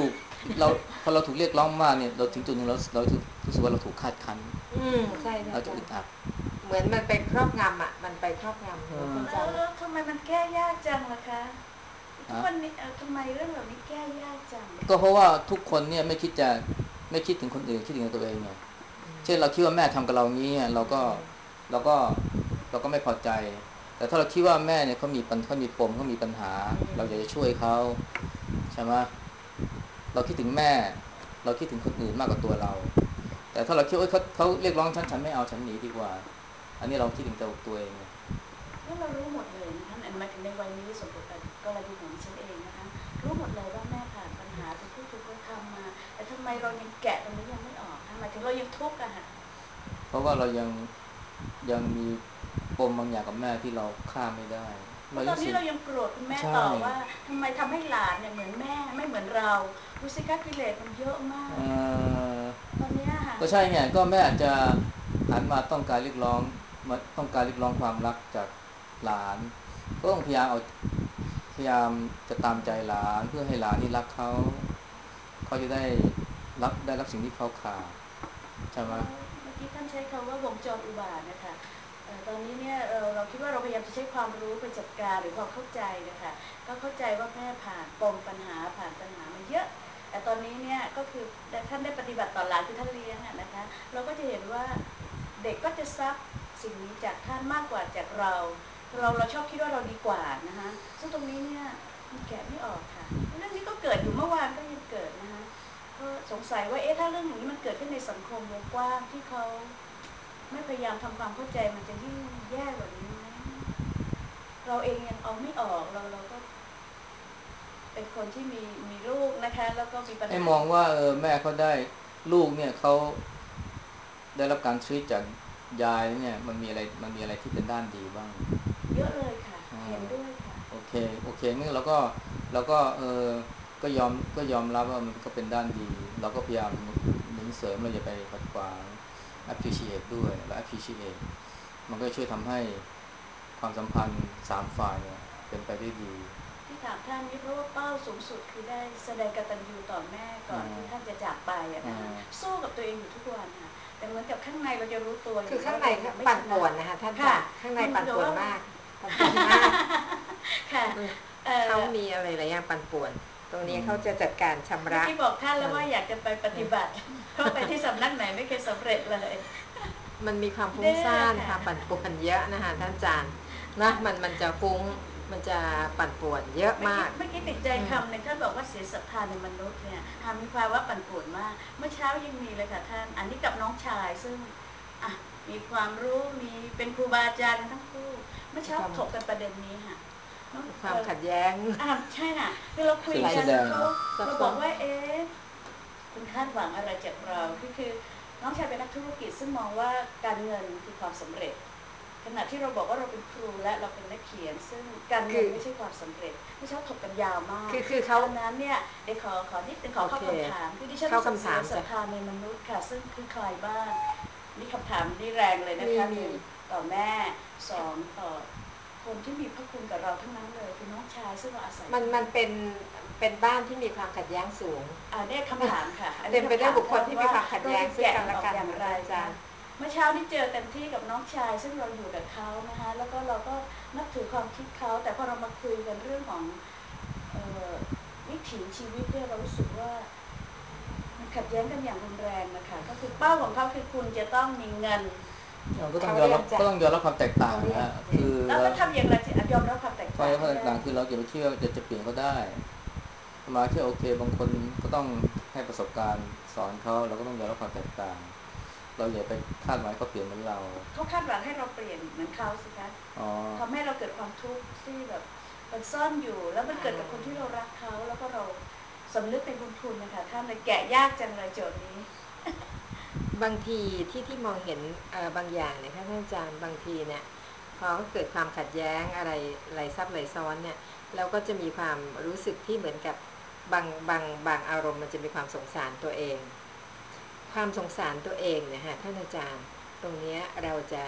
Speaker 2: เราพอเราถูกเรียกร้องมากเนี่ยเราถึงจุดหนึ่งเราเรารู้สึกว่าเราถูกคาดคั้น
Speaker 1: อืมใช่
Speaker 2: เราจะอึดอัด
Speaker 1: เหมือนมันไปครอบงำอ่ะมันไปครอบงำ
Speaker 3: แล้วแล้วทำไมมันแก้ยากจังล่ะคะทุกคนนี้ทำไมเรื่องเหล่านี้แก้ยากจัง
Speaker 2: ก็เพราะว่าทุกคนเนี่ยไม่คิดจะไม่คิดถึงคนอื่นคิดถึงตัวเองไงเช่นเราคิดว่าแม่ทำกับเรางี้เราก็เราก็เราก็ไม่พอใจแต่ถ้าเราคิดว่าแม่เนี่ยเขามีปัญเขามีปมเขามีปัญหาเราอยากจะช่วยเขาใช่ไหมเราคิดถึงแม่เราคิดถึงคนอื่นมากกว่าตัวเราแต่ถ้าเราคิดว่าเขาเขาเรียกร้องฉันฉันไม่เอาฉันหนีดีกว่าอันนี้เราคิดถึงแต่ตัวเอง
Speaker 3: แล้วเรารู้หมดเลยนะคะอันมาถึงในวัยนี้สมมติกรณีของฉันเองนะคะรู้หมดเลยว่าแม่ผ่านปัญหาเป็นผู้ถูกกระทำมาแต่ทำไมเรายังแกะตรงนี้ยังไม่ออกทำไมถึงเรายังทุกข์อะค่ะ
Speaker 2: เพราะว่าเรายังยังมีปมบางอย่างกับแม่ที่เราข้ามไม่ได้
Speaker 3: เพราะตอนนี้เรายังโกรธคุณแม่ต่อว่าทำไมทำให้หลานเนี่ยเหมือนแม่ไม่เหมือนเราดูสิคะกิเลสมันเยอะมากตอนนี้ค่ะ
Speaker 2: ก็ใช่ไงก็แม่อาจจะหันมาต้องการเรียกร้องมาต้องการเรียกร้องความรักจากหลานก็ต้องพยายามเอาพยายามจะตามใจหลานเพื่อให้หลานนี่รักเขาเขาจะได้รับได้รับสิ่งที่เขาขาดใช่ไหม
Speaker 3: เมื่อกี้ท่านใช้คำว่าวงจรอุบาทนะคะตอนนี้เนี่ยเราเราคิดว่าเราพยายามจะใช้ความรู้ไปจัดการหรือความเข้าใจนะคะก็เข้าใจว่าแม่ผ่านปมปัญหาผ่านปัญหามาเยอะแต่ตอนนี้เนี่ยก็คือท่านได้ปฏิบัติต่อหลานคือท่านเลี้ยงนะคะเราก็จะเห็นว่าเด็กก็จะซับสิ่งนี้จากท่านมากกว่าจากเราเราเราชอบคิดว่าเราดีกว่านะคะซึ่งตรงนี้เนี่ยมันแกะไม่ออกค่ะเรื่องนี้ก็เกิดอยู่เมื่อวานก็ยังเกิดนะคะก็สงสัยว่าเอ๊ะถ้าเรื่องอย่างนี้มันเกิดขึ้นในสังคมวงกว้างที่เขาไม่พยายามทำความเข้าใจมันจะยิ่งแย่กว่านี้ไหมเราเองยังเอาไม่ออกเราเราก็เป็นคนที่มีมีลูกนะคะแล้วก็มีปัญหา
Speaker 2: ให้มองว่าเออแม่เขาได้ลูกเนี่ยเขาได้รับการชีวิตจากยายเนี่ยมันมีอะไรมันมีอะไรที่เป็นด้านดีบ้าง
Speaker 3: เยอะเลยค่ะเห็นด้วยค่ะ
Speaker 2: โอเคโอเคงั้นเราก็เราก็เออก็ยอมก็ยอมรับว่ามันก็เป็นด้านดีเราก็พยายามหนุนเสริมเราอย่าไปขัดขวาง appreciate ด้วยและ appreciate มันก็ช่วยทำให้ความสัมพันธ์สามฝ่ายเนี่ยเป็นไปได้ดี
Speaker 3: ที่ถามท่านนี้เพราะว่าเป้าสูงสุดคือได้แสดงกตัญญูต่อแม่ก่อนที่ท่านจะจากไปอะนะคะสู้กับตัวเองอยู่ทุกวันค่ะแต่เหมือนกับข้างในเราจะรู้ตัว
Speaker 1: คือข้างในปั่นป่วนนะคะท่านค่ะข้างในปั่นป่วนมากปั่นป่วนมาก
Speaker 3: ค่ะ
Speaker 1: เขามีอะไรหลายอย่างปั่นป่วนตรงนี้เขาจะจัดการชำระ
Speaker 3: ที่บอกท่านแล้วว่าอยากจะไปปฏิบัติเพราะไปที่สำนักไหนไม่เคยสำเร็จเลย
Speaker 1: มันมีความฟุ้งซ่านค่ะปั่นป่วนเยอะนะคะท่านอาจารย์นะมันมันจะฟุ้งมันจะปั่นป่วนเยอะมาก
Speaker 3: เมื่อกี้ติดใจคำหนึ่งท่านบอกว่าเสียศรัทธาในมนุษย์เนี่ยหามีภาวะปั่นป่วนมากเมื่อเช้ายังมีเลยค่ะท่านอันนี้กับน้องชายซึ่งอ่ะมีความรู้มีเป็นครูบาอาจารย์ทั้งคู่เมื่อเช้าถกกันประเด็นนี้ค่ะ
Speaker 1: ความขัดแย้ง
Speaker 3: อ่าใช่ค่ะคือเราคุยกันเขาเราบอกว่าเอ๊ะคุณคาดหวังอะไรจากเราคือคือน้องชายเป็นนักธุรกิจซึ่งมองว่าการเงินคือความสำเร็จขณะที่เราบอกว่าเราเป็นครูและเราเป็นนักเขียนซึ่งการเงินไม่ใช่ความสำเร็จไม่ใช่ถกกันยาวมาก
Speaker 1: คือคือเขา
Speaker 3: ดังนั้นเนี่ยเดี๋ยวขอขอนิดนึงขอเข้าคำถามคือดิฉันรู้สึกเสียศรัทธาในมนุษย์ค่ะซึ่งคือใครบ้างนี่คำถามนี่แรงเลยนะคะหนึ่งต่อแม่สองต่อคนที่มีพระคุณกับเราทั้งนั้นเลยคือน้องชายซึ่งเราอาศัย
Speaker 1: มันมันเป็นเป็นบ้านที่มีความขัดแย้งสูง
Speaker 3: อ่าเนี่ยคำถามค่ะ
Speaker 1: เต็มไปด้วยบุคคลที่มีความขัดแย้งซึ่งกันและกัน
Speaker 3: อย่างไร
Speaker 1: อาจารย์
Speaker 3: เมื่อเช้านี้เจอเต็มที่กับน้องชายซึ่งเราอยู่กับเขานะคะแล้วก็เราก็นับถือความคิดเขาแต่พอเรามาคุยกันเรื่องของวิถีชีวิตเนี่ยเรารู้สึกว่ามันขัดแย้งกันอย่างรุนแรงนะคะก็คือเป้าของเขาคือคุณจะต้องมีเงิน
Speaker 2: ก็ต้องยอมรับก็ต้องยอมรับความแตกต่างนะคือ
Speaker 3: แล้วทำอย่างไรจะยอมรับความแตกต่าง
Speaker 2: ความแตกต่างคือเราอย่าไปเชื่อจะจะเปลี่ยนเขาได้มาเชื่อโอเคบางคนก็ต้องให้ประสบการณ์สอนเขาเราก็ต้องยอมรับความแตกต่างเราอย่าไปคาดหมายเขาเปลี่ยนเหมือนเรา
Speaker 3: เขาคาดหวังให้เราเปลี่ยนเหมือนเขาสิคะทำให้เราเกิดความทุกข์ที่แบบมันซ่อนอยู่แล้วมันเกิดกับคนที่เรารักเขาแล้วก็เราสำนึกในบุญคุณนะคะท่านเลยแกะยากจังเลยโจทย์นี้
Speaker 1: บางทีที่ที่มองเห็นบางอย่างเนี่ยค่ะท่านอาจารย์บางทีเนี่ยพอเกิดความขัดแย้งอะไรไหลซับไหลซ้อนเนี่ยเราก็จะมีความรู้สึกที่เหมือนกับบางบางบางอารมณ์มันจะมีความสงสารตัวเองความสงสารตัวเองเนี่ยฮะท่านอาจารย์ตรงนี้เราจะ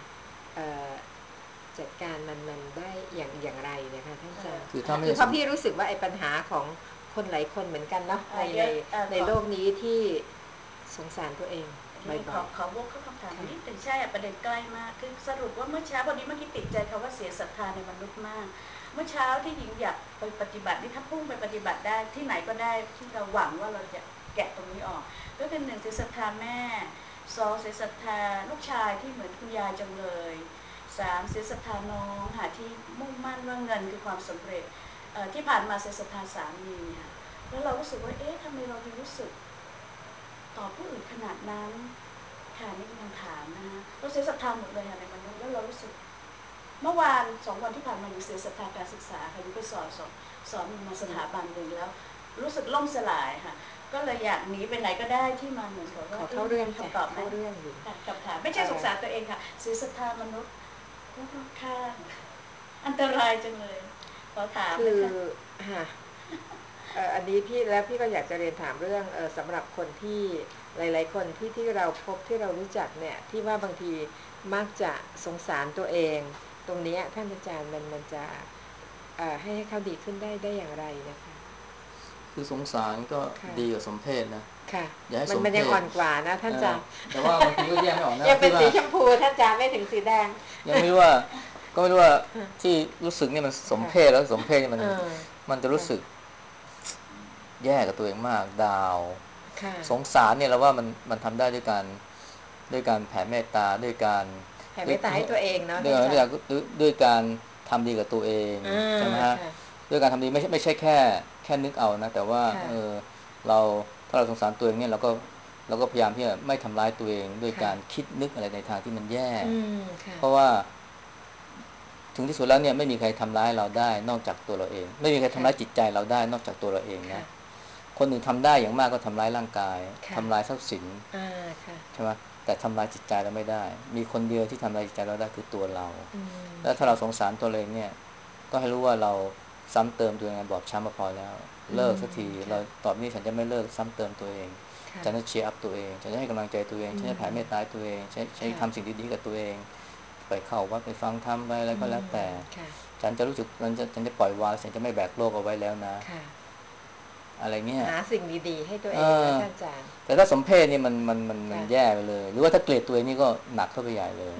Speaker 1: จัดการมันมันได้อย่างอย่างไรนะคะท่านอาจารย์คือพอพี่รู้สึกว่าไอ้ปัญหาของคนหลายคนเหมือนกันเนาะในในในโลกนี้ที่สงสารตัวเองบ่อยๆ
Speaker 3: ขอขอวกเข้าคำถามนิดหนึ่งใช่ประเด็นใกล้มากคือสรุปว่าเมื่อเช้าวันนี้เมื่อกี้ติดใจคำว่าเสียศรัทธาในมนุษย์มากเมื่อเช้าที่หญิงอยากไปปฏิบัตินี่ถ้าพุ่งไปปฏิบัติได้ที่ไหนก็ได้ที่เราหวังว่าเราจะแกะตรงนี้ออกก็คือหนึ่งเสียศรัทธาแม่สองเสียศรัทธาลูกชายที่เหมือนคุณยายจังเลยสามเสียศรัทธาน้องหาที่มุ่งมั่นว่าเงินคือความสำเร็จที่ผ่านมาเสียศรัทธาสามีค่ะแล้วเรารู้สึกว่าเอ๊ะทำไมเราถึงรู้สึกต่อผู้อื่นขนาดนั้นค่ะนี่คือคำถามนะคะเราเสียศรัทธาหมดเลยค่ะในมนุษย์แล้วเรารู้สึกเมื่อวานสองวันที่ผ่านมาอยู่เสียศรัทธาการศึกษาค่ะอยู่ไปสอนสอนสอนมาสถาบันหนึ่งแล้วรู้สึกล่มสลายค่ะก็เลยอยากหนีไปไหนก็ได้ที่มาเหมือนกับว่า
Speaker 1: เข้าเรื่อง
Speaker 3: คำตอบไหม
Speaker 1: เข้าเรื่องอยู่
Speaker 3: คำถามไม่ใช่สงสารตัวเองค่ะเสียศรัทธามนุษย์รอบข้างอันตรายจังเลยขอถาม
Speaker 1: คือฮะอันนี้พี่แล้วพี่ก็อยากจะเรียนถามเรื่องเออสำหรับคนที่หลายๆคนที่ที่เราพบที่เรารู้จักเนี่ยที่ว่าบางทีมักจะสงสารตัวเองตรงนี้ท่านอาจารย์มันมันจะให้ให้เขาดีขึ้นได้ได้อย่างไรนะคะ
Speaker 2: คือสงสารก็ดีกว่าสมเพชนะ
Speaker 1: ค่ะ
Speaker 2: อย่าให้
Speaker 1: มัน
Speaker 2: สม
Speaker 1: มัน
Speaker 2: เพ
Speaker 1: ยัง
Speaker 2: ช
Speaker 1: อ่อนกว่านะท่านอาจารย์
Speaker 2: แต่ว่าบางทีก็แยกไม่ออกนะ
Speaker 1: ยังเป็นสีชมพูท่านอาจารย์ไม่ถึงสีแดง
Speaker 2: ยังไม่รู้ว่าก็ไม่รู้ว่าที่รู้สึกนี่มันสมเพชแล้วสมเพชนี่มันมันจะรู้สึกแย่กับตัวเองมากดาวสงสารเนี่ยเราว่ามันมันทำได้ด้วยการด้วยการแผ่เมตตาด้วยการ
Speaker 1: แผ่เมตตาให้ตัวเองเนาะ
Speaker 2: ด้วยการด้วยการทำดีกับตัวเองใช่ไหมฮะด้วยการทำดีไม่ใช่ไม่ใช่แค่แค่นึกเอานะแต่ว่าเออเราถ้าเราสงสารตัวเองเนี่ยเราก็เราก็พยายามที่จะไม่ทำร้ายตัวเองด้วยการคิดนึกอะไรในทางที่มันแย่เพราะว่าถึงที่สุดแล้วเนี่ยไม่มีใครทำร้ายเราได้นอกจากตัวเราเองไม่มีใครทำร้ายจิตใจเราได้นอกจากตัวเราเองนะคนอื่นทำได้อย่างมากก็ทำร้ายร่างกายทำลายทรัพย์สินใช่ไหมแต่ทำลายจิตใจเราไม่ได้มีคนเดียวที่ทำลายจิตใจเราได้คือตัวเราแล้วถ้าเราสงสารตัวเองเนี่ยก็ให้รู้ว่าเราซ้ำเติมตัวเองบอบช้ำมาพอแล้วเลิกสักทีเราตอบนี้ฉันจะไม่เลิกซ้ำเติมตัวเองฉันจะเชียร์อัพตัวเองฉันจะให้กำลังใจตัวเองฉันจะแผ่เมตตาตัวเองฉันฉันทำสิ่งดีๆกับตัวเองไปเข้าวัดไปฟังธรรมไปอะไรก็แล้วแต่ฉันจะรู้สึกฉันจะฉันจะปล่อยวางฉันจะไม่แบกโลกเอาไว้แล้วนะอะไรเงี้ย
Speaker 1: หาสิ่งดีๆให้ตัวเองนะท่านอาจารย์
Speaker 2: แต่ถ้าสมเพศนี่มันมันมันมันแย่ไปเลยหรือว่าถ้าเกลียดตัวเองนี่ก็หนักเข้าไปใหญ่เลย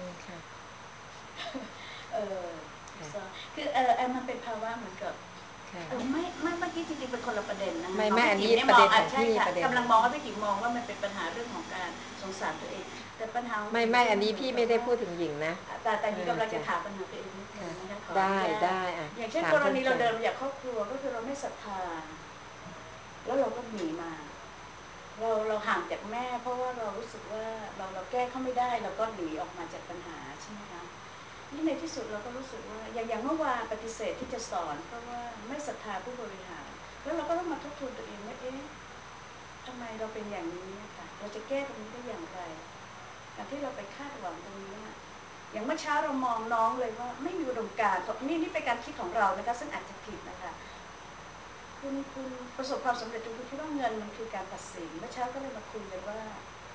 Speaker 3: เออคือเออมันเป็นภาวะเหมือนกับไม่ไม่เมื่อกี้จริงๆเป็นคนละประเด็นนะคะ
Speaker 1: ไม่ไม่อันนี้
Speaker 3: ประเด็น
Speaker 1: ของพี่
Speaker 3: กำลังมองว่าพี่กิ่งมองว่ามันเป็นปัญหาเรื่องของการสงสารตัวเองแต่ปัญหา
Speaker 1: ไม่ไม่อันนี้พี่ไม่ได้พูดถึงหญิงนะ
Speaker 3: แต่แต่หญิงกำลังจะถามปัญหาตัวเองนิดนึงนะคะขอ
Speaker 1: ได้ได้
Speaker 3: อย่างเช่นกรณีเราเดินมาจากครอบครัวก็คือเราไม่ศรัทธาแล้วเราก็หนีมาเราเราห่างจากแม่เพราะว่าเรารู้สึกว่าเราเราแก้เขาไม่ได้เราก็หนีออกมาจากปัญหาใช่ไหมคะนี่ในที่สุดเราก็รู้สึกว่าอย่างอย่างเมื่อวานปฏิเสธที่จะสอนเพราะว่าไม่ศรัทธาผู้บริหารแล้วเราก็ต้องมาทบทวนตัวเองว่าเอ๊ะทำไมเราเป็นอย่างนี้นะคะเราจะแก้ตรงนี้ได้อย่างไรการที่เราไปคาดหวังตรงนี้นะอย่างเมื่อเช้าเรามองน้องเลยว่าไม่มีอุดมการณ์นี่นี่เป็นการคิดของเรานะคะซึ่งอาจจะผิดนะคะคุณคุณประสบความสำเร็จจนคุณคิดว่าเงินมันคือการตัดสินเมื่อเช้าก็เลยมาคุยกันว่า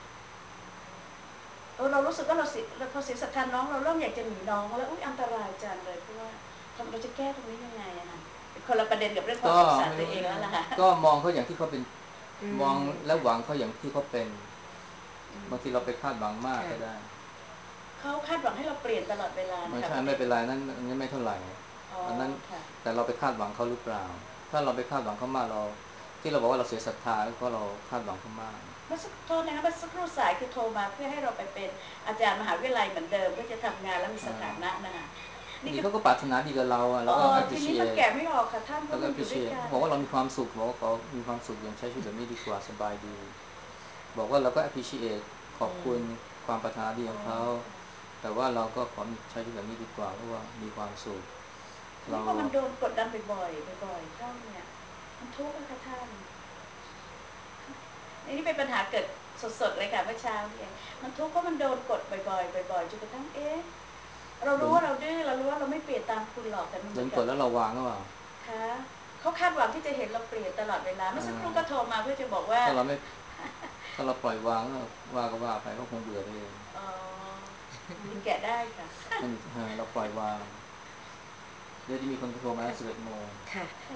Speaker 3: เออเรารู้สึกว่าเราเสียพอเสียศรัทธาน้องเราเริ่มอยากจะหนีน้องแล้วอุ้ยอันตรายจังเลยเพราะว่าเราจะแก้ตรงนี้ยังไงอะคะคนละประเด็นกับเรื่องความสงสารตัวเองแล้วล่ะค่ะ
Speaker 2: ก็มองเขาอย่างที่เขาเป็นมองและหวังเขาอย่างที่เขาเป็นบางทีเราไปคาดหวังมากก็ได้
Speaker 3: เขาคาดหวังให้เราเปลี่ยนตลอดเวลา
Speaker 2: ไม่ใช่ไม่เป็นไรนั้นอันนี้ไม่เท่าไหร่อันนั้นแต่เราไปคาดหวังเขาหรือเปล่าถ้าเราไปคาดหวังเขามากเราที่เราบอกว่าเราเสียศรัทธาเพราะเราคาดหวังเขามาก
Speaker 3: เมื่อสักโทษนะคะเมื่อสักครู่สายคือโทรมาเพื่อให้เราไปเป็นอาจารย์มหาวิทยาลัยเหมือนเดิมเพื่อจะทำงานแล้วมีสถานะนะคะ
Speaker 2: นี่เขาก็ปรารถนาดีกับเราอ่ะแล้วก็
Speaker 3: appreciate ทีนี้มันแกะไม่ออกค่ะท่านเพราะมันอยู่ด้วยกัน
Speaker 2: บอกว่าเรามีความสุขบอกว่าเขามีความสุขอย่างใช้ชีวิตแบบนี้ดีกว่าสบายดีบอกว่าเราก็ appreciate ขอบคุณความปรารถนาดีของเขาแต่ว่าเราก็ขอใช้ชีวิตแบบนี้ดีกว่าเพราะว่ามีความสุข
Speaker 3: นี่พอมันโดนกดดันบ่อยๆบ่อยๆเข้าเนี่ยมันทุกข์นะคะท่านนี่เป็นปัญหาเกิดสดๆเลยค่ะเมื่อเช้าเนี่ยมันทุกข์เพราะมันโดนกดบ่อยๆบ่อยๆจนกระทั่งเอ๊ะเรารู้ว่าเราดื้อเรารู้ว่าเราไม่เปลี่ยนตามคุณหรอกแต่มันเหมือน
Speaker 2: กับโดนกดแล้วเราวางก็ว่า
Speaker 3: ค่ะเขาคาดหวังที่จะเห็นเราเปลี่ยนตลอดเวลาเมื่อสักครู่ก็โทรมาเพื่อจะบอกว่า
Speaker 2: ถ้าเราไม่ถ้าเราปล่อยวางก็ว่าก็ว่าไปก็คงเบื่อเอง
Speaker 3: อ๋อนี่แกะได้ค่ะ
Speaker 2: เราปล่อยวางเดี๋ยวจะมีคนโทรมาสิบเอ็ดโมง
Speaker 1: ค่ะ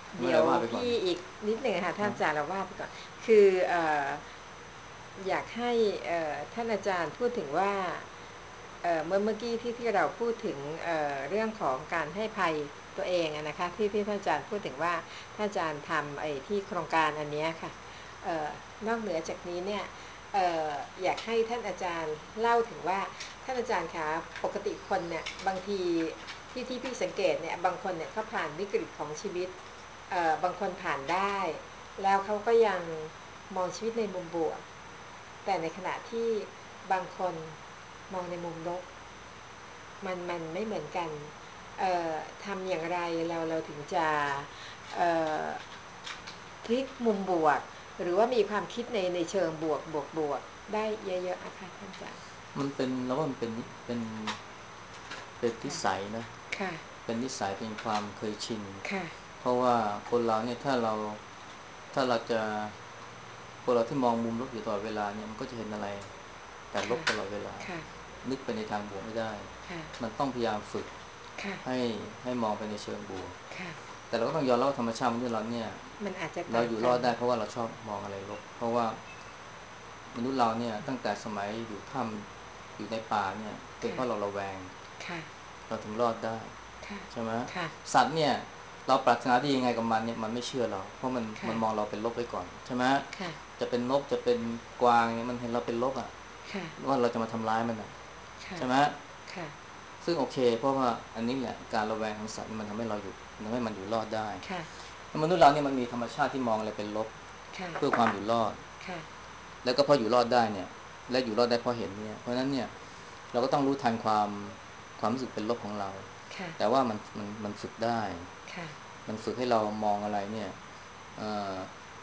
Speaker 1: เดี๋ยวพี่อีกนิดหนึ่งค่ะท่านอาจารย์เราว่าไปก่อนคือเอ่ออยากให้เอ่อท่านอาจารย์พูดถึงว่าเอ่อเมื่อเมื่อกี้ที่ที่เราพูดถึงเอ่อเรื่องของการให้ภัยตัวเองนะคะที่ที่ท่านอาจารย์พูดถึงว่าท่านอาจารย์ทำไอ้ที่โครงการอันนี้ค่ะเอ่อนอกเหนือจากนี้เนี่ยเอ่ออยากให้ท่านอาจารย์เล่าถึงว่าท่านอาจารย์คะปกติคนเนี่ยบางทีที่ที่พี่สังเกตเนี่ยบางคนเนี่ยเขาผ่านวิกฤตของชีวิตเอ่อบางคนผ่านได้แล้วเขาก็ยังมองชีวิตในมุมบวกแต่ในขณะที่บางคนมองในมุมลบมันมันไม่เหมือนกันเอ่อทำอย่างไรเราเราถึงจะเอ่อพลิกมุมบวกหรือว่ามีความคิดในในเชิงบวกบวกบวกได้เยอะๆอะค่ะท่านอาจารย์
Speaker 2: มันเป็นแล้วว่ามันเป็นเป็นเป็นนิสัยนะ
Speaker 1: ค่ะ
Speaker 2: เป็นนิสัยเป็นความเคยชิน
Speaker 1: ค่ะ
Speaker 2: เพราะว่าคนเราเนี่ยถ้าเราถ้าเราจะคนเราที่มองมุมลบอยู่ตลอดเวลาเนี่ยมันก็จะเห็นอะไรแต่ลบตลอดเวลา
Speaker 1: ค่ะ
Speaker 2: นึกไปในทางบวกไม่ได้
Speaker 1: ค่ะ
Speaker 2: มันต้องพยายามฝึก
Speaker 1: ค่ะ
Speaker 2: ให้ให้มองไปในเชิงบวก
Speaker 1: ค่ะ
Speaker 2: แต่เราก็ต้องยอมรับว่าธรรมชาติมนุษย์เราเนี่ย
Speaker 1: มันอาจจะ
Speaker 2: เราอยู่ร
Speaker 1: ต่างกัน
Speaker 2: อดได้เพราะว่าเราชอบมองอะไรลบเพราะว่ามนุษย์เราเนี่ยตั้งแต่สมัยอยู่ถ้ำอยู่ในป่าเนี่ยเป็นเพราะเราระแวง
Speaker 1: ค่ะ
Speaker 2: เราถึงรอดได้
Speaker 1: ค่ะ
Speaker 2: ใช่ไหม
Speaker 1: ค่ะ
Speaker 2: สัตว์เนี่ยเราปรารถนาดียังไงกับมันเนี่ยมันไม่เชื่อเราเพราะมัน
Speaker 1: ค่ะ
Speaker 2: มันมองเราเป็นลบไว้ก่อนใช่ไหม
Speaker 1: ค่ะ
Speaker 2: จะเป็นนกจะเป็นกวางเนี่ยมันเห็นเราเป็นลบอ่ะ
Speaker 1: ค่ะ
Speaker 2: ว่าเราจะมาทำร้ายมันอ่ะ
Speaker 1: ค่ะ
Speaker 2: ใช่ไหม
Speaker 1: ค่ะ
Speaker 2: ซึ่งโอเคเพราะว่าอันนี้แหละการระแวงของสัตว์มันทำให้เราอยู่ทำให้มันอยู่รอดได้
Speaker 1: ค่ะ
Speaker 2: มนุษย์เราเนี่ยมันมีธรรมชาติที่มองอะไรเป็นลบ
Speaker 1: ค่ะ
Speaker 2: เพื่อความอยู่รอด
Speaker 1: ค่ะ
Speaker 2: แล้วก็พออยู่รอดได้เนี่ยและอยู่รอดได้เพราะเห็นเนี่ยเพราะฉะนั้นเนี่ยเราก็ต้องรู้ทันความความรู้สึกเป็นลบของเรา
Speaker 1: ค่ะ
Speaker 2: แต่ว่ามันมันมันฝึกได้
Speaker 1: ค่ะ
Speaker 2: มันฝึกให้เรามองอะไรเนี่ยเอ่อ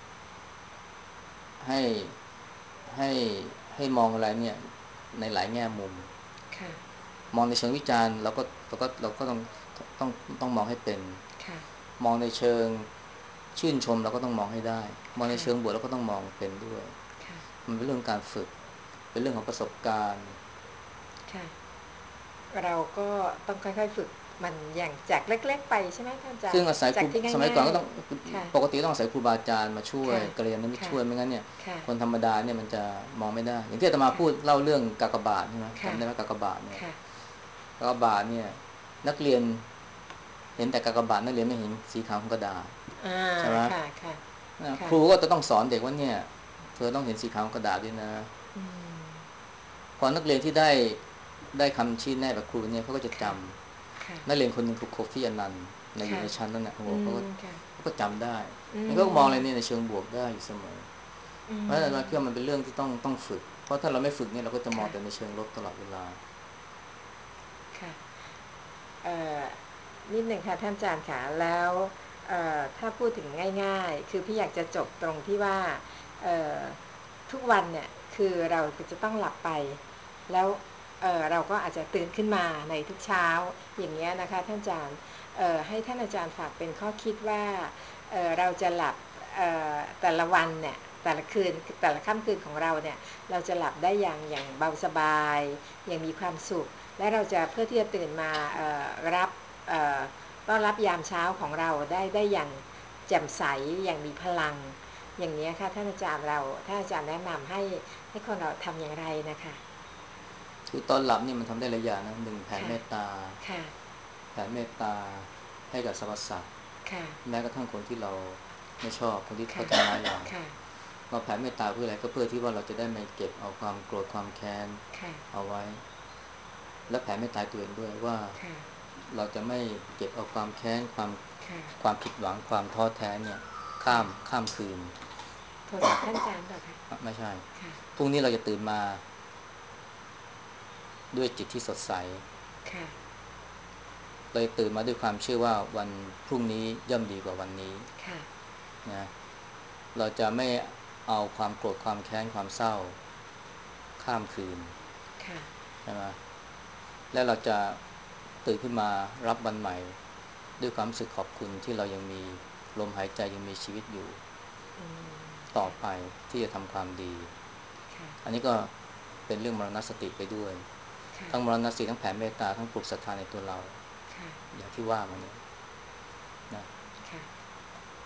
Speaker 2: ให้ให้ให้มองอะไรเนี่ยในหลายแง่มุม
Speaker 1: ค่ะ
Speaker 2: มองในเชิงวิจารณ์เราก็เราก็เราก็ต้องต้องต้องมองให้เป็น
Speaker 1: ค่ะ
Speaker 2: มองในเชิงชื่นชมเราก็ต้องมองให้ได้มองใน
Speaker 1: ค่ะ
Speaker 2: เชิงบวกเราก็ต้องมองเป็นด้วย
Speaker 1: ค่ะ
Speaker 2: มันเป็นเรื่องการฝึกเป็นเรื่องของประสบการณ์
Speaker 1: ค่ะเราก็ต้องค่อยๆฝึกมันอย่างจากเล็กๆไปใช่ไหมท่านอาจารย์
Speaker 2: ซึ่งอาศัยครู
Speaker 1: จากที่
Speaker 2: สมัยก่อน
Speaker 1: ง่าย
Speaker 2: ก็ต้อง
Speaker 1: ๆค่ะ
Speaker 2: ปกติต้องอาศัยครูบาอาจารย์มาช่วย
Speaker 1: ค่ะ
Speaker 2: กัลยาณมิตร
Speaker 1: ค่ะ
Speaker 2: ช่วยไม่งั้นเนี่ย
Speaker 1: ค่ะ
Speaker 2: คนธรรมดาเนี่ยมันจะมองไม่ได้อย่างที่อาตมา
Speaker 1: ค่ะ
Speaker 2: พูดเล่าเรื่องกากบาทใช่ไหมจำ
Speaker 1: ค่ะ
Speaker 2: ได้ไหมกากบาทเนี่ย
Speaker 1: ค่ะ
Speaker 2: กากบาทเนี่ยนักเรียนเห็นแต่กากบาทนักเรียนไม่เห็นสีขาวของกระดาษ
Speaker 1: อ่า
Speaker 2: ใช่ไหม
Speaker 1: ค่ะค่ะ
Speaker 2: ค
Speaker 1: ค่ะ
Speaker 2: รูก็จะต้องสอนเด็กว่าเนี่ยเธอต้องเห็นสีขาวของกระดาษด้วยนะ
Speaker 1: อืม
Speaker 2: พอนักเรียนที่ได้ได้คำชี้แนะแบบครูเนี่ยเขาก็จะจ
Speaker 1: ค่ะค่ะ
Speaker 2: ำนักเรียนคนหนึ่งคือโคฟี่อนันต์ในอยู่
Speaker 1: ค่ะ
Speaker 2: ในชั้นนั้นนะโอ้โห
Speaker 1: อื
Speaker 2: เขาก็
Speaker 1: มค่ะ
Speaker 2: เขาก็จำได้
Speaker 1: อื
Speaker 2: นี่เขาก็มองอะไร
Speaker 1: ม
Speaker 2: เนี่ยในเชิงบวกได้อยู่เสมอ
Speaker 1: อื
Speaker 2: เพราะฉะนั้นเราคิดว่ามัน
Speaker 1: ม
Speaker 2: เป็นเรื่องที่ต้องต้องฝึกเพราะถ้าเราไม่ฝึกเนี่ยเราก็จะมอง
Speaker 1: ค่ะ
Speaker 2: แต่ในเชิงลบตลอดเวลา
Speaker 1: ค่ะเอ่อนิดหนึ่งค่ะท่านอาจารย์ค่ะแล้วเอ่อถ้าพูดถึงง่ายๆคือพี่อยากจะจบตรงที่ว่าเอ่อทุกวันเนี่ยคือเราจะต้องหลับไปแล้วเอ่อเราก็อาจจะตื่นขึ้นมาในทุกเช้าอย่างเงี้ยนะคะท่านอาจารย์เอ่อให้ท่านอาจารย์ฝากเป็นข้อคิดว่าเอ่อเราจะหลับเอ่อแต่ละวันเนี่ยแต่ละคืนแต่ละค่ำคืนของเราเนี่ยเราจะหลับได้อย่างอย่างเบาสบายอย่างมีความสุขและเราจะเพื่อที่จะตื่นมาเอ่อรับเอ่อต้อนรับยามเช้าของเราได้ได้อย่างแจ่มใสอย่างมีพลังอย่างนี้ค่ะท่านอาจารย์เราท่านอาจารย์แนะนำให้ให้คนเราทำอย่างไรนะคะ
Speaker 2: คือตอนหลับนี่มันทำได้หลายอย่างนะหนึ่งแผ่
Speaker 1: ค่ะ
Speaker 2: เมตตา
Speaker 1: ค่ะ
Speaker 2: แผ่เมตตาให้กับสรรพสัตว์
Speaker 1: ค่ะ
Speaker 2: แม้กระทั่งคนที่เราไม่ชอบคนที่เขา
Speaker 1: ค่ะ
Speaker 2: ทำร้ายเรา
Speaker 1: ค่ะ
Speaker 2: เราแผ่เมตตาเพื่ออะไรก็เพื่อที่ว่าเราจะได้ไม่เก็บเอาความโกรธความแค้น
Speaker 1: ค่ะ
Speaker 2: เอาไว้และแผ่เมตตาตัวเองด้วยว่า
Speaker 1: ค่ะ
Speaker 2: เราจะไม่เก็บเอาความแค้นความ
Speaker 1: ค่ะ
Speaker 2: ความผิดหวังความท้อแท้เนี่ยข้า
Speaker 1: ค่ะ
Speaker 2: มข้ามคืน
Speaker 1: โทรศัพท์ท่านอาจารย์เปล่าคะ
Speaker 2: ไม่ใช่
Speaker 1: ค่ะ
Speaker 2: พรุ่งนี้เราจะตื่นมาด้วยจิตที่สดใส
Speaker 1: ค่ะ
Speaker 2: เราจะตื่นมาด้วยความเชื่อว่าวันพรุ่งนี้ย่อมดีกว่าวันนี้
Speaker 1: ค่ะ
Speaker 2: นะเราจะไม่เอาความโกรธความแค้นความเศร้าข้ามคืน
Speaker 1: ค่ะ
Speaker 2: ใช่ไหมและเราจะตื่นขึ้นมารับวันใหม่ด้วยความรู้สึกขอบคุณที่เรายังมีลมหายใจยังมีชีวิตอยู่
Speaker 1: อืม
Speaker 2: ต่อ
Speaker 1: ค่ะ
Speaker 2: ไปที่จะทำความดี
Speaker 1: ค่ะ
Speaker 2: อันนี้ก็เป็นเรื่องมรณสติไปด้วย
Speaker 1: ค่ะ
Speaker 2: ทั้งมรณสติทั้งแผ่เมตตาทั้งปลุกศรัทธาในตัวเรา
Speaker 1: ค่ะ
Speaker 2: อย่างที่ว่ามาเนี่ยนะ
Speaker 1: ค่ะ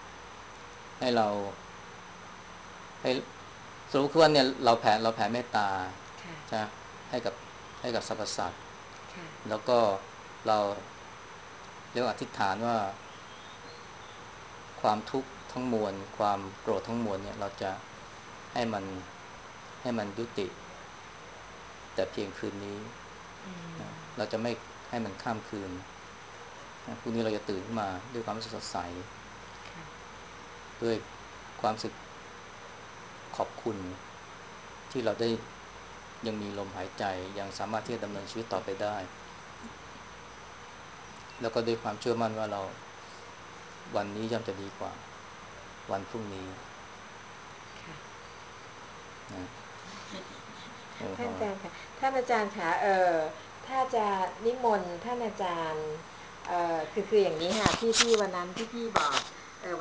Speaker 2: ให้เราให้สรุปคือว่าเนี่ยเราแผ่เราแผ่เมตตาจะให้กับให้กับสรรพสัตว์แล้วก็เราเรียกว่าอธิษฐานว่าความทุกข์ทั้งมวลความโกรธทั้งมวลเนี่ยเราจะให้มันให้มันยุติแต่เพียงคืนนี้นะเราจะไม่ให้มันข้ามคืนนะพรุ่งนี้เราจะตื่นขึ้นมาด้วยความรู้สึกสดใสด้วยความรู้สึกขอบคุณที่เราได้ยังมีลมหายใจยังสามารถที่จะดำเนินชีวิตต่อไปได้แล้วก็ด้วยความเชื่อมั่นว่าเราวันนี้ย่อมจะดีกว่าวันพรุ่งนี้
Speaker 1: ท่านอาจารย์ค่ะท่านอาจารย์คะเอ่อถ้าจะนิมนต์ท่านอาจารย์เอ่อคือคืออย่างนี้ค่ะที่ที่วันนั้นที่พี่บอก